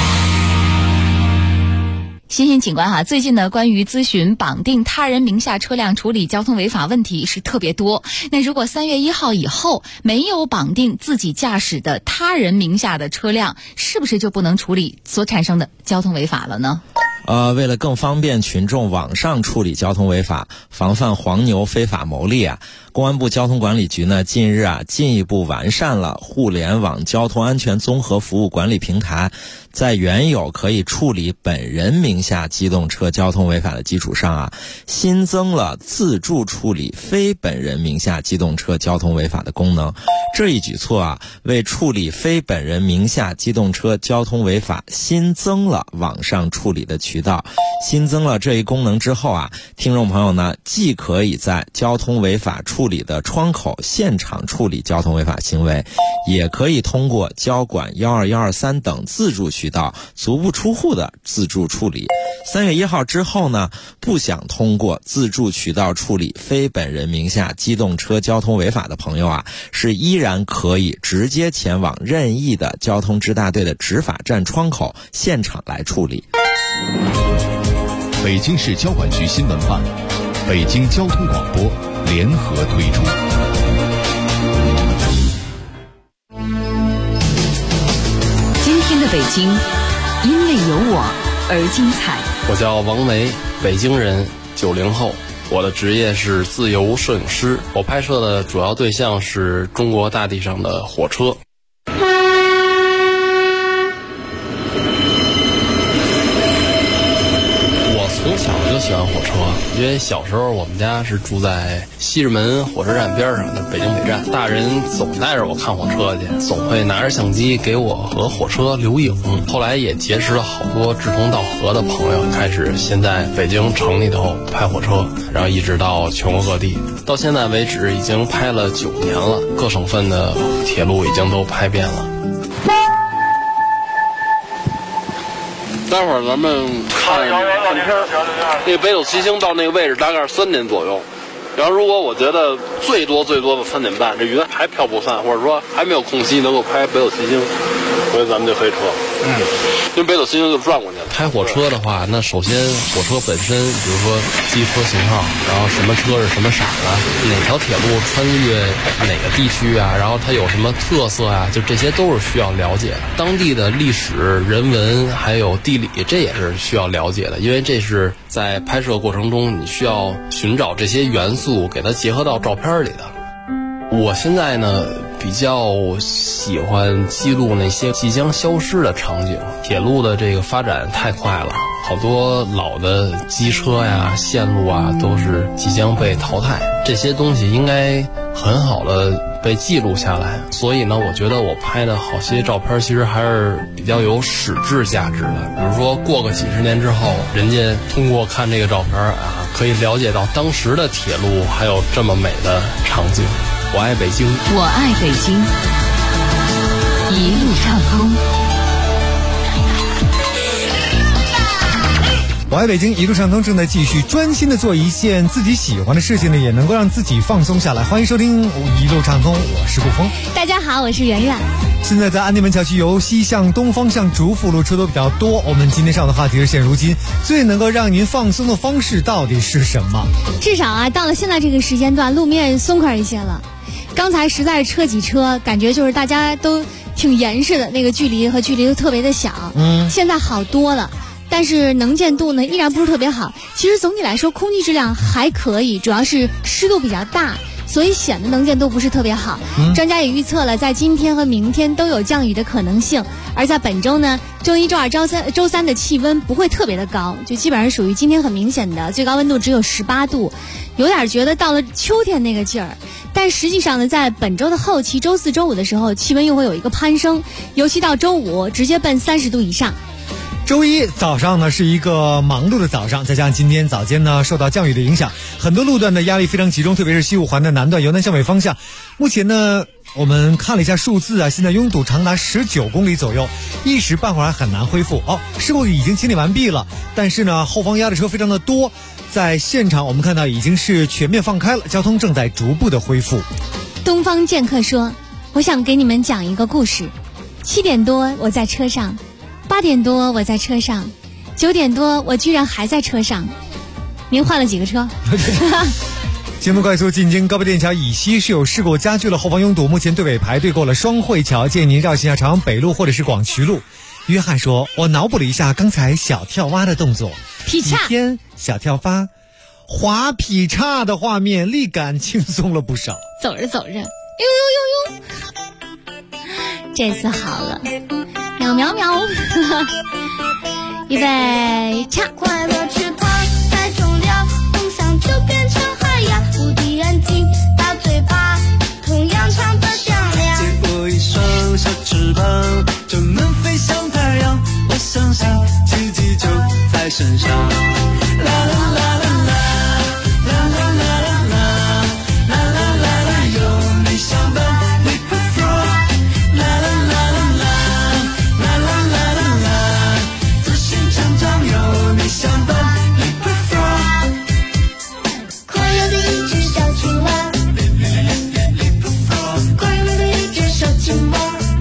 G: 新兴警官最近呢，关于咨询绑定他人名下车辆处理交通违法问题是特别多。那如果3月1号以后没有绑定自己驾驶的他人名下的车辆，是不是就不能处理所产生的交通违法了呢？
L: 为了更方便群众网上处理交通违法，防范黄牛非法牟利公安部交通管理局呢近日进一步完善了互联网交通安全综合服务管理平台。 在原有可以处理本人名下机动车交通违法的基础上啊，新增了自助处理非本人名下机动车交通违法的功能。这一举措啊，为处理非本人名下机动车交通违法新增了网上处理的渠道。新增了这一功能之后啊，听众朋友呢，既可以在交通违法处理的窗口现场处理交通违法行为，也可以通过交管12123等自助渠道足不出户的自助处理。3月1号之后呢，不想通过自助渠道处理非本人名下机动车交通违法的朋友啊，是依然可以直接前往任意的交通支大队的执法站窗口现场来处理。
D: 北京市交管局新闻办、北京交通广播联合推出。
Q: 今天的北京，因为有我而精彩。
A: 我叫王梅，北京人，90后。我的职业是自由摄影师，我拍摄的主要对象是中国大地上的火车。从小就喜欢火车，因为小时候我们家是住在西直门火车站边上的北京北站，大人总带着我看火车去，总会拿着相机给我和火车留影。后来也结识了好多志同道合的朋友，开始先在北京城里头拍火车，然后一直到全国各地，到现在为止已经拍了9年了，各省份的铁路已经都拍遍了。待会儿咱们看片儿，那个北斗七星到那个位置大概是3点左右。然后如果我觉得最多的3点半，这云还飘不散，或者说还没有空隙能够拍北斗七星，所以咱们就黑车。因为北斗七星就转过去了。拍火车的话，那首先火车本身，比如说机车型号，然后什么车是什么色的，哪条铁路穿越哪个地区啊，然后它有什么特色啊，就这些都是需要了解的。当地的历史、人文还有地理，这也是需要了解的，因为这是在拍摄过程中你需要寻找这些元素，给它结合到照片里的。我现在呢比较喜欢记录那些即将消失的场景。铁路的这个发展太快了，好多老的机车呀、线路啊都是即将被淘汰，这些东西应该很好的被记录下来。所以呢，我觉得我拍的好些照片其实还是比较有史志价值的。比如说过个几十年之后，人家通过看这个照片啊，可以了解到当时的铁路还有这么美的场景。我爱北京，
Q: 我爱北京，一路畅通。
P: 我爱北京，一路畅通正在继续，专心的做一件自己喜欢的事情呢，也能够让自己放松下来。欢迎收听一路畅通，我是顾峰。
H: 大家好，我是圆圆。
P: 现在在安定门桥区由西向东方向主辅路车都比较多。我们今天上的话题是现如今最能够让您放松的方式到底是什么？
H: 至少啊，到了现在这个时间段，路面松快一些了。刚才实在是车挤车，感觉就是大家都挺严实的，那个距离都特别的小。现在好多了。但是能见度呢依然不是特别好。其实总体来说空气质量还可以，主要是湿度比较大，所以显得能见度不是特别好。专家也预测了，在今天和明天都有降雨的可能性。而在本周呢，周一、周二、周三的气温不会特别的高，就基本上属于今天很明显的最高温度只有18度，有点觉得到了秋天那个劲儿。但实际上呢，在本周的后期，周4、周5的时候，气温又会有一个攀升，尤其到周5直接奔30度以上。
P: 周一早上呢是一个忙碌的早上，再加上今天早间呢受到降雨的影响，很多路段的压力非常集中，特别是西五环的南段由南向北方向。目前呢我们看了一下数字啊，现在拥堵长达19公里左右，一时半会儿还很难恢复。事故已经清理完毕了，但是呢后方压的车非常的多，在现场我们看到已经是全面放开了，交通正在逐步的恢复。
H: 东方剑客说，我想给你们讲一个故事。7点多我在车上，8点多我在车上，9点多我居然还在车上。您换了几个车？
P: 京东快速进京高碑店桥以西是有事故加剧了后方拥堵，目前队尾排队过了双汇桥，建议您绕行下朝阳北路或者是广渠路。约翰说，我脑补了一下刚才小跳蛙的动作，
H: 劈叉，
P: 几天小跳蛙滑劈叉的画面，力感轻松了不少。
H: 走着走着，呦，这次好了。 喵喵喵。预备唱。
C: 快乐翅膀太重要，梦想就变成海洋，无敌眼睛大嘴巴，同样唱得响亮。
B: 借我一双小翅膀，就能飞向太阳，我相信奇迹就在身上。啦啦啦啦啦，啦啦啦啦啦，啦啦啦啦，有你相伴 Leapfrog， 啦啦啦啦啦，啦啦啦啦啦，自信成长有你相伴 Leapfrog，
C: 快乐的一只小青蛙，快乐的一只小青蛙，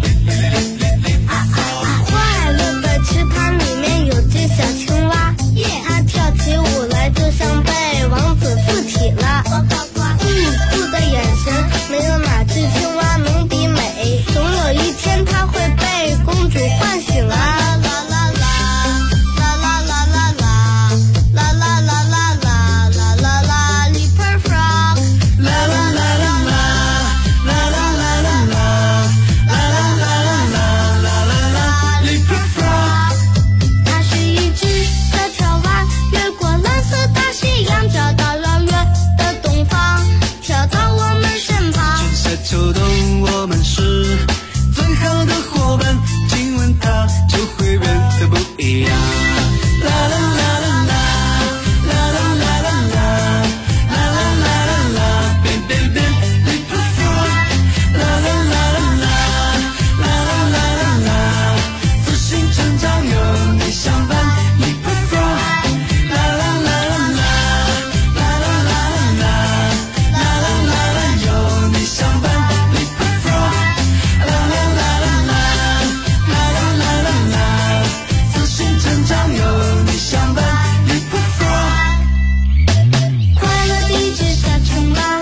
C: 快乐的池塘里面有只小青蛙，它跳起舞来就像被王子附体了。酷的眼神，没有哪只青蛙能比美，总有一天它会被公主唤醒了。啦啦啦啦啦啦啦啦啦啦啦啦啦啦啦啦 Leapfrog，
B: 啦啦啦啦啦，啦啦啦啦啦，啦啦啦啦啦，啦啦啦 Leapfrog。
C: 它是一只小跳蛙，越过蓝色大西洋，找到了月的东方，跳到我们身旁。
B: 春夏秋冬我们是最好的伙伴，亲吻它就会变得不一样。啦啦啦啦啦，啦啦啦啦啦，啦啦啦啦啦，变变变 Leapfrog， 啦啦啦啦啦，啦啦啦啦啦，自信成长有你相伴 Leapfrog， 啦啦啦啦啦，啦啦啦啦啦，啦啦啦啦有你相伴 Leapfrog， 啦啦啦啦啦，啦啦啦啦啦，自信成长有你相伴 Leapfrog。
C: 快乐的一只小青蛙，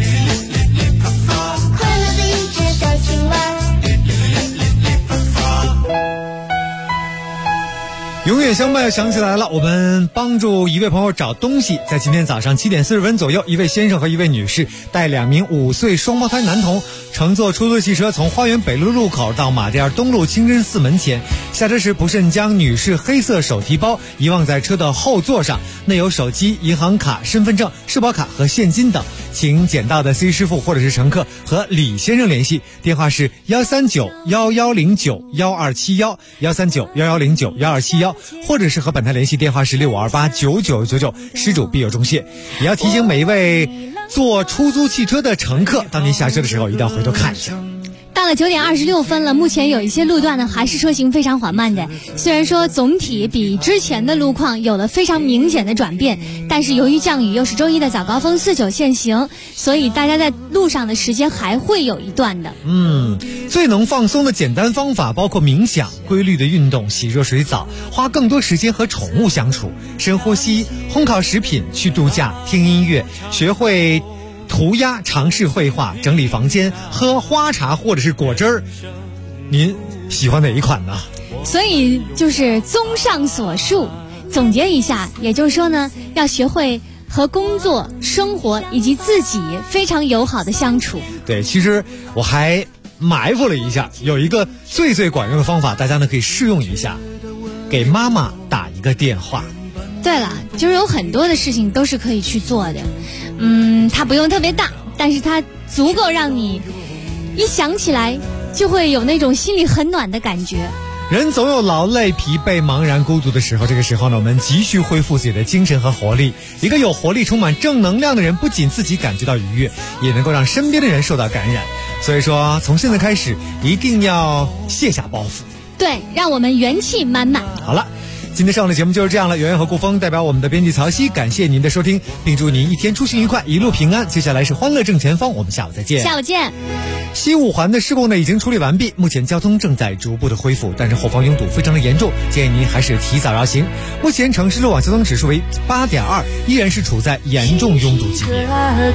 C: 快乐的一只小青蛙。
P: 永远相伴要想起来了，我们帮助一位朋友找东西。在今天早上7点40分左右，一位先生和一位女士带2名5岁双胞胎男童乘坐出租汽车从花园北路入口到马甸东路清真寺门前，下车时不慎将女士黑色手提包遗忘在车的后座上，内有手机、银行卡、身份证、社保卡和现金等。请捡到的 C 师傅或者是乘客和李先生联系，电话是139-1109-1271 139-1109-1271，或者是和本台联系，电话是6528-9999，失主必有重谢。也要提醒每一位坐出租汽车的乘客，当您下车的时候一定要回头看一下。
H: 到了9点26分了，目前有一些路段呢还是车行非常缓慢的。虽然说总体比之前的路况有了非常明显的转变，但是由于降雨又是周一的早高峰，49限行，所以大家在路上的时间还会有一段的。
P: 最能放松的简单方法包括冥想、规律的运动、洗热水澡、花更多时间和宠物相处、深呼吸、烘烤食品、去度假、听音乐、学会涂鸦、尝试绘画、整理房间、喝花茶或者是果汁儿。您喜欢哪一款呢？
H: 所以就是综上所述，总结一下，也就是说呢，要学会和工作、生活以及自己非常友好的相处。
P: 对，其实我还埋伏了一下，有一个最管用的方法，大家呢可以试用一下，给妈妈打一个电话。
H: 对了，就是有很多的事情都是可以去做的，它不用特别大，但是它足够让你一想起来就会有那种心里很暖的感觉。
P: 人总有劳累、疲惫、茫然、孤独的时候，这个时候呢，我们急需恢复自己的精神和活力。一个有活力、充满正能量的人，不仅自己感觉到愉悦，也能够让身边的人受到感染。所以说，从现在开始，一定要卸下包袱，
H: 对，让我们元气满满。
P: 好了。今天上午的节目就是这样了，圆圆和顾峰代表我们的编辑曹曦，感谢您的收听，并祝您一天出行愉快，一路平安。接下来是欢乐正前方，我们下午再见。
H: 下午见。
P: 西五环的事故呢已经处理完毕，目前交通正在逐步的恢复，但是后方拥堵非常的严重，建议您还是提早绕行。目前城市路网交通指数为8.2，依然是处在严重拥堵级别。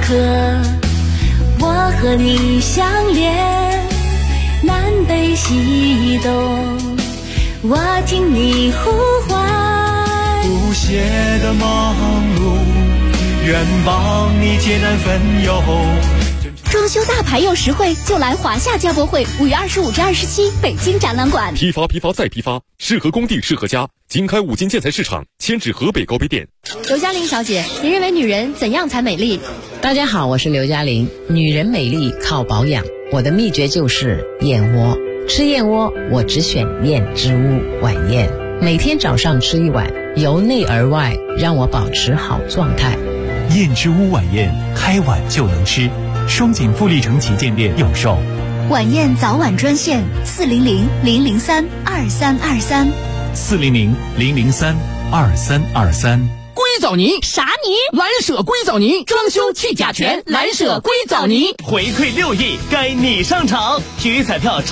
F: 我和你相连，南北西东，我听你呼唤，
B: 不懈的忙碌，愿帮你解难分忧。
G: 装修大牌又实惠，就来华夏家博会5月25至27北京展览馆。
S: 批发再批发，适合工地适合家。经开5金建材市场，迁至河北高碑店。
G: 刘嘉玲小姐，您认为女人怎样才美丽？
K: 大家好，我是刘嘉玲。女人美丽靠保养，我的秘诀就是燕窝。吃燕窝，我只选燕之屋晚宴，每天早上吃1碗，由内而外让我保持好状态。
N: 燕之屋晚宴，开碗就能吃。双井富力城旗舰店有售。
G: 晚宴早晚专线400-003-2323。
N: 400-003-2323。
U: 硅藻泥
G: 啥泥？
U: 蓝舍硅藻泥，装修去甲醛，蓝舍硅藻泥
N: 回馈6亿，该你上场。体育彩票